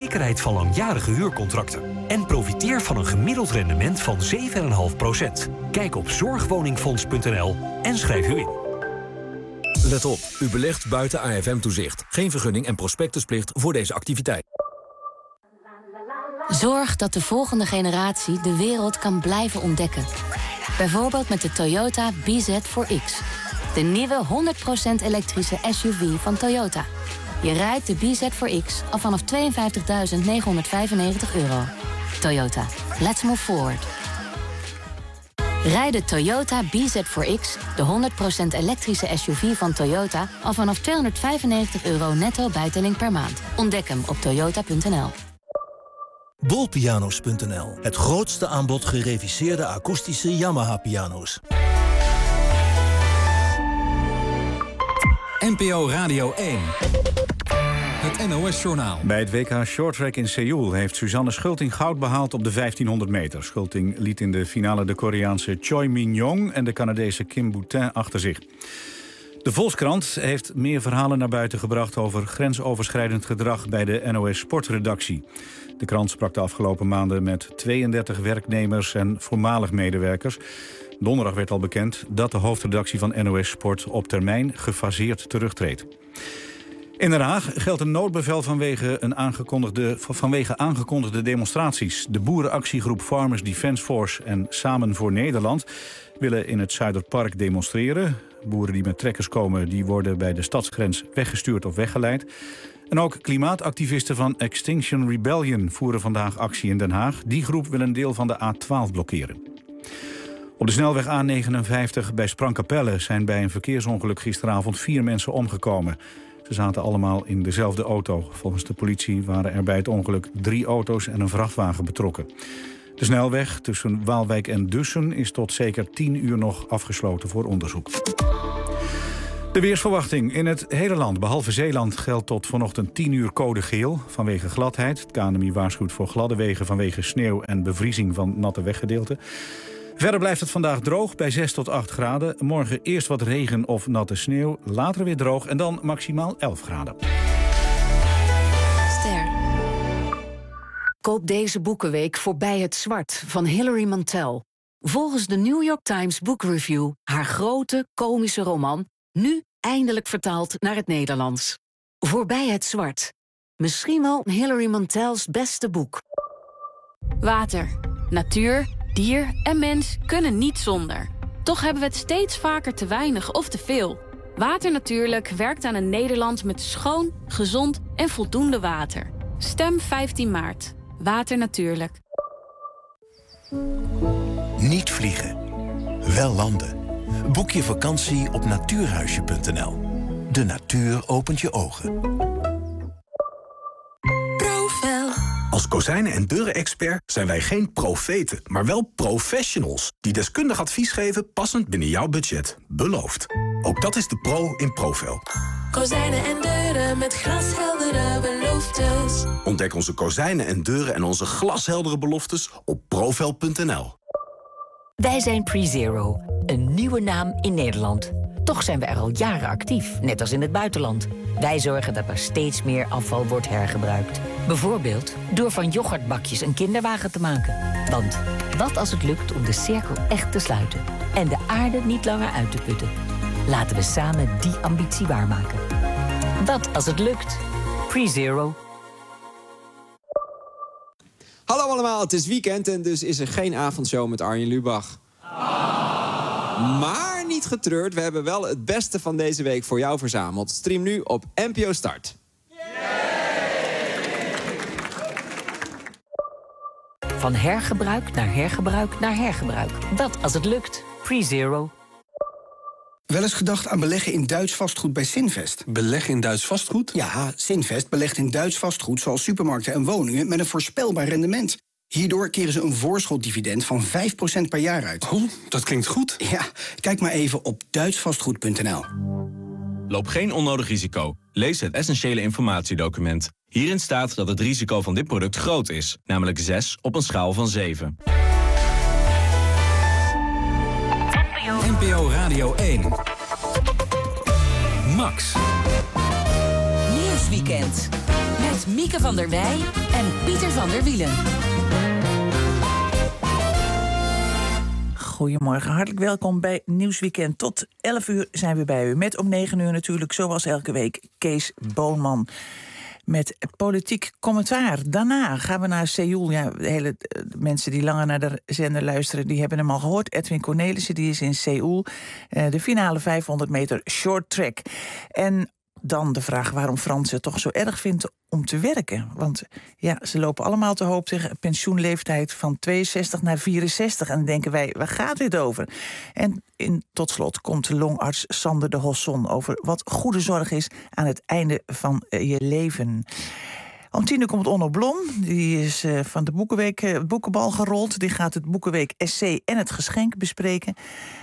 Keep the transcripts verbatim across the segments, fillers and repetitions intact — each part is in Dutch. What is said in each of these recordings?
zekerheid van langjarige huurcontracten. En profiteer van een gemiddeld rendement van zeven komma vijf procent. Kijk op zorgwoningfonds punt n l en schrijf u in. Let op, u belegt buiten A F M-toezicht. Geen vergunning en prospectusplicht voor deze activiteit. Zorg dat de volgende generatie de wereld kan blijven ontdekken. Bijvoorbeeld met de Toyota B Z four X. De nieuwe honderd procent elektrische S U V van Toyota. Je rijdt de B Z four X al vanaf tweeënvijftigduizend negenhonderdvijfennegentig euro. Toyota, let's move forward. Rijd de Toyota B Z four X, de honderd procent elektrische S U V van Toyota... al vanaf tweehonderdvijfennegentig euro netto bijtelling per maand. Ontdek hem op toyota punt n l. Bolpianos punt n l. Het grootste aanbod gereviseerde akoestische Yamaha-piano's. N P O Radio één. Het N O S-journaal. Bij het W K Shorttrack in Seoul heeft Suzanne Schulting goud behaald op de vijftienhonderd meter. Schulting liet in de finale de Koreaanse Choi Min-young en de Canadese Kim Boutin achter zich. De Volkskrant heeft meer verhalen naar buiten gebracht over grensoverschrijdend gedrag bij de N O S Sportredactie. De krant sprak de afgelopen maanden met tweeëndertig werknemers en voormalig medewerkers. Donderdag werd al bekend dat de hoofdredactie van N O S Sport op termijn gefaseerd terugtreedt. In Den Haag geldt een noodbevel vanwege, een aangekondigde, vanwege aangekondigde demonstraties. De boerenactiegroep Farmers Defence Force en Samen voor Nederland willen in het Zuiderpark demonstreren. Boeren die met trekkers komen, die worden bij de stadsgrens weggestuurd of weggeleid. En ook klimaatactivisten van Extinction Rebellion voeren vandaag actie in Den Haag. Die groep wil een deel van de A twaalf blokkeren. Op de snelweg A negenenvijftig bij Sprangkapelle zijn bij een verkeersongeluk gisteravond vier mensen omgekomen. Ze zaten allemaal in dezelfde auto. Volgens de politie waren er bij het ongeluk drie auto's en een vrachtwagen betrokken. De snelweg tussen Waalwijk en Dussen is tot zeker tien uur nog afgesloten voor onderzoek. De weersverwachting in het hele land, behalve Zeeland, geldt tot vanochtend tien uur code geel vanwege gladheid. Het K N M I waarschuwt voor gladde wegen vanwege sneeuw en bevriezing van natte weggedeelten. Verder blijft het vandaag droog bij zes tot acht graden. Morgen eerst wat regen of natte sneeuw, later weer droog en dan maximaal elf graden. Ster. Koop deze boekenweek Voorbij het Zwart van Hilary Mantel. Volgens de New York Times Book Review haar grote, komische roman, nu eindelijk vertaald naar het Nederlands. Voorbij het Zwart. Misschien wel Hilary Mantels beste boek. Water, natuur, dier en mens kunnen niet zonder. Toch hebben we het steeds vaker te weinig of te veel. Water Natuurlijk werkt aan een Nederland met schoon, gezond en voldoende water. Stem vijftien maart. Water Natuurlijk. Niet vliegen. Wel landen. Boek je vakantie op natuurhuisje punt n l. De natuur opent je ogen. Profel. Als kozijnen- en deuren-expert zijn wij geen profeten, maar wel professionals die deskundig advies geven passend binnen jouw budget. Beloofd. Ook dat is de pro in Profel. Kozijnen en deuren met glasheldere beloftes. Ontdek onze kozijnen en deuren en onze glasheldere beloftes op profel punt n l. Wij zijn PreZero, een nieuwe naam in Nederland. Toch zijn we er al jaren actief, net als in het buitenland. Wij zorgen dat er steeds meer afval wordt hergebruikt. Bijvoorbeeld door van yoghurtbakjes een kinderwagen te maken. Want wat als het lukt om de cirkel echt te sluiten en de aarde niet langer uit te putten? Laten we samen die ambitie waarmaken. Wat als het lukt? PreZero. Hallo allemaal, het is weekend en dus is er geen avondshow met Arjen Lubach. Maar niet getreurd, we hebben wel het beste van deze week voor jou verzameld. Stream nu op N P O Start. Van hergebruik naar hergebruik naar hergebruik. Dat als het lukt. PreZero. Wel eens gedacht aan beleggen in Duits vastgoed bij Sinvest? Beleggen in Duits vastgoed? Ja, Sinvest belegt in Duits vastgoed zoals supermarkten en woningen met een voorspelbaar rendement. Hierdoor keren ze een voorschotdividend van vijf procent per jaar uit. Oh, dat klinkt goed. Ja, kijk maar even op duitsvastgoed punt n l. Loop geen onnodig risico. Lees het essentiële informatiedocument. Hierin staat dat het risico van dit product groot is, namelijk zes op een schaal van zeven. N P O Radio één. Max. Nieuwsweekend. Met Met Mieke van der Wij en Pieter van der Wielen. Goedemorgen, hartelijk welkom bij Nieuwsweekend. Tot elf uur zijn we bij u. Met om negen uur natuurlijk, zoals elke week, Kees Boonman. Met politiek commentaar. Daarna gaan we naar Seoul. Ja, de hele de mensen die langer naar de zender luisteren, die hebben hem al gehoord. Edwin Cornelissen, die is in Seoul. Uh, de finale vijfhonderd meter short track. En dan de vraag waarom Frans het toch zo erg vindt om te werken. Want ja, ze lopen allemaal te hoop tegen pensioenleeftijd van tweeënzestig naar vierenzestig. En dan denken wij, waar gaat dit over? En in, tot slot komt de longarts Sander de Hosson over wat goede zorg is aan het einde van uh, je leven. Om tien uur komt Onno Blom. Die is uh, van de Boekenweek uh, boekenbal gerold. Die gaat het Boekenweek Essay en het Geschenk bespreken.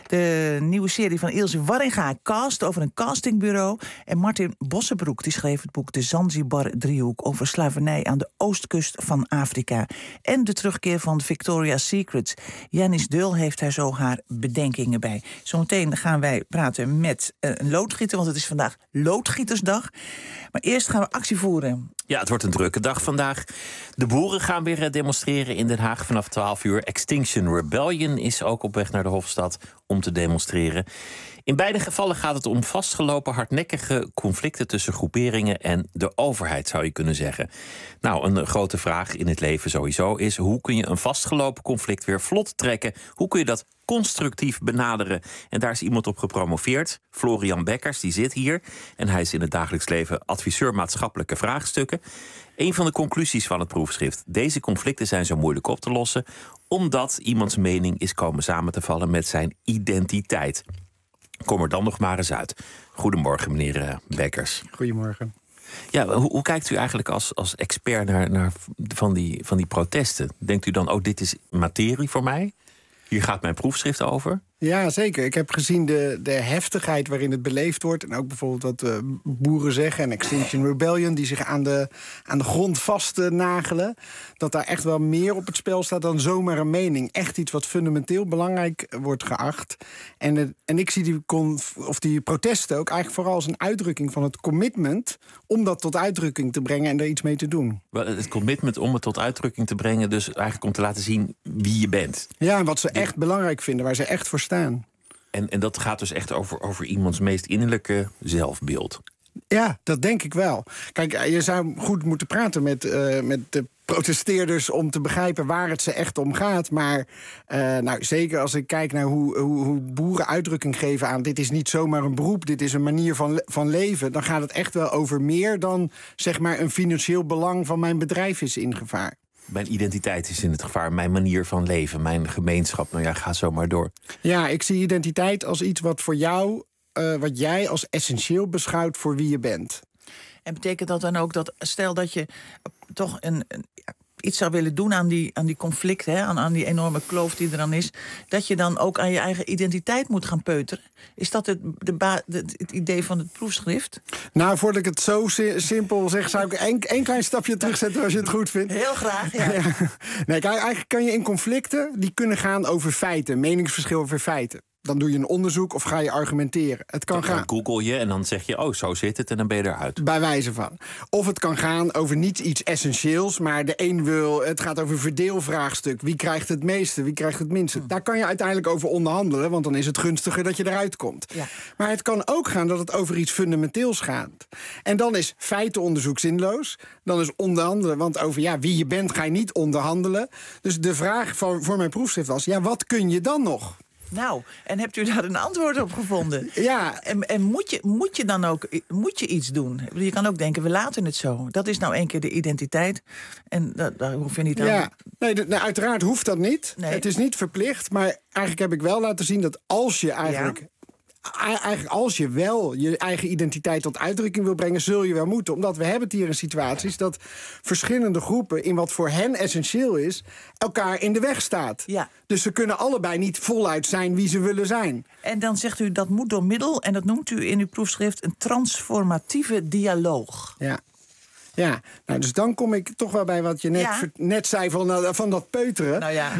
De nieuwe serie van Ilse Warringa, Cast, over een castingbureau. En Martin Bossenbroek die schreef het boek De Zanzibar-driehoek over slavernij aan de oostkust van Afrika. En de terugkeer van Victoria's Secret. Janis Deul heeft daar zo haar bedenkingen bij. Zometeen gaan wij praten met uh, een loodgieter, want het is vandaag Loodgietersdag. Maar eerst gaan we actie voeren. Ja, het wordt een drukke dag vandaag. De boeren gaan weer demonstreren in Den Haag vanaf twaalf uur. Extinction Rebellion is ook op weg naar de Hofstad om te demonstreren. In beide gevallen gaat het om vastgelopen hardnekkige conflicten tussen groeperingen en de overheid, zou je kunnen zeggen. Nou, een grote vraag in het leven sowieso is: hoe kun je een vastgelopen conflict weer vlot trekken? Hoe kun je dat constructief benaderen? En daar is iemand op gepromoveerd, Florian Bekkers, die zit hier. En hij is in het dagelijks leven adviseur maatschappelijke vraagstukken. Een van de conclusies van het proefschrift: deze conflicten zijn zo moeilijk op te lossen omdat iemands mening is komen samen te vallen met zijn identiteit. Kom er dan nog maar eens uit. Goedemorgen, meneer Bekkers. Goedemorgen. Ja, hoe, hoe kijkt u eigenlijk als, als expert naar, naar van, die, van die protesten? Denkt u dan, oh, dit is materie voor mij? Hier gaat mijn proefschrift over? Ja, zeker. Ik heb gezien de, de heftigheid waarin het beleefd wordt. En ook bijvoorbeeld wat uh, boeren zeggen en Extinction Rebellion, die zich aan de, aan de grond vast uh, nagelen. Dat daar echt wel meer op het spel staat dan zomaar een mening. Echt iets wat fundamenteel belangrijk wordt geacht. En, uh, en ik zie die, conf, of die protesten ook eigenlijk vooral als een uitdrukking van het commitment om dat tot uitdrukking te brengen en er iets mee te doen. Het commitment om het tot uitdrukking te brengen, dus eigenlijk om te laten zien wie je bent. Ja, en wat ze echt belangrijk vinden, waar ze echt voor staan. En, en dat gaat dus echt over, over iemands meest innerlijke zelfbeeld. Ja, dat denk ik wel. Kijk, je zou goed moeten praten met, uh, met de protesteerders om te begrijpen waar het ze echt om gaat. Maar uh, nou, zeker als ik kijk naar hoe, hoe, hoe boeren uitdrukking geven aan dit is niet zomaar een beroep, dit is een manier van, van leven, dan gaat het echt wel over meer dan zeg maar een financieel belang van mijn bedrijf is in gevaar. Mijn identiteit is in het gevaar, mijn manier van leven, mijn gemeenschap. Nou ja, ga zo maar door. Ja, ik zie identiteit als iets wat voor jou, uh, wat jij als essentieel beschouwt voor wie je bent. En betekent dat dan ook dat, stel dat je toch een, een iets zou willen doen aan die, aan die conflicten, hè, aan, aan die enorme kloof die er dan is, dat je dan ook aan je eigen identiteit moet gaan peuteren? Is dat het, de ba- de, het idee van het proefschrift? Nou, voordat ik het zo si- simpel zeg, zou ik één klein stapje terugzetten als je het goed vindt. Heel graag, ja. ja. Nee, kijk, eigenlijk kan je in conflicten, die kunnen gaan over feiten, meningsverschil over feiten. Dan doe je een onderzoek of ga je argumenteren. Het kan dan gaan. Google je en dan zeg je, oh, zo zit het en dan ben je eruit. Bij wijze van. Of het kan gaan over niet iets essentieels, maar de een wil, het gaat over verdeelvraagstuk. Wie krijgt het meeste, wie krijgt het minste? Hm. Daar kan je uiteindelijk over onderhandelen, want dan is het gunstiger dat je eruit komt. Ja. Maar het kan ook gaan dat het over iets fundamenteels gaat. En dan is feitenonderzoek zinloos. Dan is onderhandelen, want over ja, wie je bent ga je niet onderhandelen. Dus de vraag voor, voor mijn proefschrift was, ja, wat kun je dan nog? Nou, en hebt u daar een antwoord op gevonden? Ja. En, en moet, je, moet je dan ook moet je iets doen? Je kan ook denken, we laten het zo. Dat is nou één keer de identiteit. En dat, daar hoef je niet aan. Ja, nee, de, nou, uiteraard hoeft dat niet. Nee. Het is niet verplicht. Maar eigenlijk heb ik wel laten zien dat als je eigenlijk... Ja. Eigenlijk als je wel je eigen identiteit tot uitdrukking wil brengen, zul je wel moeten. Omdat we hebben het hier in situaties dat verschillende groepen in wat voor hen essentieel is, elkaar in de weg staat. Ja. Dus ze kunnen allebei niet voluit zijn wie ze willen zijn. En dan zegt u dat moet door middel, en dat noemt u in uw proefschrift, een transformatieve dialoog. Ja. Ja, nou, dus dan kom ik toch wel bij wat je net, ja. ver, net zei van, uh, van dat peuteren. Nou ja.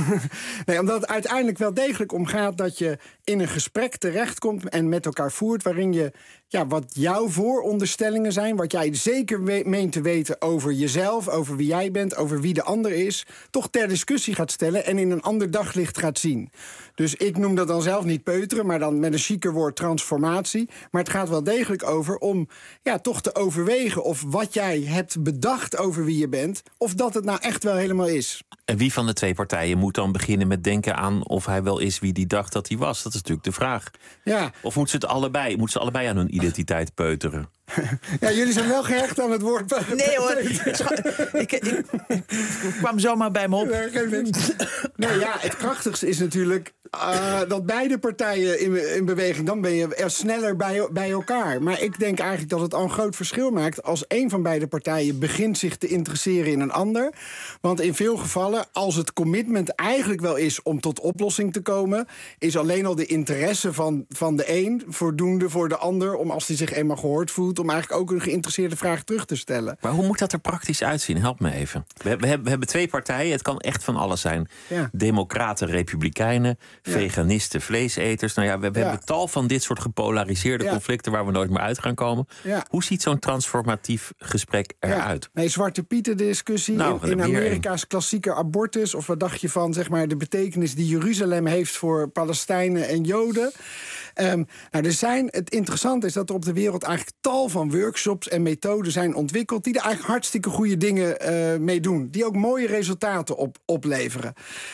nee, omdat het uiteindelijk wel degelijk om gaat dat je in een gesprek terechtkomt en met elkaar voert waarin je ja, wat jouw vooronderstellingen zijn, wat jij zeker we- meent te weten over jezelf, over wie jij bent, over wie de ander is, toch ter discussie gaat stellen en in een ander daglicht gaat zien. Dus ik noem dat dan zelf niet peuteren, maar dan met een chiquer woord transformatie. Maar het gaat wel degelijk over om ja, toch te overwegen of wat jij hebt bedacht over wie je bent, of dat het nou echt wel helemaal is. En wie van de twee partijen moet dan beginnen met denken aan of hij wel is wie die dacht dat hij was? Dat is natuurlijk de vraag. Ja. Of moeten ze het allebei, moeten ze allebei aan hun identiteit peuteren? Ja, jullie zijn wel gehecht aan het woord. Nee hoor, ik, ik, ik kwam zomaar bij me op. Nee, geen niks. Nee, ja, het krachtigste is natuurlijk uh, dat beide partijen in, in beweging, dan ben je er sneller bij, bij elkaar. Maar ik denk eigenlijk dat het al een groot verschil maakt als een van beide partijen begint zich te interesseren in een ander. Want in veel gevallen, als het commitment eigenlijk wel is om tot oplossing te komen, is alleen al de interesse van, van de een voldoende voor de ander om, als hij zich eenmaal gehoord voelt, om eigenlijk ook een geïnteresseerde vraag terug te stellen. Maar hoe moet dat er praktisch uitzien? Help me even. We, we, hebben, we hebben twee partijen, het kan echt van alles zijn. Ja. Democraten, republikeinen, Ja. veganisten, vleeseters. Nou ja, we, we Ja. hebben tal van dit soort gepolariseerde Ja. conflicten waar we nooit meer uit gaan komen. Ja. Hoe ziet zo'n transformatief gesprek eruit? Ja. Nee, Zwarte Pieten discussie. Nou, in dan in heb je hier Amerika's klassieke abortus. Of wat dacht je van zeg maar, de betekenis die Jeruzalem heeft voor Palestijnen en Joden? Um, nou, er zijn, het interessante is dat er op de wereld eigenlijk tal van workshops en methoden zijn ontwikkeld die er eigenlijk hartstikke goede dingen uh, mee doen. Die ook mooie resultaten op, opleveren.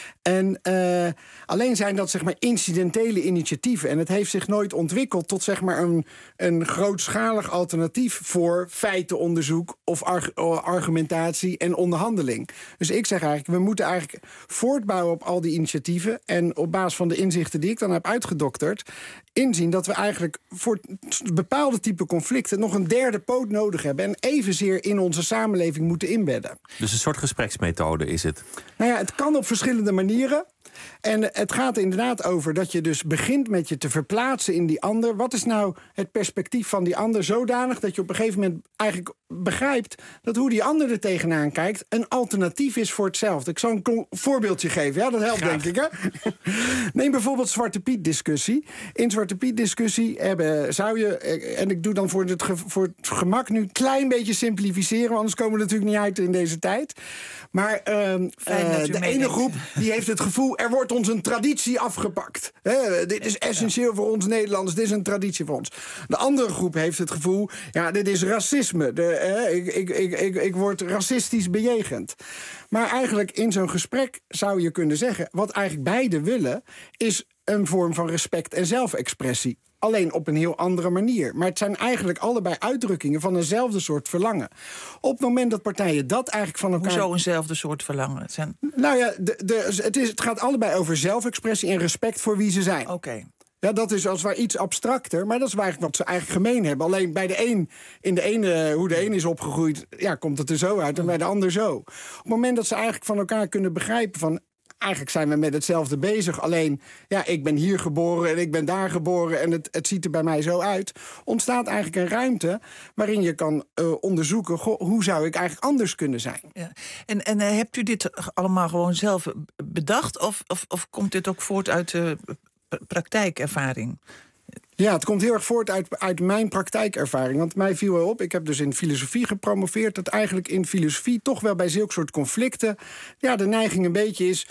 En uh, alleen zijn dat zeg maar incidentele initiatieven. En het heeft zich nooit ontwikkeld tot zeg maar een, een grootschalig alternatief voor feitenonderzoek of arg- argumentatie en onderhandeling. Dus ik zeg eigenlijk, we moeten eigenlijk voortbouwen op al die initiatieven en op basis van de inzichten die ik dan heb uitgedokterd, inzien dat we eigenlijk voor bepaalde type conflicten nog een derde poot nodig hebben en evenzeer in onze samenleving moeten inbedden. Dus een soort gespreksmethode is het. Nou ja, het kan op verschillende manieren. En het gaat inderdaad over dat je dus begint met je te verplaatsen in die ander. Wat is nou het perspectief van die ander zodanig dat je op een gegeven moment eigenlijk begrijpt dat hoe die ander er tegenaan kijkt een alternatief is voor hetzelfde. Ik zal een co- voorbeeldje geven, ja, dat helpt Graag. denk ik. Hè? Neem bijvoorbeeld Zwarte Piet discussie. In Zwarte Piet discussie hebben, zou je, en ik doe dan voor het, ge, voor het gemak nu een klein beetje simplificeren, want anders komen we natuurlijk niet uit in deze tijd. Maar um, Fijn dat uh, u de meeneemt. ene groep die heeft het gevoel, er wordt ons een traditie afgepakt. He, dit is essentieel voor ons Nederlanders, dit is een traditie voor ons. De andere groep heeft het gevoel, ja, dit is racisme. De, he, ik, ik, ik, ik, ik word racistisch bejegend. Maar eigenlijk in zo'n gesprek zou je kunnen zeggen, wat eigenlijk beide willen, is een vorm van respect en zelfexpressie. Alleen op een heel andere manier. Maar het zijn eigenlijk allebei uitdrukkingen van eenzelfde soort verlangen. Op het moment dat partijen dat eigenlijk van elkaar... Hoezo eenzelfde soort verlangen? Het zijn... Nou ja, de, de, het, is, het gaat allebei over zelfexpressie en respect voor wie ze zijn. Oké. Okay. Ja, dat is als het ware iets abstracter, maar dat is eigenlijk wat ze eigenlijk gemeen hebben. Alleen bij de een, in de ene, hoe de een is opgegroeid, ja, komt het er zo uit en bij de ander zo. Op het moment dat ze eigenlijk van elkaar kunnen begrijpen van, eigenlijk zijn we met hetzelfde bezig. Alleen, ja, ik ben hier geboren en ik ben daar geboren en het, het ziet er bij mij zo uit. Ontstaat eigenlijk een ruimte waarin je kan uh, onderzoeken, goh, hoe zou ik eigenlijk anders kunnen zijn. Ja. En, en uh, hebt u dit allemaal gewoon zelf bedacht of, of, of komt dit ook voort uit uh, praktijkervaring? Ja, het komt heel erg voort uit, uit mijn praktijkervaring. Want mij viel wel op, ik heb dus in filosofie gepromoveerd, dat eigenlijk in filosofie toch wel bij zulke soort conflicten, ja, de neiging een beetje is,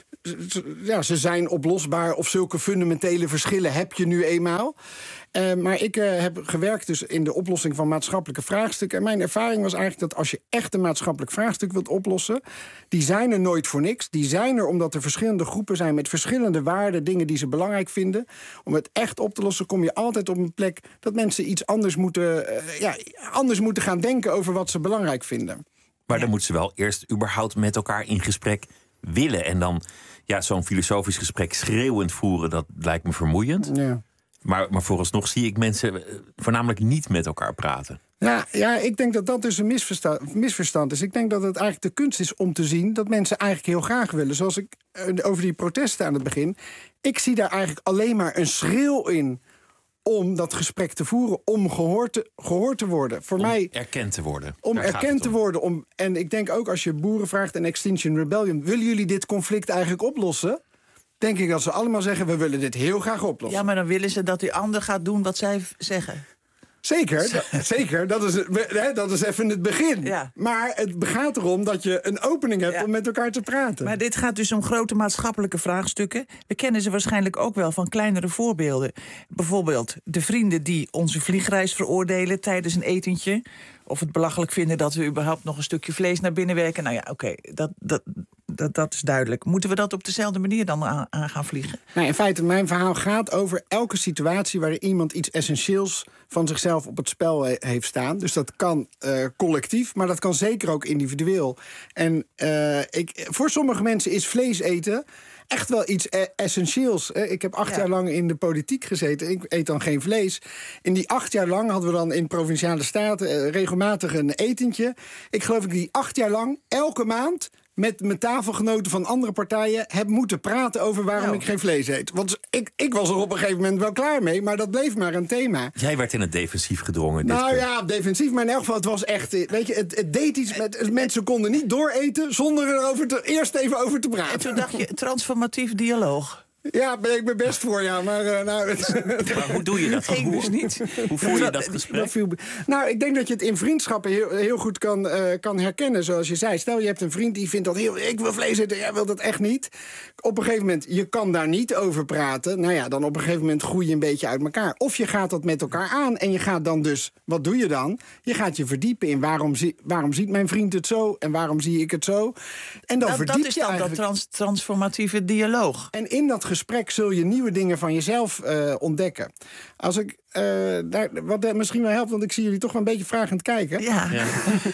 ja, ze zijn oplosbaar of zulke fundamentele verschillen heb je nu eenmaal. Uh, maar ik uh, heb gewerkt dus in de oplossing van maatschappelijke vraagstukken. En mijn ervaring was eigenlijk dat als je echt een maatschappelijk vraagstuk wilt oplossen, die zijn er nooit voor niks. Die zijn er omdat er verschillende groepen zijn met verschillende waarden, dingen die ze belangrijk vinden. Om het echt op te lossen kom je altijd op een plek dat mensen iets anders moeten, uh, ja, anders moeten gaan denken over wat ze belangrijk vinden. Maar dan moeten ze wel eerst überhaupt met elkaar in gesprek willen. En dan ja, zo'n filosofisch gesprek schreeuwend voeren, dat lijkt me vermoeiend. Ja. Maar, maar vooralsnog zie ik mensen voornamelijk niet met elkaar praten. Ja, ja, ik denk dat dat dus een misverstand, misverstand is. Ik denk dat het eigenlijk de kunst is om te zien dat mensen eigenlijk heel graag willen. Zoals ik uh, over die protesten aan het begin. Ik zie daar eigenlijk alleen maar een schreeuw in om dat gesprek te voeren, om gehoord te, gehoord te worden. Voor om mij, erkend te worden. Om Daar erkend te worden. Om, en ik denk ook als je boeren vraagt en Extinction Rebellion, willen jullie dit conflict eigenlijk oplossen? Denk ik dat ze allemaal zeggen, we willen dit heel graag oplossen. Ja, maar dan willen ze dat die ander gaat doen wat zij v- zeggen. Zeker, da- zeker. Dat is, hè, dat is even het begin. Ja. Maar het gaat erom dat je een opening hebt Ja. om met elkaar te praten. Maar dit gaat dus om grote maatschappelijke vraagstukken. We kennen ze waarschijnlijk ook wel van kleinere voorbeelden. Bijvoorbeeld de vrienden die onze vliegreis veroordelen tijdens een etentje. Of het belachelijk vinden dat we überhaupt nog een stukje vlees naar binnen werken. Nou ja, oké, okay, dat, dat, dat, dat is duidelijk. Moeten we dat op dezelfde manier dan aan, aan gaan vliegen? Nou, in feite, mijn verhaal gaat over elke situatie waarin iemand iets essentieels van zichzelf op het spel he- heeft staan. Dus dat kan uh, collectief, maar dat kan zeker ook individueel. En uh, ik, voor sommige mensen is vlees eten echt wel iets e- essentieels. Ik heb acht ja. jaar lang in de politiek gezeten. Ik eet dan geen vlees. In die acht jaar lang hadden we dan in Provinciale Staten uh, regelmatig een etentje. Ik geloof dat ik die acht jaar lang elke maand met mijn tafelgenoten van andere partijen heb moeten praten over waarom nou. ik geen vlees eet. Want ik, ik was er op een gegeven moment wel klaar mee, maar dat bleef maar een thema. Jij werd in het defensief gedrongen. Dit Nou keer. ja, defensief, maar in elk geval, het was echt, weet je, het, het deed iets met, mensen konden niet dooreten zonder er over te, eerst even over te praten. En toen dacht je, transformatief dialoog. Ja, ben ik mijn best voor, ja. Maar, uh, nou, het... maar hoe doe je dat dan? Ik dus niet. Hoe voer je dat gesprek? Nou, ik denk dat je het in vriendschappen heel, heel goed kan, uh, kan herkennen, zoals je zei. Stel, je hebt een vriend die vindt dat heel... Ik wil vlees eten, jij wilt dat echt niet. Op een gegeven moment, je kan daar niet over praten. Nou ja, dan op een gegeven moment groei je een beetje uit elkaar. Of je gaat dat met elkaar aan en je gaat dan dus... Wat doe je dan? Je gaat je verdiepen in waarom, zie, waarom ziet mijn vriend het zo en waarom zie ik het zo. En dan dat, verdiep dat is je dan eigenlijk... dat trans, transformatieve dialoog. En in dat gesprek zul je nieuwe dingen van jezelf uh, ontdekken. Als ik uh, daar, wat misschien wel helpt, want ik zie jullie toch wel een beetje vragend kijken. Ja. Ja.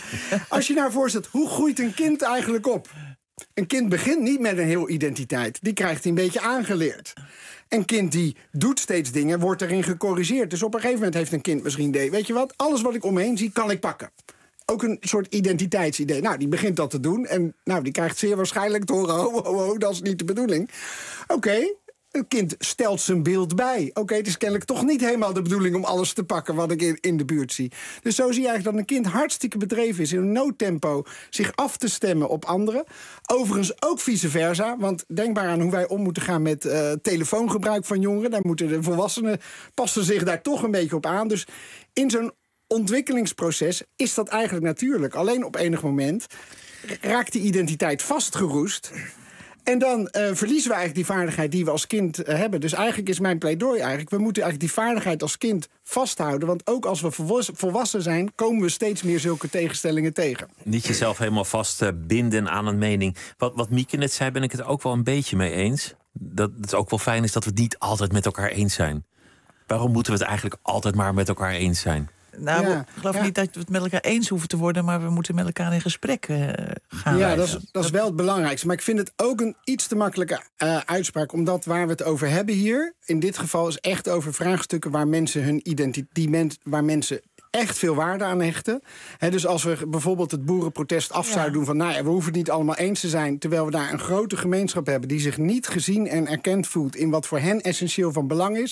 Als je nou voorstelt, hoe groeit een kind eigenlijk op? Een kind begint niet met een heel identiteit. Die krijgt hij een beetje aangeleerd. Een kind die doet steeds dingen, wordt erin gecorrigeerd. Dus op een gegeven moment heeft een kind misschien idee. Weet je wat, alles wat ik om me heen zie, kan ik pakken. Ook een soort identiteitsidee. Nou, die begint dat te doen. En nou, die krijgt zeer waarschijnlijk te horen... ho, ho, ho, dat is niet de bedoeling. Oké, okay, een kind stelt zijn beeld bij. Oké, okay, het is kennelijk toch niet helemaal de bedoeling... om alles te pakken wat ik in, in de buurt zie. Dus zo zie je eigenlijk dat een kind hartstikke bedreven is... in een noodtempo zich af te stemmen op anderen. Overigens ook vice versa. Want denk maar aan hoe wij om moeten gaan met uh, telefoongebruik van jongeren. Daar moeten de volwassenen passen zich daar toch een beetje op aan. Dus in zo'n ontwikkelingsproces is dat eigenlijk natuurlijk. Alleen op enig moment raakt die identiteit vastgeroest. En dan uh, verliezen we eigenlijk die vaardigheid die we als kind uh, hebben. Dus eigenlijk is mijn pleidooi eigenlijk... we moeten eigenlijk die vaardigheid als kind vasthouden. Want ook als we volwassen zijn... komen we steeds meer zulke tegenstellingen tegen. Niet jezelf helemaal vastbinden aan een mening. Wat, wat Mieke net zei, ben ik het ook wel een beetje mee eens. Dat het ook wel fijn is dat we het niet altijd met elkaar eens zijn. Waarom moeten we het eigenlijk altijd maar met elkaar eens zijn? Nou, ja, ik geloof ja. niet dat we het met elkaar eens hoeven te worden... maar we moeten met elkaar in gesprek uh, gaan. Ja, dat is, dat is wel het belangrijkste. Maar ik vind het ook een iets te makkelijke uh, uitspraak... omdat waar we het over hebben hier... in dit geval is echt over vraagstukken... waar mensen hun identiteit... Mens, waar mensen echt veel waarde aan hechten. He, dus als we bijvoorbeeld het boerenprotest af zouden ja. doen... van nou ja, we hoeven het niet allemaal eens te zijn... terwijl we daar een grote gemeenschap hebben... die zich niet gezien en erkend voelt... in wat voor hen essentieel van belang is...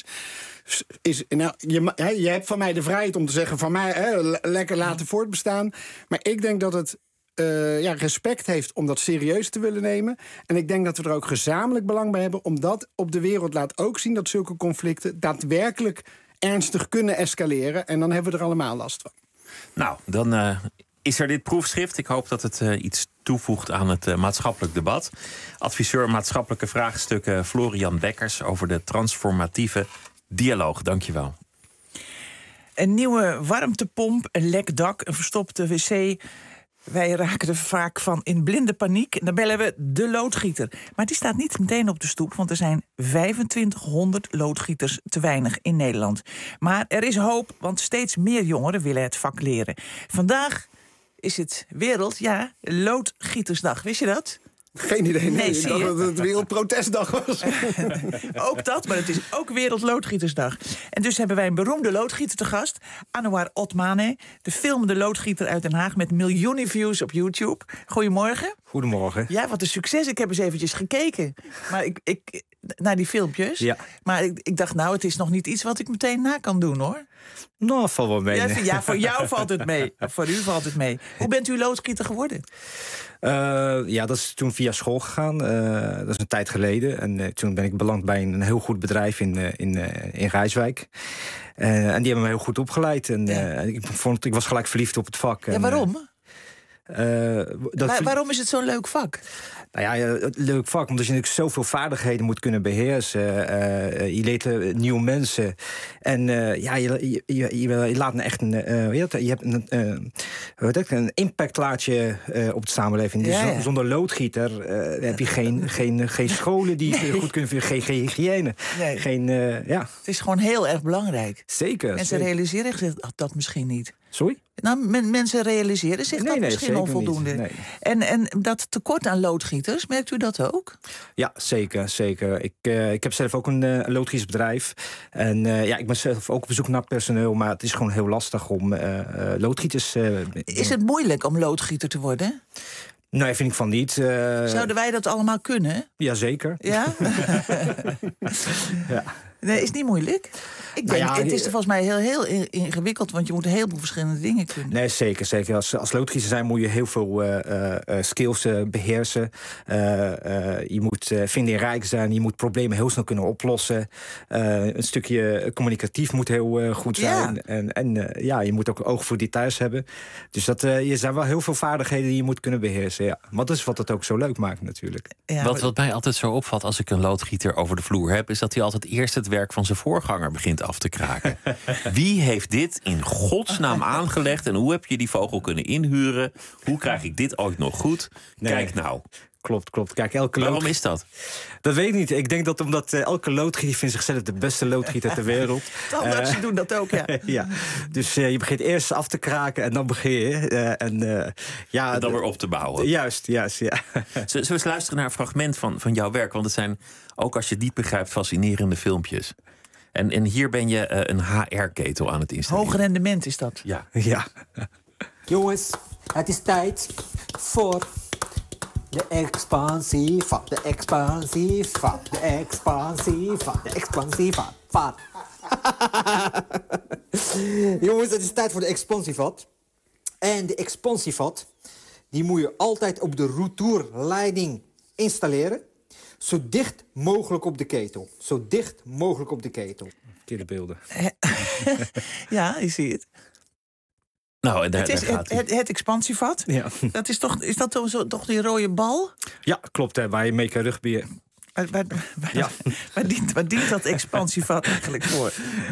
Is, nou, je, he, je hebt van mij de vrijheid om te zeggen... van mij he, lekker laten voortbestaan. Maar ik denk dat het uh, ja, respect heeft om dat serieus te willen nemen. En ik denk dat we er ook gezamenlijk belang bij hebben... omdat op de wereld laat ook zien dat zulke conflicten... daadwerkelijk ernstig kunnen escaleren. En dan hebben we er allemaal last van. Nou, dan uh, is er dit proefschrift. Ik hoop dat het uh, iets toevoegt aan het uh, maatschappelijk debat. Adviseur maatschappelijke vraagstukken Florian Bekkers... over de transformatieve dialoog, dankjewel. Een nieuwe warmtepomp, een lek dak, een verstopte wc. Wij raken er vaak van in blinde paniek. En dan bellen we de loodgieter. Maar die staat niet meteen op de stoep... want er zijn vijfentwintighonderd loodgieters te weinig in Nederland. Maar er is hoop, want steeds meer jongeren willen het vak leren. Vandaag is het wereld, ja, loodgietersdag. Wist je dat? Geen idee. Nee, nee, ik dacht dat het Wereldprotestdag was. Ook dat, maar het is ook Wereldloodgietersdag. En dus hebben wij een beroemde loodgieter te gast. Anouar Otmane, de filmende loodgieter uit Den Haag... met miljoenen views op YouTube. Goedemorgen. Goedemorgen. Ja, wat een succes. Ik heb eens eventjes gekeken. Maar ik, ik, naar die filmpjes. Ja. Maar ik, ik dacht, nou, het is nog niet iets wat ik meteen na kan doen, hoor. Nou, valt wel mee. Ja, nee. ja, voor jou valt het mee. Voor u valt het mee. Hoe bent u loodgieter geworden? Uh, ja, dat is toen via school gegaan. Uh, dat is een tijd geleden. En uh, toen ben ik beland bij een, een heel goed bedrijf in, uh, in, uh, in Rijswijk. Uh, en die hebben me heel goed opgeleid. En uh, ik, vond, ik was gelijk verliefd op het vak. Ja, en, waarom? Uh, dat Waar, waarom is het zo'n leuk vak? Nou ja, een leuk vak, omdat je natuurlijk zoveel vaardigheden moet kunnen beheersen. Uh, je leert uh, nieuwe mensen. En uh, ja, je, je, je, je laat een echt een, uh, je, je hebt een, uh, wat ik, een impact laat je uh, op de samenleving. Dus ja, ja. Zonder loodgieter uh, heb je geen, geen, geen scholen die nee. goed kunnen vinden, geen, geen hygiëne. Nee. Geen, uh, ja. Het is gewoon heel erg belangrijk. Zeker. Mensen zeker. realiseren zich dat misschien niet. Sorry? Nou, men, mensen realiseren zich nee, dat nee, misschien onvoldoende. Nee. En, en dat tekort aan loodgieters, merkt u dat ook? Ja, zeker. zeker. Ik, uh, ik heb zelf ook een uh, loodgietersbedrijf. En uh, ja, ik ben zelf ook op zoek naar personeel. Maar het is gewoon heel lastig om uh, uh, loodgieters... Uh, is het moeilijk om loodgieter te worden? Nee, vind ik van niet. Uh... Zouden wij dat allemaal kunnen? Jazeker. Ja? ja. Nee, is niet moeilijk? Ik denk, nou ja, het is er volgens mij heel, heel ingewikkeld, want je moet een heleboel verschillende dingen kunnen. Nee, zeker. zeker. Als, als loodgieter zijn moet je heel veel uh, uh, skills uh, beheersen. Uh, uh, je moet uh, vindingrijk zijn, je moet problemen heel snel kunnen oplossen. Uh, een stukje communicatief moet heel uh, goed zijn. Ja. En, en uh, ja, je moet ook oog voor details hebben. Dus dat, uh, er zijn wel heel veel vaardigheden die je moet kunnen beheersen. Ja. Maar dat is wat het ook zo leuk maakt natuurlijk. Ja, wat, wat mij altijd zo opvalt als ik een loodgieter over de vloer heb, is dat hij altijd eerst het werk van zijn voorganger begint af te kraken. Wie heeft dit in godsnaam aangelegd en hoe heb je die vogel kunnen inhuren? Hoe krijg ik dit ooit nog goed? Nee. Kijk nou. Klopt, klopt. Kijk, elke Waarom lood... is dat? Dat weet ik niet. Ik denk dat omdat uh, elke loodgieter vindt zichzelf de beste loodgieter ter wereld. Tandartsen uh, doen dat ook, ja. ja. Dus uh, je begint eerst af te kraken en dan begin je. Uh, en, uh, ja, en dan weer op te bouwen. Juist, juist, ja. Zullen we eens luisteren naar een fragment van, van jouw werk? Want het zijn, ook als je het niet begrijpt, fascinerende filmpjes. En, en hier ben je uh, een H R-ketel aan het installeren. Hoog rendement is dat. Ja. ja. Jongens, het is tijd voor de expansie van de expansie van de expansie van de expansie van. van. Jongens, het is tijd voor de expansievat. En de expansievat, die moet je altijd op de retourleiding installeren. Zo dicht mogelijk op de ketel. Zo dicht mogelijk op de ketel. Verkeerde beelden. Ja, je ziet het. Nou, en daar, het is daar gaat het, het, het expansievat. Ja. Dat is toch, is dat toch, zo, toch die rode bal? Ja, klopt. Hè, waar je mee kan rugbieren. Waar, waar, waar, ja. waar, dient, waar dient dat expansievat eigenlijk voor?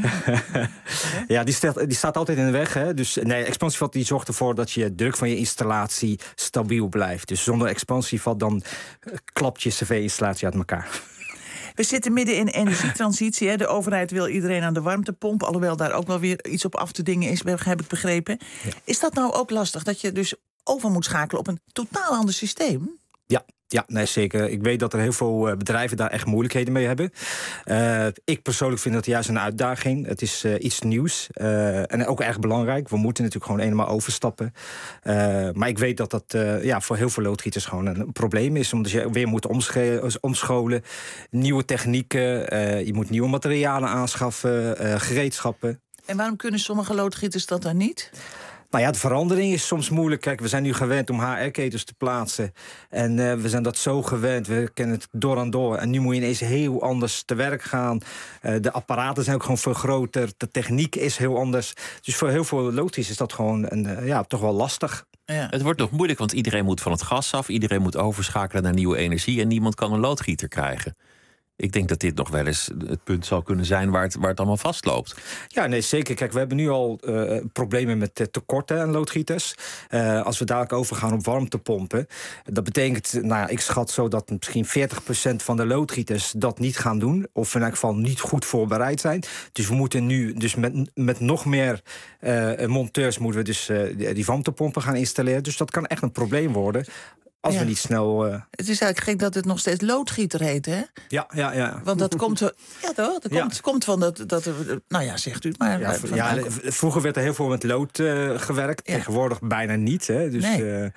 Ja, die staat, die staat altijd in de weg. Hè? Dus nee, expansievat die zorgt ervoor dat je druk van je installatie stabiel blijft. Dus zonder expansievat dan klapt je cv-installatie uit elkaar. We zitten midden in energietransitie. Hè. De overheid wil iedereen aan de warmtepomp. Alhoewel daar ook wel weer iets op af te dingen is, heb ik begrepen. Ja. Is dat nou ook lastig? Dat je dus over moet schakelen op een totaal ander systeem? Ja. Ja, nee, zeker. Ik weet dat er heel veel uh, bedrijven daar echt moeilijkheden mee hebben. Uh, ik persoonlijk vind dat juist een uitdaging. Het is uh, iets nieuws. Uh, en ook erg belangrijk. We moeten natuurlijk gewoon eenmaal overstappen. Uh, maar ik weet dat dat uh, ja, voor heel veel loodgieters gewoon een, een probleem is. Omdat je weer moet omsche- omscholen. Nieuwe technieken. Uh, je moet nieuwe materialen aanschaffen. Uh, gereedschappen. En waarom kunnen sommige loodgieters dat dan niet? Nou ja, de verandering is soms moeilijk. Kijk, we zijn nu gewend om H R-ketels te plaatsen. En uh, we zijn dat zo gewend. We kennen het door en door. En nu moet je ineens heel anders te werk gaan. Uh, de apparaten zijn ook gewoon veel groter. De techniek is heel anders. Dus voor heel veel loodgieters is dat gewoon een, uh, ja, toch wel lastig. Ja. Het wordt nog moeilijk, want iedereen moet van het gas af. Iedereen moet overschakelen naar nieuwe energie. En niemand kan een loodgieter krijgen. Ik denk dat dit nog wel eens het punt zal kunnen zijn waar het, waar het allemaal vastloopt. Ja, nee, zeker. Kijk, we hebben nu al uh, problemen met uh, tekorten aan loodgieters. Uh, als we dadelijk overgaan op warmtepompen. Dat betekent, nou ja, ik schat zo dat misschien veertig procent van de loodgieters dat niet gaan doen. Of in elk geval niet goed voorbereid zijn. Dus we moeten nu dus met, met nog meer uh, monteurs moeten we dus uh, die warmtepompen gaan installeren. Dus dat kan echt een probleem worden. Als ja. we niet snel... Uh... Het is eigenlijk gek dat het nog steeds loodgieter heet, hè? Ja, ja, ja. Want dat komt... Ja, toch? Dat ja. komt, komt van dat, dat... Nou ja, zegt u het maar. Ja, ja, vroeger werd er heel veel met lood uh, gewerkt. Ja. Tegenwoordig bijna niet, hè? Dus, nee. uh,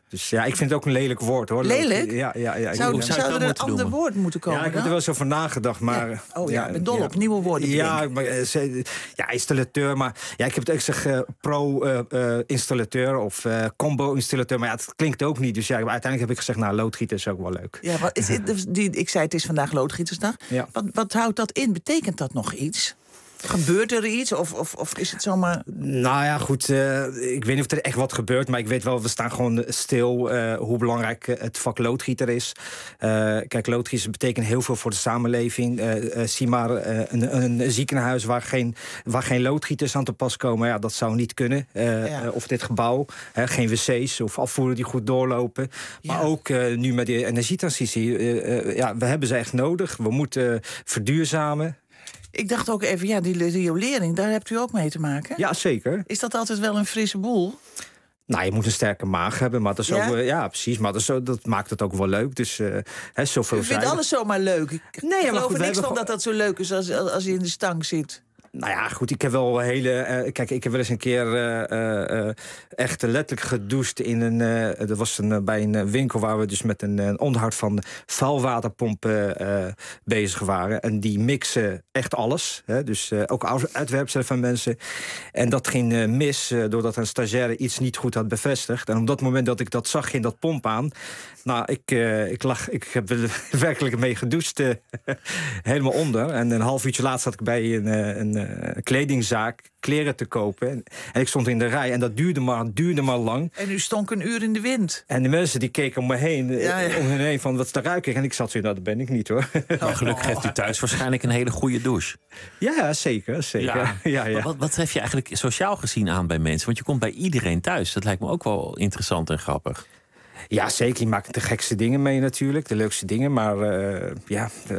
Dus ja, ik vind het ook een lelijk woord, hoor. Lelijk? Ja, ja, ja. Zou, ik, zou er een ander noemen? woord moeten komen? Ja, ik heb er wel eens over nagedacht, maar... Ja. Oh ja, ik ben dol ja. op nieuwe woorden. Ja, maar, uh, ja, installateur, maar... Ja, ik heb het, ik zeg uh, pro-installateur uh, uh, of uh, combo-installateur, maar ja, het klinkt ook niet. Dus ja, uiteindelijk heb ik gezegd, nou, loodgieter is ook wel leuk. Ja, wat is het, die, ik zei, het is vandaag loodgietersdag. Ja. Wat, wat houdt dat in? Betekent dat nog iets? Gebeurt er iets of, of, of is het zomaar... Nou ja, goed, uh, ik weet niet of er echt wat gebeurt... maar ik weet wel, we staan gewoon stil uh, hoe belangrijk uh, het vak loodgieter is. Uh, kijk, loodgieters betekenen heel veel voor de samenleving. Uh, uh, zie maar uh, een, een ziekenhuis waar geen, waar geen loodgieters aan te pas komen. Ja, dat zou niet kunnen. Uh, ja. uh, of dit gebouw, uh, geen wc's of afvoeren die goed doorlopen. Ja. Maar ook uh, nu met die energietransitie. Uh, uh, ja, we hebben ze echt nodig. We moeten uh, verduurzamen. Ik dacht ook even, ja, die riolering, daar hebt u ook mee te maken? Ja, zeker. Is dat altijd wel een frisse boel? Nou, je moet een sterke maag hebben, maar dat is ja? ook, ja, precies, maar dat, is ook, dat maakt het ook wel leuk. Dus, uh, he, zoveel u vindt alles zomaar leuk? Ik nee, geloof maar goed, er niks van gewoon... dat dat zo leuk is als, als je in de stang zit. Nou ja, goed, ik heb wel hele... Uh, kijk, ik heb wel eens een keer uh, uh, echt letterlijk gedoucht in een... Uh, dat was een, uh, bij een winkel waar we dus met een, een onderhoud van vuilwaterpompen uh, bezig waren. En die mixen echt alles. Hè, dus uh, ook uitwerpselen van mensen. En dat ging uh, mis uh, doordat een stagiaire iets niet goed had bevestigd. En op dat moment dat ik dat zag, ging dat pomp aan. Nou, ik, uh, ik, lag, ik heb er werkelijk mee gedoucht. Uh, helemaal onder. En een half uurtje later zat ik bij een... een Uh, kledingzaak, kleren te kopen. En, en ik stond in de rij en dat duurde maar, duurde maar lang. En u stonk een uur in de wind. En de mensen die keken om me heen, ja, ja. om hen heen van wat is de ruiker? En ik zat zo, nou dat ben ik niet hoor. Maar gelukkig heeft u thuis waarschijnlijk een hele goede douche. Ja, zeker. zeker. Ja. Ja, ja. Wat, wat tref je eigenlijk sociaal gezien aan bij mensen? Want je komt bij iedereen thuis. Dat lijkt me ook wel interessant en grappig. Ja, zeker. Je maakt de gekste dingen mee natuurlijk. De leukste dingen. Maar uh, ja, uh,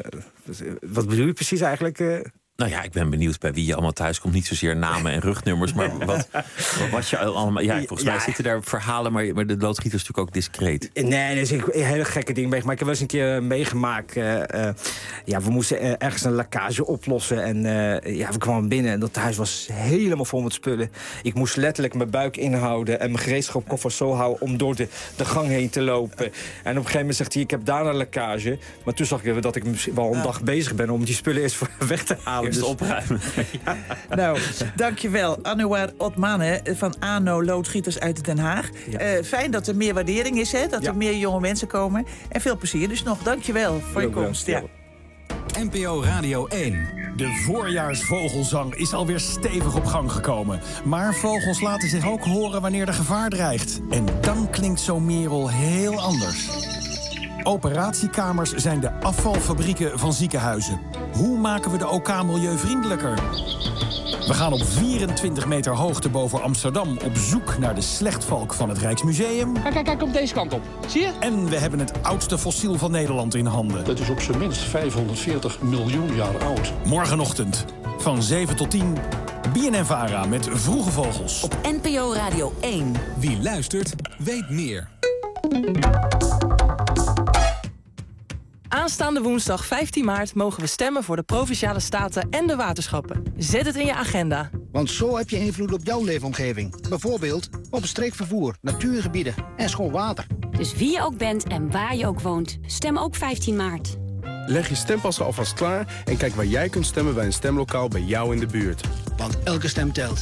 wat bedoel je precies eigenlijk? Uh... Nou ja, ik ben benieuwd bij wie je allemaal thuis komt. Niet zozeer namen en rugnummers, maar wat, wat je allemaal... Ja, volgens mij ja. zitten daar verhalen, maar, maar de loodgieter is natuurlijk ook discreet. Nee, dat is een hele gekke ding. Maar ik heb wel eens een keer meegemaakt. Uh, uh, ja, we moesten uh, ergens een lekkage oplossen. En uh, ja, we kwamen binnen en dat huis was helemaal vol met spullen. Ik moest letterlijk mijn buik inhouden en mijn gereedschapkoffer zo houden om door de, de gang heen te lopen. En op een gegeven moment zegt hij, ik heb daar een lekkage. Maar toen zag ik dat ik misschien wel een dag bezig ben om die spullen eerst weg te halen. Dus opruimen. Ja. Nou, dankjewel. Anouar Otmane van ANO Loodgieters uit Den Haag. Ja. Uh, fijn dat er meer waardering is, hè? Dat ja. er meer jonge mensen komen. En veel plezier dus nog. Dankjewel voor je komst. Ja. N P O Radio één. De voorjaarsvogelzang is alweer stevig op gang gekomen. Maar vogels laten zich ook horen wanneer er gevaar dreigt. En dan klinkt zo'n merel heel anders. Operatiekamers zijn de afvalfabrieken van ziekenhuizen. Hoe maken we de O K milieuvriendelijker? We gaan op vierentwintig meter hoogte boven Amsterdam op zoek naar de slechtvalk van het Rijksmuseum. Kijk, kijk, kijk, op deze kant op. Zie je? En we hebben het oudste fossiel van Nederland in handen. Dat is op zijn minst vijfhonderdveertig miljoen jaar oud. Morgenochtend, van zeven tot tien, B N N VARA met Vroege Vogels. Op N P O Radio één. Wie luistert, weet meer. Aanstaande woensdag vijftien maart mogen we stemmen voor de Provinciale Staten en de waterschappen. Zet het in je agenda. Want zo heb je invloed op jouw leefomgeving. Bijvoorbeeld op streekvervoer, natuurgebieden en schoon water. Dus wie je ook bent en waar je ook woont, stem ook vijftien maart. Leg je stempassen alvast klaar en kijk waar jij kunt stemmen bij een stemlokaal bij jou in de buurt. Want elke stem telt.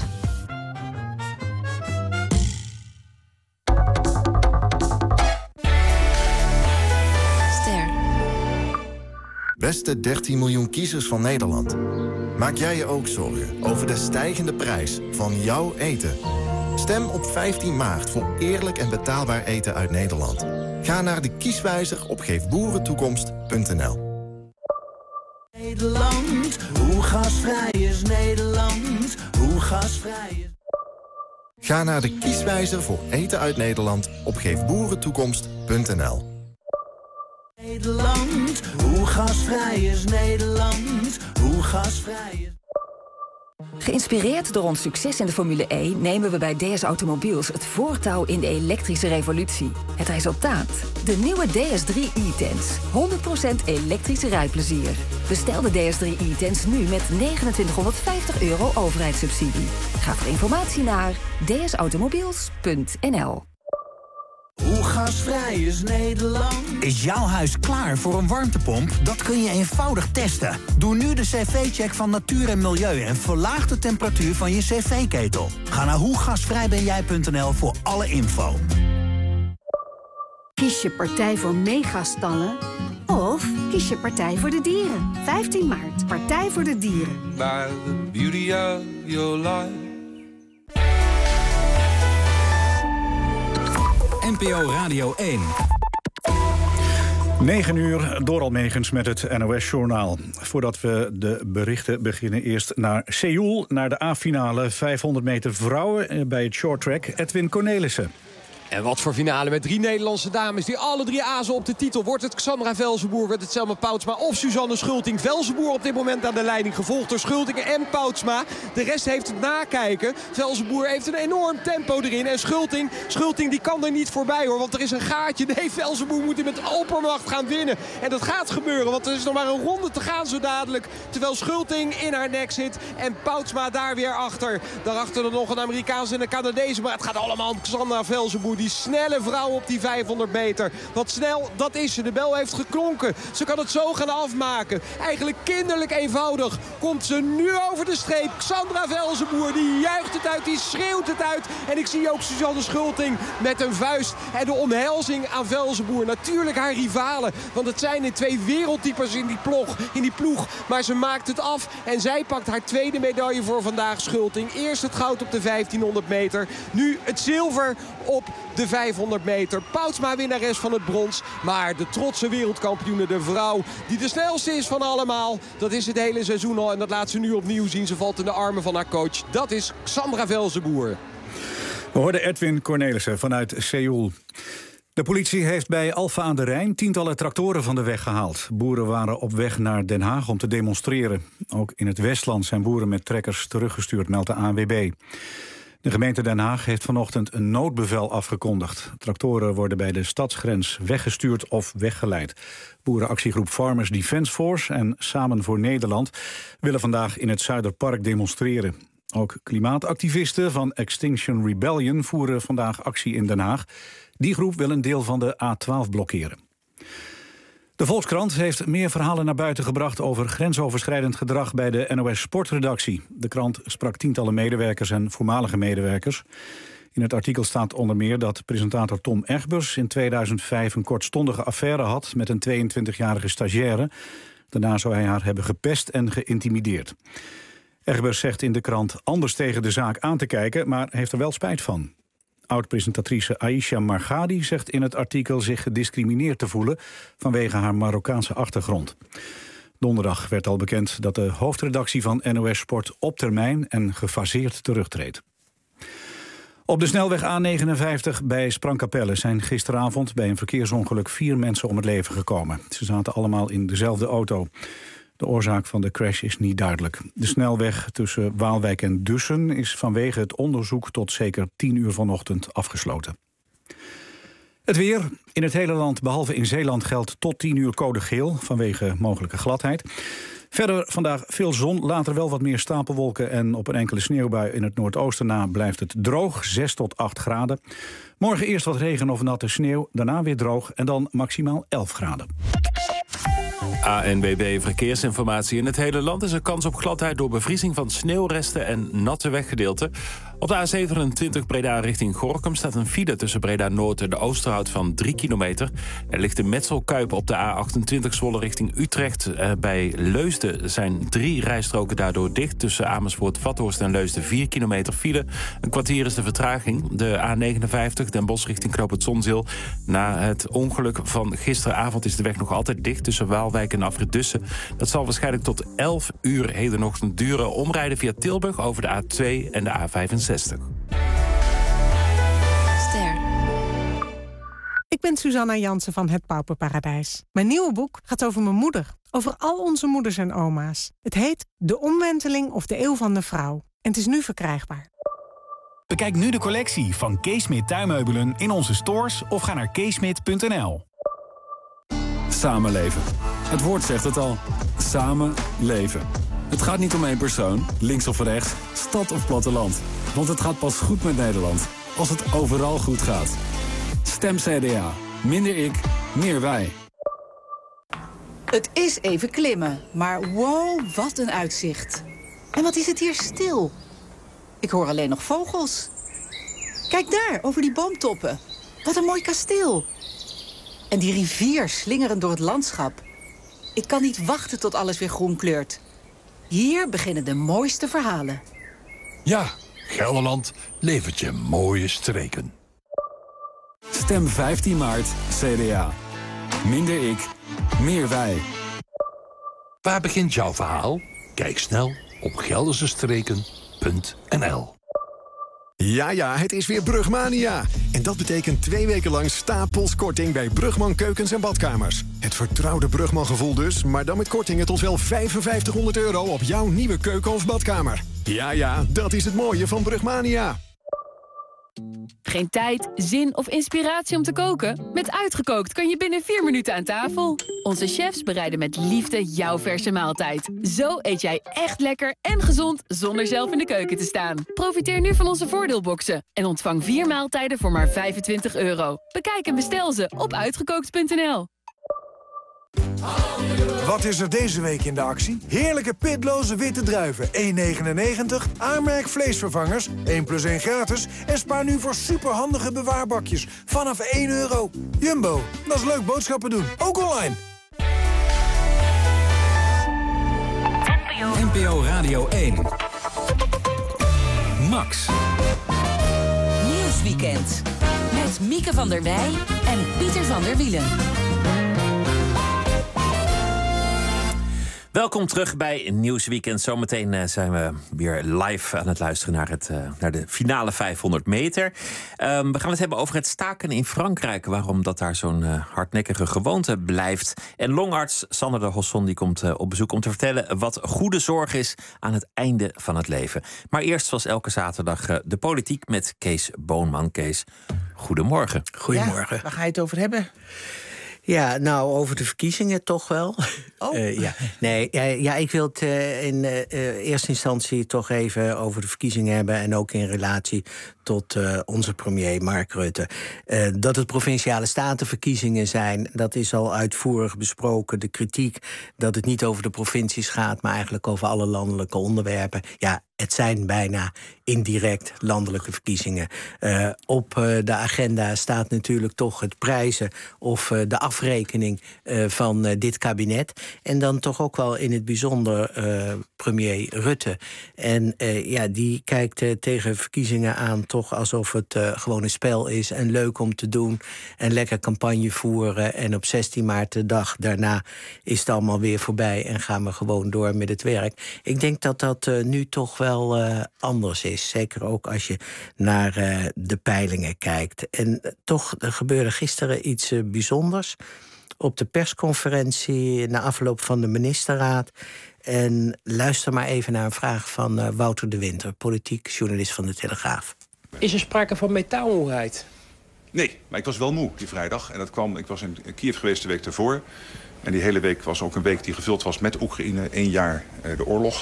Beste dertien miljoen kiezers van Nederland. Maak jij je ook zorgen over de stijgende prijs van jouw eten? Stem op vijftien maart voor eerlijk en betaalbaar eten uit Nederland. Ga naar de kieswijzer op geef boeren toekomst punt n l. Nederland, hoe gasvrij is Nederland? Hoe gasvrij is... Ga naar de kieswijzer voor eten uit Nederland op geef boeren toekomst punt n l. Nederland, hoe gasvrij is Nederland? Hoe gasvrij is... Geïnspireerd door ons succes in de Formule E... nemen we bij D S Automobiels het voortouw in de elektrische revolutie. Het resultaat? De nieuwe D S drie e-Tens. honderd procent elektrische rijplezier. Bestel de D S drie e-Tens nu met negenentwintighonderdvijftig euro overheidssubsidie. Ga voor informatie naar d s automobiels punt n l. Hoe gasvrij is Nederland. Is jouw huis klaar voor een warmtepomp? Dat kun je eenvoudig testen. Doe nu de cv-check van Natuur en Milieu en verlaag de temperatuur van je cv-ketel. Ga naar hoe gasvrij ben jij punt n l voor alle info. Kies je partij voor megastallen of kies je Partij voor de Dieren? vijftien maart, Partij voor de Dieren. By the beauty of your life. N P O Radio één. negen uur, Doral Megens met het N O S-journaal. Voordat we de berichten beginnen, eerst naar Seoul... naar de A-finale vijfhonderd meter vrouwen bij het shorttrack. Edwin Cornelissen. En wat voor finale met drie Nederlandse dames die alle drie azen op de titel. Wordt het Xandra Velzenboer, wordt het Selma Poutsma of Suzanne Schulting. Velzenboer op dit moment aan de leiding, gevolgd door Schulting en Poutsma. De rest heeft het nakijken. Velzenboer heeft een enorm tempo erin. En Schulting, Schulting die kan er niet voorbij hoor, want er is een gaatje. Nee, Velzenboer moet hij met oppermacht gaan winnen. En dat gaat gebeuren, want er is nog maar een ronde te gaan zo dadelijk. Terwijl Schulting in haar nek zit en Poutsma daar weer achter. Daarachter er nog een Amerikaanse en een Canadees. Maar het gaat allemaal om Xandra Velzenboer. Die snelle vrouw op die vijfhonderd meter. Wat snel, dat is ze. De bel heeft geklonken. Ze kan het zo gaan afmaken. Eigenlijk kinderlijk eenvoudig. Komt ze nu over de streep. Xandra Velzenboer, die juicht het uit, die schreeuwt het uit. En ik zie ook Suzanne Schulting met een vuist en de omhelzing aan Velzenboer. Natuurlijk haar rivalen, want het zijn de twee wereldtypes in die, ploeg, in die ploeg. Maar ze maakt het af en zij pakt haar tweede medaille voor vandaag, Schulting. Eerst het goud op de vijftienhonderd meter. Nu het zilver op de vijfhonderd meter. Poutsma winnares van het brons. Maar de trotse wereldkampioene, de vrouw die de snelste is van allemaal. Dat is het hele seizoen al en dat laat ze nu opnieuw zien. Ze valt in de armen van haar coach. Dat is Xandra Velzenboer. We hoorden Edwin Cornelissen vanuit Seoul. De politie heeft bij Alphen aan de Rijn tientallen tractoren van de weg gehaald. Boeren waren op weg naar Den Haag om te demonstreren. Ook in het Westland zijn boeren met trekkers teruggestuurd, meldt de A N W B. De gemeente Den Haag heeft vanochtend een noodbevel afgekondigd. Tractoren worden bij de stadsgrens weggestuurd of weggeleid. Boerenactiegroep Farmers Defence Force en Samen voor Nederland willen vandaag in het Zuiderpark demonstreren. Ook klimaatactivisten van Extinction Rebellion voeren vandaag actie in Den Haag. Die groep wil een deel van de A twaalf blokkeren. De Volkskrant heeft meer verhalen naar buiten gebracht over grensoverschrijdend gedrag bij de N O S Sportredactie. De krant sprak tientallen medewerkers en voormalige medewerkers. In het artikel staat onder meer dat presentator Tom Egbers in tweeduizend vijf een kortstondige affaire had met een tweeëntwintigjarige stagiaire. Daarna zou hij haar hebben gepest en geïntimideerd. Egbers zegt in de krant anders tegen de zaak aan te kijken, maar heeft er wel spijt van. Oud-presentatrice Aisha Margadi zegt in het artikel zich gediscrimineerd te voelen vanwege haar Marokkaanse achtergrond. Donderdag werd al bekend dat de hoofdredactie van N O S Sport op termijn en gefaseerd terugtreedt. Op de snelweg A negenenvijftig bij Sprangkapelle zijn gisteravond bij een verkeersongeluk vier mensen om het leven gekomen. Ze zaten allemaal in dezelfde auto. De oorzaak van de crash is niet duidelijk. De snelweg tussen Waalwijk en Dussen is vanwege het onderzoek tot zeker tien uur vanochtend afgesloten. Het weer. In het hele land, behalve in Zeeland, geldt tot tien uur code geel vanwege mogelijke gladheid. Verder vandaag veel zon, later wel wat meer stapelwolken en op een enkele sneeuwbui in het noordoosten na blijft het droog, zes tot acht graden. Morgen eerst wat regen of natte sneeuw, daarna weer droog en dan maximaal elf graden. A N W B Verkeersinformatie. In het hele land is er kans op gladheid door bevriezing van sneeuwresten en natte weggedeelten. Op de A zevenentwintig Breda richting Gorinchem staat een file tussen Breda-Noord en de Oosterhout van drie kilometer. Er ligt een metselkuip op de A achtentwintig Zwolle richting Utrecht. Bij Leusden zijn drie rijstroken daardoor dicht. Tussen Amersfoort, Vathorst en Leusden vier kilometer file. Een kwartier is de vertraging. De A negenenvijftig Den Bosch richting Knoop het Zonzeel. Na het ongeluk van gisteravond is de weg nog altijd dicht tussen Waalwijk en Afrit Dussen. Dat zal waarschijnlijk tot elf uur hedenochtend duren. Omrijden via Tilburg over de A twee en de A vijfenzestig. Ster. Ik ben Susanna Jansen van Het Pauperparadijs. Mijn nieuwe boek gaat over mijn moeder. Over al onze moeders en oma's. Het heet De Omwenteling of de Eeuw van de Vrouw. En het is nu verkrijgbaar. Bekijk nu de collectie van Keesmit tuinmeubelen in onze stores of ga naar keesmit punt n l. Samenleven. Het woord zegt het al. Samen leven. Het gaat niet om één persoon, links of rechts, stad of platteland. Want het gaat pas goed met Nederland als het overal goed gaat. Stem C D A. Minder ik, meer wij. Het is even klimmen, maar wow, wat een uitzicht. En wat is het hier stil. Ik hoor alleen nog vogels. Kijk daar, over die boomtoppen. Wat een mooi kasteel. En die rivier slingerend door het landschap. Ik kan niet wachten tot alles weer groen kleurt. Hier beginnen de mooiste verhalen. Ja, Gelderland levert je mooie streken. Stem vijftien maart C D A. Minder ik, meer wij. Waar begint jouw verhaal? Kijk snel op geldersestreken punt n l. Ja, ja, het is weer Brugmania. En dat betekent twee weken lang stapels korting bij Brugman Keukens en Badkamers. Het vertrouwde Brugman gevoel dus, maar dan met kortingen tot wel vijfenvijftighonderd euro op jouw nieuwe keuken of badkamer. Ja, ja, dat is het mooie van Brugmania. Geen tijd, zin of inspiratie om te koken? Met Uitgekookt kan je binnen vier minuten aan tafel. Onze chefs bereiden met liefde jouw verse maaltijd. Zo eet jij echt lekker en gezond zonder zelf in de keuken te staan. Profiteer nu van onze voordeelboxen en ontvang vier maaltijden voor maar vijfentwintig euro. Bekijk en bestel ze op uitgekookt punt n l. Wat is er deze week in de actie? Heerlijke pitloze witte druiven, één negenennegentig. Aanmerk vleesvervangers, één plus één gratis. En spaar nu voor superhandige bewaarbakjes vanaf één euro. Jumbo, dat is leuk boodschappen doen, ook online. N P O Radio één. Max. Nieuwsweekend. Met Mieke van der Wij en Pieter van der Wielen. Welkom terug bij Nieuwsweekend. Zometeen uh, zijn we weer live aan het luisteren naar, het, uh, naar de finale vijfhonderd meter. Um, we gaan het hebben over het staken in Frankrijk. Waarom dat daar zo'n uh, hardnekkige gewoonte blijft. En longarts Sander de Hosson die komt uh, op bezoek om te vertellen wat goede zorg is aan het einde van het leven. Maar eerst zoals elke zaterdag uh, de politiek met Kees Boonman. Kees, goedemorgen. Goedemorgen. Ja, waar ga je het over hebben? Ja, nou, over de verkiezingen toch wel. Oh. uh, ja. Nee, ja, ja, ik wil het uh, in uh, eerste instantie toch even over de verkiezingen hebben. En ook in relatie tot uh, onze premier Mark Rutte. Uh, dat het provinciale statenverkiezingen zijn, dat is al uitvoerig besproken. De kritiek dat het niet over de provincies gaat, maar eigenlijk over alle landelijke onderwerpen. Ja, het zijn bijna indirect landelijke verkiezingen. Uh, op uh, de agenda staat natuurlijk toch het prijzen of uh, de afrekening uh, van uh, dit kabinet. En dan toch ook wel in het bijzonder uh, premier Rutte. En uh, ja, die kijkt uh, tegen verkiezingen aan toch alsof het uh, gewoon een spel is en leuk om te doen. En lekker campagne voeren. En op zestien maart, de dag daarna, is het allemaal weer voorbij en gaan we gewoon door met het werk. Ik denk dat dat uh, nu toch wel uh, anders is. Zeker ook als je naar uh, de peilingen kijkt. En uh, toch, er gebeurde gisteren iets uh, bijzonders. Op de persconferentie na afloop van de ministerraad. En luister maar even naar een vraag van uh, Wouter de Winter, politiek journalist van de Telegraaf. Is er sprake van metaalmoeheid? Nee, maar ik was wel moe die vrijdag. En dat kwam, ik was in Kiev geweest de week daarvoor. En die hele week was ook een week die gevuld was met Oekraïne. Één jaar uh, de oorlog.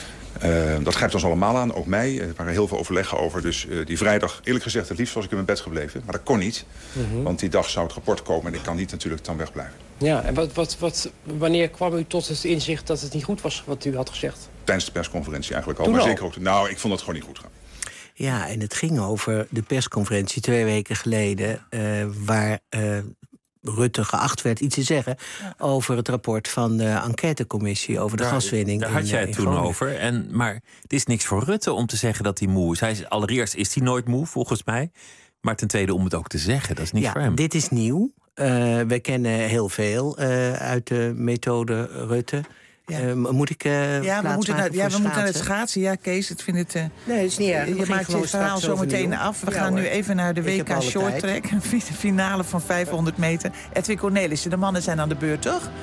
Uh, dat grijpt ons allemaal aan, ook mij. Er waren heel veel overleggen over. Dus uh, die vrijdag, eerlijk gezegd, het liefst was ik in mijn bed gebleven. Maar dat kon niet. Mm-hmm. Want die dag zou het rapport komen en ik kan niet natuurlijk dan wegblijven. Ja, en wat, wat, wat, wanneer kwam u tot het inzicht dat het niet goed was wat u had gezegd? Tijdens de persconferentie eigenlijk al. Toen maar al? zeker ook. Nou, ik vond het gewoon niet goed gaan. Ja, en het ging over de persconferentie twee weken geleden, uh, waar uh, Rutte geacht werd iets te zeggen ja. over het rapport van de enquêtecommissie over de daar, gaswinning. Daar had in, jij het in toen Groningen. over. En, maar het is niks voor Rutte om te zeggen dat hij moe is. Hij is allereerst is hij nooit moe, volgens mij. Maar ten tweede om het ook te zeggen, dat is niet ja, voor hem. Dit is nieuw. Uh, we kennen heel veel uh, uit de methode Rutte. Ja. Uh, moet ik uh, ja, we moeten naar, ja, we moeten naar het schaatsen? schaatsen. Ja, Kees, ik vind het... Uh, nee, dat is niet erg. Je maakt je verhaal zo meteen af. We ja, gaan hoor. nu even naar de W K Short Track. De finale van vijfhonderd meter. Edwin Cornelissen, de mannen zijn aan de beurt, toch?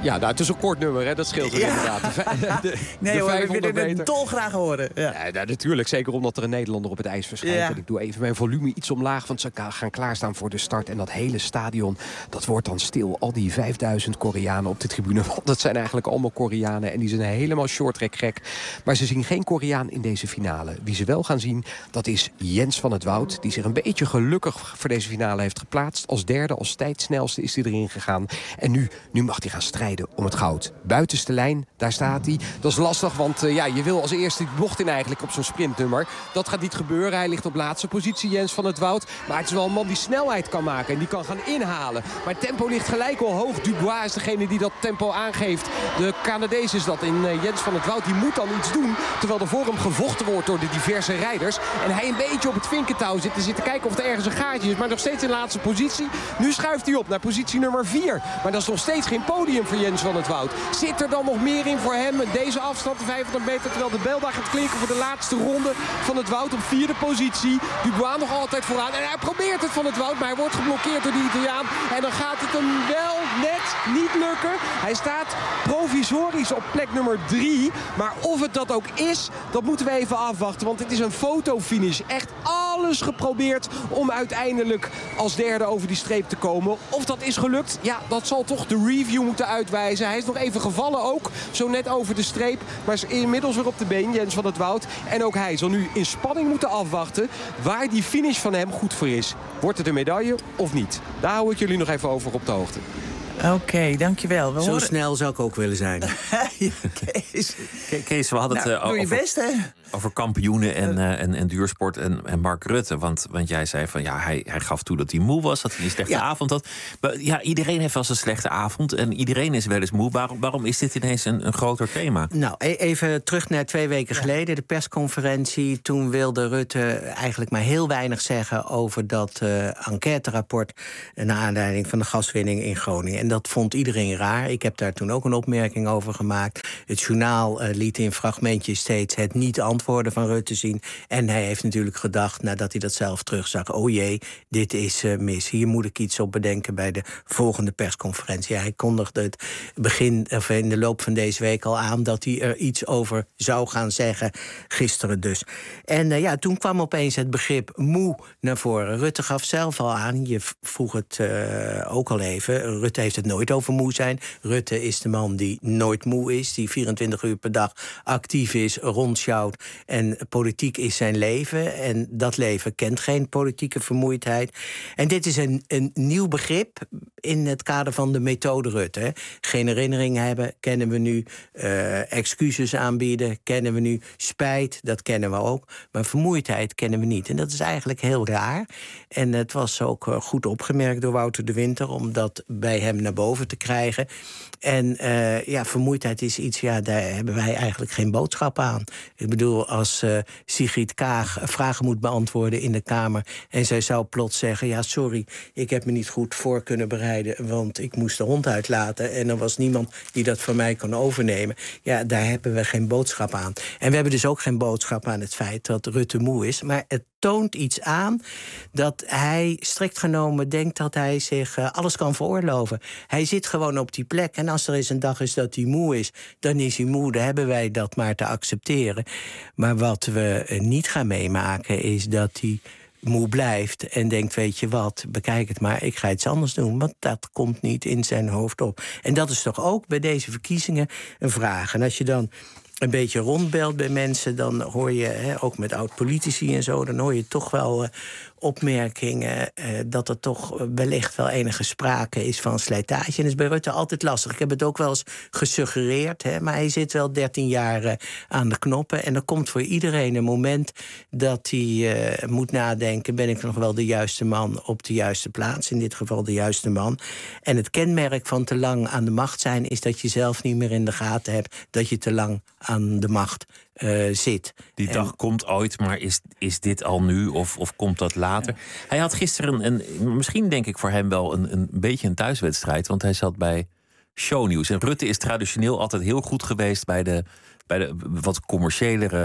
Ja, nou, het is een kort nummer, hè? Dat scheelt er ja. inderdaad. De, de, nee de hoor, we willen meter. het dolgraag horen. Ja. Ja, nou, natuurlijk, zeker omdat er een Nederlander op het ijs verschijnt. Ja. En ik doe even mijn volume iets omlaag, want ze gaan klaarstaan voor de start. En dat hele stadion, dat wordt dan stil. Al die vijfduizend Koreanen op de tribune. Want dat zijn eigenlijk allemaal Koreanen en die zijn helemaal shorttrack gek. Maar ze zien geen Koreaan in deze finale. Wie ze wel gaan zien, dat is Jens van het Woud. Die zich een beetje gelukkig voor deze finale heeft geplaatst. Als derde, als tijdsnelste is hij erin gegaan. En nu, nu mag hij gaan strijden om het goud. Buitenste lijn, daar staat hij. Dat is lastig, want uh, ja, je wil als eerste die bocht in eigenlijk op zo'n sprintnummer. Dat gaat niet gebeuren. Hij ligt op laatste positie, Jens van het Woud. Maar het is wel een man die snelheid kan maken en die kan gaan inhalen. Maar het tempo ligt gelijk al hoog. Dubois is degene die dat tempo aangeeft. De Canadees is dat in uh, Jens van het Woud. Die moet dan iets doen, terwijl er voor hem gevochten wordt door de diverse rijders. En hij een beetje op het vinkentouw zit te zitten kijken of er ergens een gaatje is. Maar nog steeds in laatste positie. Nu schuift hij op naar positie nummer vier. Maar dat is nog steeds geen podium voor Jens van het Woud. Zit er dan nog meer in voor hem? Deze afstand, de vijfhonderd meter, terwijl de bel daar gaat klinken voor de laatste ronde van het Woud op vierde positie. Dubois nog altijd vooraan. En hij probeert het van het Woud, maar hij wordt geblokkeerd door die Italiaan. En dan gaat het hem wel net niet lukken. Hij staat provisorisch op plek nummer drie. Maar of het dat ook is, dat moeten we even afwachten. Want het is een fotofinish. Echt alles geprobeerd om uiteindelijk als derde over die streep te komen. Of dat is gelukt, ja, dat zal toch de review moeten uitwijzen. Hij is nog even gevallen ook, zo net over de streep. Maar is inmiddels weer op de been, Jens van het Woud. En ook hij zal nu in spanning moeten afwachten waar die finish van hem goed voor is. Wordt het een medaille of niet? Daar hou ik jullie nog even over op de hoogte. Oké, okay, dankjewel. We Zo horen... snel zou ik ook willen zijn. ja, Kees. Kees, we hadden nou, het uh, doe je over, best, hè? over kampioenen en, uh, en, en duursport en, en Mark Rutte. Want, want jij zei van ja, hij, hij gaf toe dat hij moe was, dat hij een slechte ja. avond had. Maar ja, iedereen heeft wel eens een slechte avond en iedereen is wel eens moe. Waarom, waarom is dit ineens een, een groter thema? Nou, even terug naar twee weken ja. geleden, de persconferentie. Toen wilde Rutte eigenlijk maar heel weinig zeggen over dat uh, enquêterapport naar aanleiding van de gaswinning in Groningen. En dat vond iedereen raar. Ik heb daar toen ook een opmerking over gemaakt. Het journaal uh, liet in fragmentjes steeds het niet antwoorden van Rutte zien. En hij heeft natuurlijk gedacht, nadat hij dat zelf terugzag, oh jee, dit is uh, mis. Hier moet ik iets op bedenken bij de volgende persconferentie. Hij kondigde het begin, of in de loop van deze week al aan dat hij er iets over zou gaan zeggen. Gisteren dus. En uh, ja, toen kwam opeens het begrip moe naar voren. Rutte gaf zelf al aan, je vroeg het uh, ook al even, Rutte heeft het nooit over moe zijn. Rutte is de man die nooit moe is, die vierentwintig uur per dag actief is, rondsjouwt. En politiek is zijn leven. En dat leven kent geen politieke vermoeidheid. En dit is een, een nieuw begrip in het kader van de methode Rutte. Hè. Geen herinnering hebben, kennen we nu. Uh, excuses aanbieden, kennen we nu. Spijt, dat kennen we ook. Maar vermoeidheid kennen we niet. En dat is eigenlijk heel raar. En het was ook goed opgemerkt door Wouter de Winter om dat bij hem naar boven te krijgen. En uh, ja, vermoeidheid is iets, ja, daar hebben wij eigenlijk geen boodschap aan. Ik bedoel, als uh, Sigrid Kaag vragen moet beantwoorden in de Kamer en zij zou plots zeggen, ja, sorry, ik heb me niet goed voor kunnen bereiden, want ik moest de hond uitlaten en er was niemand die dat van mij kon overnemen. Ja, daar hebben we geen boodschap aan. En we hebben dus ook geen boodschap aan het feit dat Rutte moe is, maar het toont iets aan dat hij strikt genomen denkt dat hij zich uh, alles kan veroorloven. Hij zit gewoon op die plek en als er eens een dag is dat hij moe is, dan is hij moe. Dan hebben wij dat maar te accepteren. Maar wat we uh, niet gaan meemaken is dat hij moe blijft en denkt, weet je wat, bekijk het maar, ik ga iets anders doen. Want dat komt niet in zijn hoofd op. En dat is toch ook bij deze verkiezingen een vraag. En als je dan een beetje rondbelt bij mensen, dan hoor je, hè, ook met oud-politici en zo, dan hoor je toch wel uh, opmerkingen uh, dat er toch wellicht wel enige sprake is van slijtage. En dat is bij Rutte altijd lastig. Ik heb het ook wel eens gesuggereerd, hè, maar hij zit wel dertien jaar uh, aan de knoppen. En er komt voor iedereen een moment dat hij uh, moet nadenken, ben ik nog wel de juiste man op de juiste plaats? In dit geval de juiste man. En het kenmerk van te lang aan de macht zijn is dat je zelf niet meer in de gaten hebt dat je te lang aan de macht uh, zit. Die dag en komt ooit, maar is, is dit al nu of, of komt dat later? Ja. Hij had gisteren, een, een, misschien denk ik voor hem wel een, een beetje een thuiswedstrijd, want hij zat bij Shownieuws. En Rutte is traditioneel altijd heel goed geweest bij de, bij de wat commerciëlere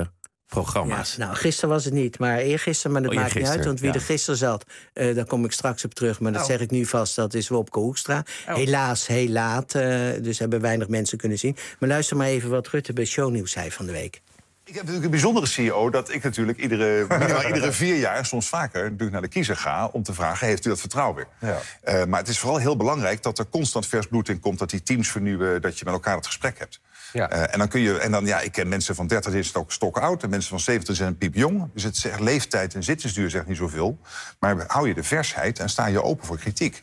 programma's. Ja, nou, gisteren was het niet, maar eergisteren, maar dat Oh, maakt niet uit. Want wie ja. er gisteren zat, uh, daar kom ik straks op terug. Maar dat Oh. zeg ik nu vast, dat is Wopke Hoekstra. Oh. Helaas heel laat, uh, dus hebben weinig mensen kunnen zien. Maar luister maar even wat Rutte bij Shownieuws zei van de week. Ik heb natuurlijk een bijzondere C E O dat ik natuurlijk iedere, minimaal iedere vier jaar, soms vaker, natuurlijk naar de kiezer ga om te vragen: heeft u dat vertrouwen weer? Ja. Uh, maar het is vooral heel belangrijk dat er constant vers bloed in komt, dat die teams vernieuwen, dat je met elkaar het gesprek hebt. Ja. Uh, en dan kun je, en dan, ja, ik ken mensen van dertig die zijn stok oud, en mensen van zeventig zijn piepjong. Dus het zegt leeftijd en zittensduur zegt niet zoveel. Maar hou je de versheid en sta je open voor kritiek.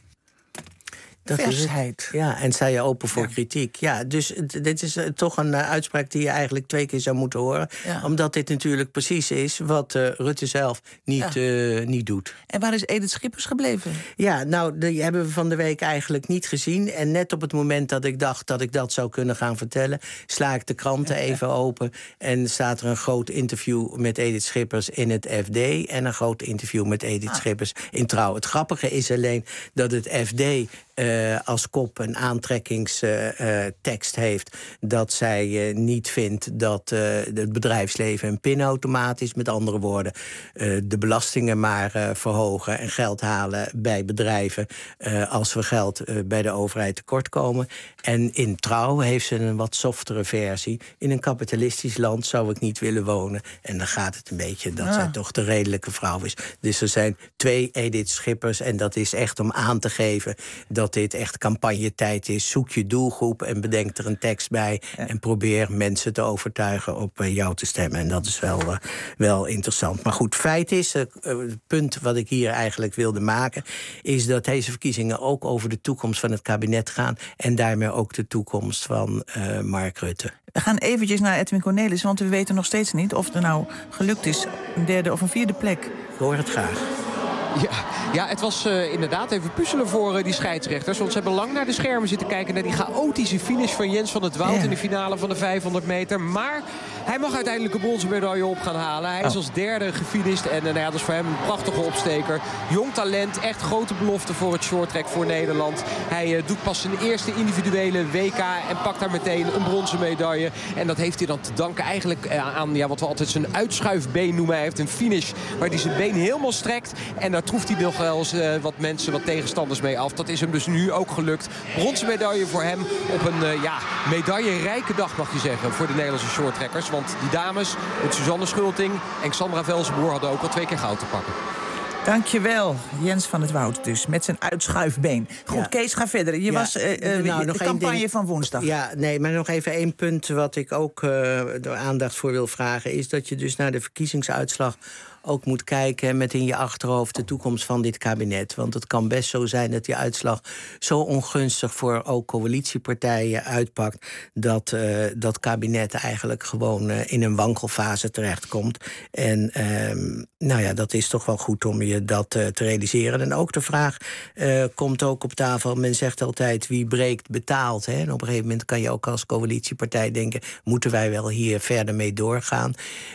Dat Versheid. Is ja, en sta je open voor ja. kritiek. Ja, dus d- dit is uh, toch een uh, uitspraak die je eigenlijk twee keer zou moeten horen. Ja. Omdat dit natuurlijk precies is wat uh, Rutte zelf niet, ja. uh, niet doet. En waar is Edith Schippers gebleven? Ja, nou, die hebben we van de week eigenlijk niet gezien. En net op het moment dat ik dacht dat ik dat zou kunnen gaan vertellen, sla ik de kranten even open. En staat er een groot interview met Edith Schippers in het F D. En een groot interview met Edith ah. Schippers in Trouw. Het grappige is alleen dat het F D Uh, als kop een aantrekkingstekst uh, uh, heeft dat zij uh, niet vindt dat uh, het bedrijfsleven een pinautomaat is. Met andere woorden, uh, de belastingen maar uh, verhogen en geld halen bij bedrijven uh, als we geld uh, bij de overheid tekort komen. En in Trouw heeft ze een wat softere versie. In een kapitalistisch land zou ik niet willen wonen. En dan gaat het een beetje dat ja. zij toch de redelijke vrouw is. Dus er zijn twee Edith Schippers en dat is echt om aan te geven dat dat dit echt campagnetijd is. Zoek je doelgroep en bedenk er een tekst bij. Ja. En probeer mensen te overtuigen op uh, jou te stemmen. En dat is wel, uh, wel interessant. Maar goed, feit is, uh, het punt wat ik hier eigenlijk wilde maken, is dat deze verkiezingen ook over de toekomst van het kabinet gaan. En daarmee ook de toekomst van uh, Mark Rutte. We gaan eventjes naar Edwin Cornelis, want we weten nog steeds niet of er nou gelukt is een derde of een vierde plek. Ik hoor het graag. Ja, ja, het was uh, inderdaad even puzzelen voor uh, die scheidsrechters. Want ze hebben lang naar de schermen zitten kijken naar die chaotische finish van Jens van het Woud yeah. in de finale van de vijfhonderd meter. Maar hij mag uiteindelijk een bronzen medaille op gaan halen. Hij is oh. als derde gefinished en uh, nou ja, dat is voor hem een prachtige opsteker. Jong talent, echt grote belofte voor het shorttrack voor Nederland. Hij uh, doet pas zijn eerste individuele W K en pakt daar meteen een bronzen medaille. En dat heeft hij dan te danken eigenlijk uh, aan ja, wat we altijd zijn uitschuifbeen noemen. Hij heeft een finish waar hij zijn been helemaal strekt en daar troeft hij nog wel eens uh, wat mensen, wat tegenstanders mee af. Dat is hem dus nu ook gelukt. Bronzen medaille voor hem op een uh, ja, medaillerijke dag, mag je zeggen, voor de Nederlandse shorttrackers. Want die dames, met Suzanne Schulting en Xandra Velzenboer, hadden ook al twee keer goud te pakken. Dankjewel, Jens van het Woud dus, met zijn uitschuifbeen. Goed, ja. Kees, ga verder. Je ja. was uh, uh, nou, de campagne ding, van woensdag. Ja, nee, maar nog even één punt wat ik ook uh, de aandacht voor wil vragen, is dat je dus naar de verkiezingsuitslag ook moet kijken met in je achterhoofd de toekomst van dit kabinet. Want het kan best zo zijn dat die uitslag zo ongunstig voor ook coalitiepartijen uitpakt, dat uh, dat kabinet eigenlijk gewoon uh, in een wankelfase terechtkomt. En uh, nou ja, dat is toch wel goed om je dat uh, te realiseren. En ook de vraag uh, komt ook op tafel. Men zegt altijd wie breekt betaalt. Hè? En op een gegeven moment kan je ook als coalitiepartij denken, moeten wij wel hier verder mee doorgaan?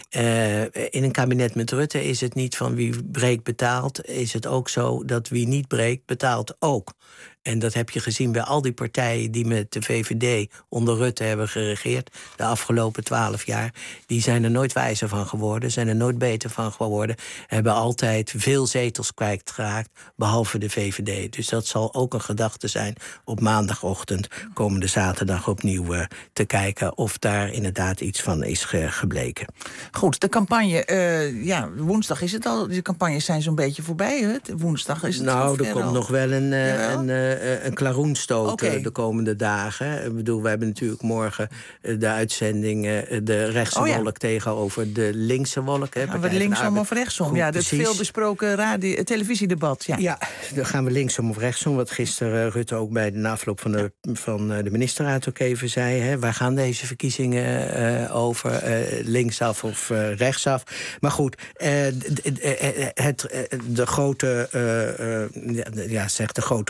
Uh, in een kabinet met Rutte is het niet van wie breekt betaalt. Is het ook zo dat wie niet breekt betaalt ook. En dat heb je gezien bij al die partijen die met de V V D onder Rutte hebben geregeerd de afgelopen twaalf jaar. Die zijn er nooit wijzer van geworden, zijn er nooit beter van geworden. Hebben altijd veel zetels kwijtgeraakt, behalve de V V D. Dus dat zal ook een gedachte zijn op maandagochtend, komende zaterdag opnieuw uh, te kijken of daar inderdaad iets van is ge- gebleken. Goed, de campagne, uh, ja, woensdag is het al. De campagnes zijn zo'n beetje voorbij. Hè? Woensdag is het. Nou, er komt al. nog wel een, uh, een uh, een klaroenstoot okay. de komende dagen. Ik bedoel, we hebben natuurlijk morgen de uitzending de rechtse oh, ja. wolk tegenover de linkse wolk. Hè, gaan we linksom of rechtsom? Goed, ja, dat veel besproken radio, televisiedebat. Ja. ja, dan gaan we linksom of rechtsom. Wat gisteren Rutte ook bij de afloop van de, van de ministerraad ook even zei. Hè, waar gaan deze verkiezingen uh, over? Uh, linksaf of uh, rechtsaf? Maar goed, uh, het, uh, het, uh, de grote, uh, uh, ja, zegt de grote prijswinnaar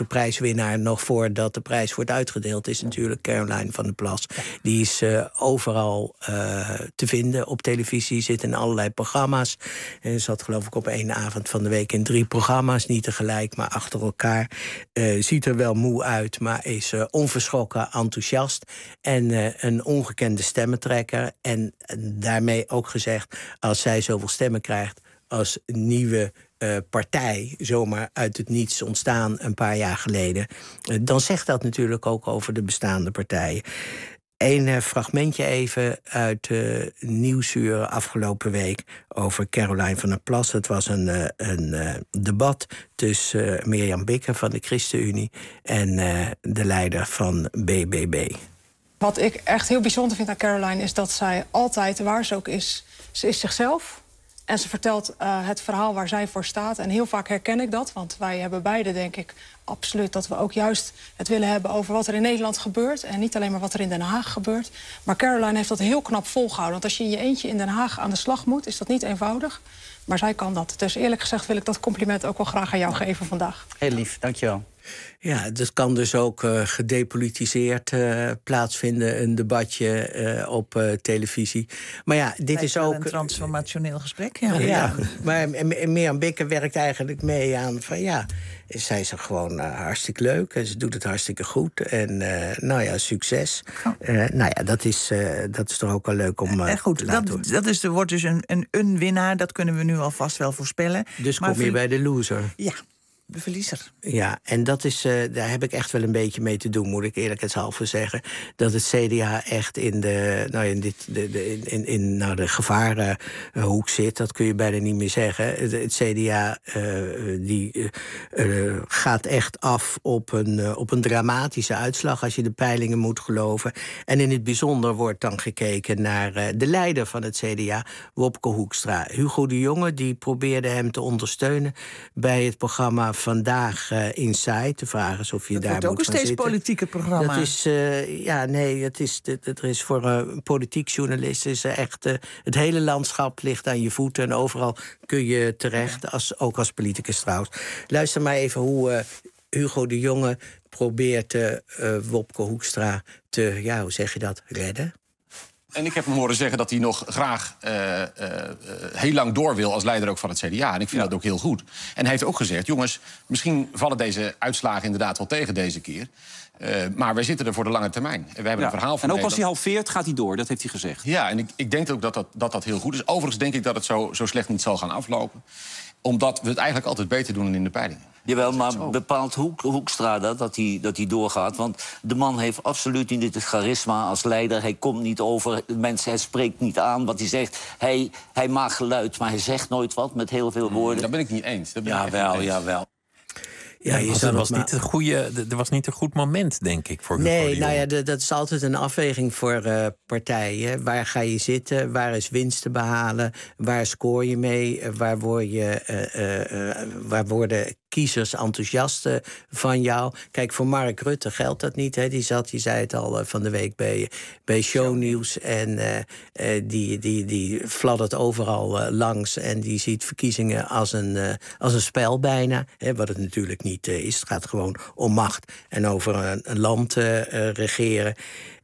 winnaar nog voordat de prijs wordt uitgedeeld is natuurlijk Caroline van der Plas. Die is uh, overal uh, te vinden op televisie, zit in allerlei programma's. En zat geloof ik op één avond van de week in drie programma's, niet tegelijk, maar achter elkaar. Uh, ziet er wel moe uit, maar is uh, onverschrokken enthousiast. En uh, een ongekende stemmentrekker. En uh, daarmee ook gezegd, als zij zoveel stemmen krijgt als nieuwe uh, partij, zomaar uit het niets ontstaan een paar jaar geleden, uh, dan zegt dat natuurlijk ook over de bestaande partijen. Eén uh, fragmentje even uit uh, Nieuwsuur afgelopen week over Caroline van der Plas. Het was een, uh, een uh, debat tussen uh, Mirjam Bikker van de ChristenUnie en uh, de leider van B B B. Wat ik echt heel bijzonder vind aan Caroline is dat zij altijd, waar ze ook is, ze is zichzelf. En ze vertelt uh, het verhaal waar zij voor staat. En heel vaak herken ik dat, want wij hebben beide, denk ik, absoluut dat we ook juist het willen hebben over wat er in Nederland gebeurt. En niet alleen maar wat er in Den Haag gebeurt. Maar Caroline heeft dat heel knap volgehouden. Want als je in je eentje in Den Haag aan de slag moet, is dat niet eenvoudig. Maar zij kan dat. Dus eerlijk gezegd wil ik dat compliment ook wel graag aan jou geven vandaag. Heel lief, dankjewel. Ja, dat kan dus ook uh, gedepolitiseerd uh, plaatsvinden, een debatje uh, op uh, televisie. Maar ja, dit Lijkt is wel ook een transformationeel gesprek. Ja, ja, ja. Maar Mirjam Bikker werkt eigenlijk mee aan van ja, zij is er gewoon uh, hartstikke leuk en ze doet het hartstikke goed en uh, nou ja, succes. Oh. Uh, nou ja, dat is, uh, dat is toch ook wel leuk om uh, en goed, te laten dat, dat is, er wordt dus een, een, een winnaar, dat kunnen we nu alvast wel voorspellen. Dus maar kom je ver... bij de loser. Ja. De verliezer. Ja, en dat is, uh, daar heb ik echt wel een beetje mee te doen, moet ik eerlijkheidshalve zeggen. Dat het C D A echt in de, nou in dit, de, de, in, in, nou de gevarenhoek zit. Dat kun je bijna niet meer zeggen. Het, het C D A uh, die, uh, uh, gaat echt af op een, uh, op een dramatische uitslag, als je de peilingen moet geloven. En in het bijzonder wordt dan gekeken naar uh, de leider van het C D A, Wopke Hoekstra. Hugo de Jonge die probeerde hem te ondersteunen bij het programma Vandaag uh, Inside. De vraag is of je dat daar wordt moet ook een steeds zitten. politieke programma. Dat is, uh, ja, nee, het is, het, het is voor een uh, politiek journalist is uh, echt uh, het hele landschap ligt aan je voeten en overal kun je terecht, als, ook als politicus trouwens. Luister maar even hoe uh, Hugo de Jonge probeert uh, uh, Wopke Hoekstra te, ja, hoe zeg je dat, redden? En ik heb hem horen zeggen dat hij nog graag uh, uh, heel lang door wil als leider ook van het C D A. En ik vind ja. dat ook heel goed. En hij heeft ook gezegd, jongens, misschien vallen deze uitslagen inderdaad wel tegen deze keer. Uh, maar wij zitten er voor de lange termijn. En we hebben ja. een verhaal van. En ook als dat... hij halveert, gaat hij door. Dat heeft hij gezegd. Ja, en ik, ik denk ook dat dat, dat dat heel goed is. Overigens denk ik dat het zo, zo slecht niet zal gaan aflopen. Omdat we het eigenlijk altijd beter doen dan in de peilingen. Jawel, maar bepaalt Hoek, Hoekstra dat, dat hij, dat hij doorgaat? Want de man heeft absoluut niet het charisma als leider. Hij komt niet over, mensen, hij spreekt niet aan wat hij zegt. Hij, hij maakt geluid, maar hij zegt nooit wat met heel veel woorden. Daar ben ik niet eens. Dat ben ja, ik wel, eens. ja, wel. Ja, je ja, er was, niet een goede, er was niet een goed moment, denk ik, voor Hugo de Jonge. Nee, nou ja, de, dat is altijd een afweging voor uh, partijen. Waar ga je zitten? Waar is winst te behalen? Waar scoor je mee? Uh, waar, word je, uh, uh, uh, waar worden kiezers enthousiast uh, van jou? Kijk, voor Mark Rutte geldt dat niet. Hè? Die zat, je zei het al uh, van de week bij, bij Shownieuws. En uh, uh, die, die, die fladdert overal uh, langs. En die ziet verkiezingen als een, uh, als een spel bijna. Hè? Wat het natuurlijk niet is. Het gaat gewoon om macht en over een, een land uh, uh, regeren.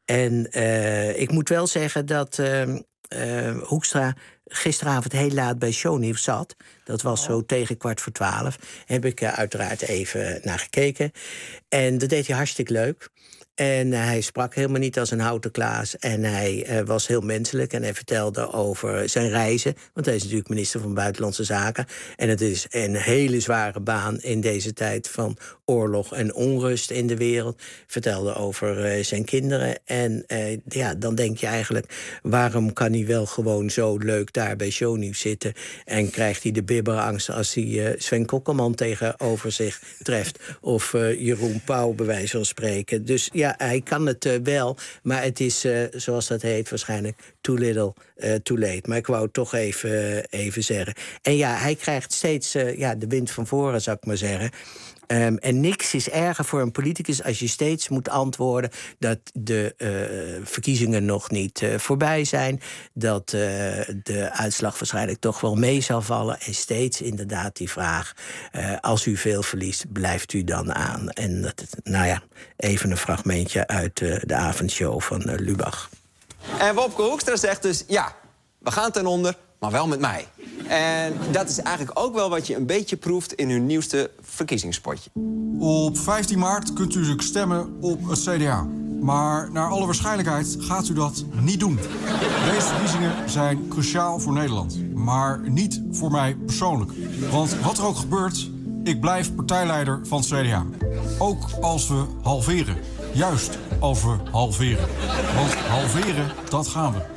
En uh, ik moet wel zeggen dat uh, uh, Hoekstra gisteravond heel laat bij Shownieuws zat. Dat was zo tegen kwart voor twaalf. Heb ik uh, uiteraard even naar gekeken. En dat deed hij hartstikke leuk. En uh, hij sprak helemaal niet als een houten Klaas. En hij uh, was heel menselijk. En hij vertelde over zijn reizen. Want hij is natuurlijk minister van Buitenlandse Zaken. En het is een hele zware baan in deze tijd van oorlog en onrust in de wereld. Vertelde over uh, zijn kinderen. En uh, ja, dan denk je eigenlijk, waarom kan hij wel gewoon zo leuk daar bij Shownieuws zitten? En krijgt hij de bibberangst als hij uh, Sven Kokkelman tegenover zich treft? Of uh, Jeroen Pauw, bij wijze van spreken. Dus ja, hij kan het uh, wel, maar het is, uh, zoals dat heet, waarschijnlijk too little, uh, too late. Maar ik wou het toch even, uh, even zeggen. En ja, hij krijgt steeds uh, ja, de wind van voren, zou ik maar zeggen. Um, en niks is erger voor een politicus als je steeds moet antwoorden dat de uh, verkiezingen nog niet uh, voorbij zijn, dat uh, de uitslag waarschijnlijk toch wel mee zal vallen en steeds inderdaad die vraag, uh, als u veel verliest, blijft u dan aan? En dat, nou ja, even een fragmentje uit uh, de avondshow van uh, Lubach. En Wopke Hoekstra zegt dus, ja, we gaan ten onder, maar wel met mij. En dat is eigenlijk ook wel wat je een beetje proeft in hun nieuwste verkiezingspotje. Op vijftien maart kunt u dus stemmen op het C D A. Maar naar alle waarschijnlijkheid gaat u dat niet doen. Deze verkiezingen zijn cruciaal voor Nederland. Maar niet voor mij persoonlijk. Want wat er ook gebeurt, ik blijf partijleider van het C D A. Ook als we halveren. Juist als we halveren. Want halveren, dat gaan we.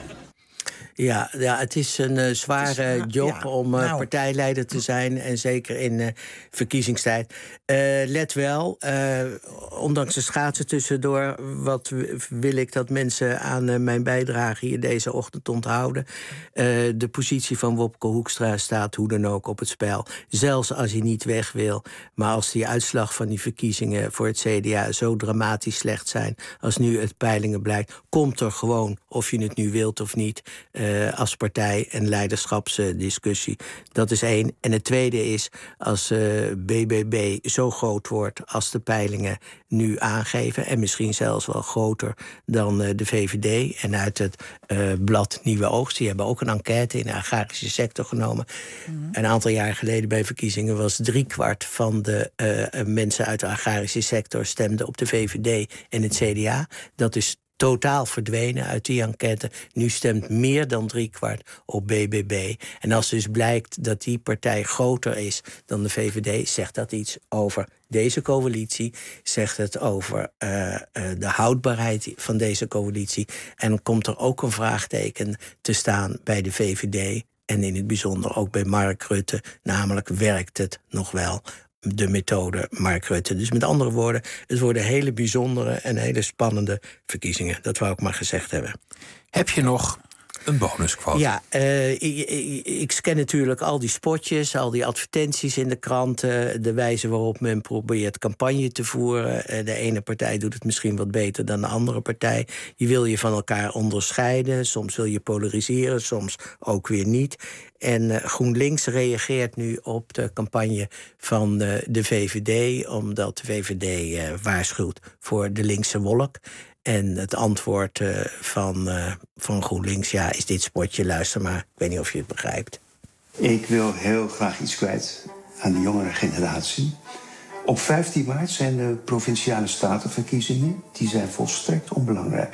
Ja, ja, het is een uh, zware is, job ja, om uh, nou. partijleider te zijn. En zeker in uh, verkiezingstijd. Uh, let wel, uh, ondanks de schaatsen tussendoor, wat wil ik dat mensen aan uh, mijn bijdrage hier deze ochtend onthouden. Uh, de positie van Wopke Hoekstra staat hoe dan ook op het spel. Zelfs als hij niet weg wil. Maar als die uitslag van die verkiezingen voor het C D A zo dramatisch slecht zijn als nu het peilingen blijkt, komt er gewoon, of je het nu wilt of niet, Uh, als partij een leiderschapsdiscussie. Dat is één. En het tweede is, als uh, B B B zo groot wordt als de peilingen nu aangeven, en misschien zelfs wel groter dan uh, de V V D, en uit het uh, blad Nieuwe Oogst, die hebben ook een enquête in de agrarische sector genomen. Mm-hmm. Een aantal jaar geleden bij verkiezingen was driekwart van de uh, mensen uit de agrarische sector stemde op de V V D en het C D A. Dat is totaal verdwenen uit die enquête. Nu stemt meer dan driekwart op B B B. En als dus blijkt dat die partij groter is dan de V V D, zegt dat iets over deze coalitie, zegt het over uh, uh, de houdbaarheid van deze coalitie. En dan komt er ook een vraagteken te staan bij de V V D en in het bijzonder ook bij Mark Rutte. Namelijk, werkt het nog wel? De methode Mark Rutte. Dus met andere woorden, het worden hele bijzondere en hele spannende verkiezingen. Dat wou ik maar gezegd hebben. Heb je nog een bonusquote? Ja, uh, ik, ik, ik scan natuurlijk al die spotjes, al die advertenties in de kranten, de wijze waarop men probeert campagne te voeren. De ene partij doet het misschien wat beter dan de andere partij. Je wil je van elkaar onderscheiden. Soms wil je polariseren, soms ook weer niet. En uh, GroenLinks reageert nu op de campagne van uh, de V V D, omdat de V V D uh, waarschuwt voor de linkse wolk. En het antwoord uh, van, uh, van GroenLinks, ja, is dit spotje, luister maar. Ik weet niet of je het begrijpt. Ik wil heel graag iets kwijt aan de jongere generatie. Op vijftien maart zijn de provinciale statenverkiezingen. Die zijn volstrekt onbelangrijk.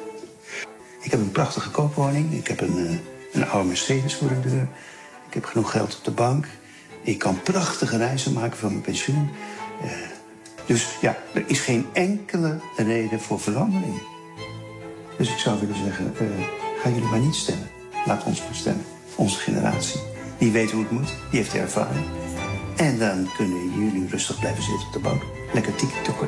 Ik heb een prachtige koopwoning. Ik heb een, uh, een oude Mercedes voor de deur. Ik heb genoeg geld op de bank. Ik kan prachtige reizen maken van mijn pensioen. Uh, Dus ja, er is geen enkele reden voor verandering. Dus ik zou willen zeggen, uh, gaan jullie maar niet stemmen. Laat ons maar stemmen. Onze generatie. Die weet hoe het moet, die heeft de ervaring. En dan kunnen jullie rustig blijven zitten op de bank. Lekker tiki-tokken.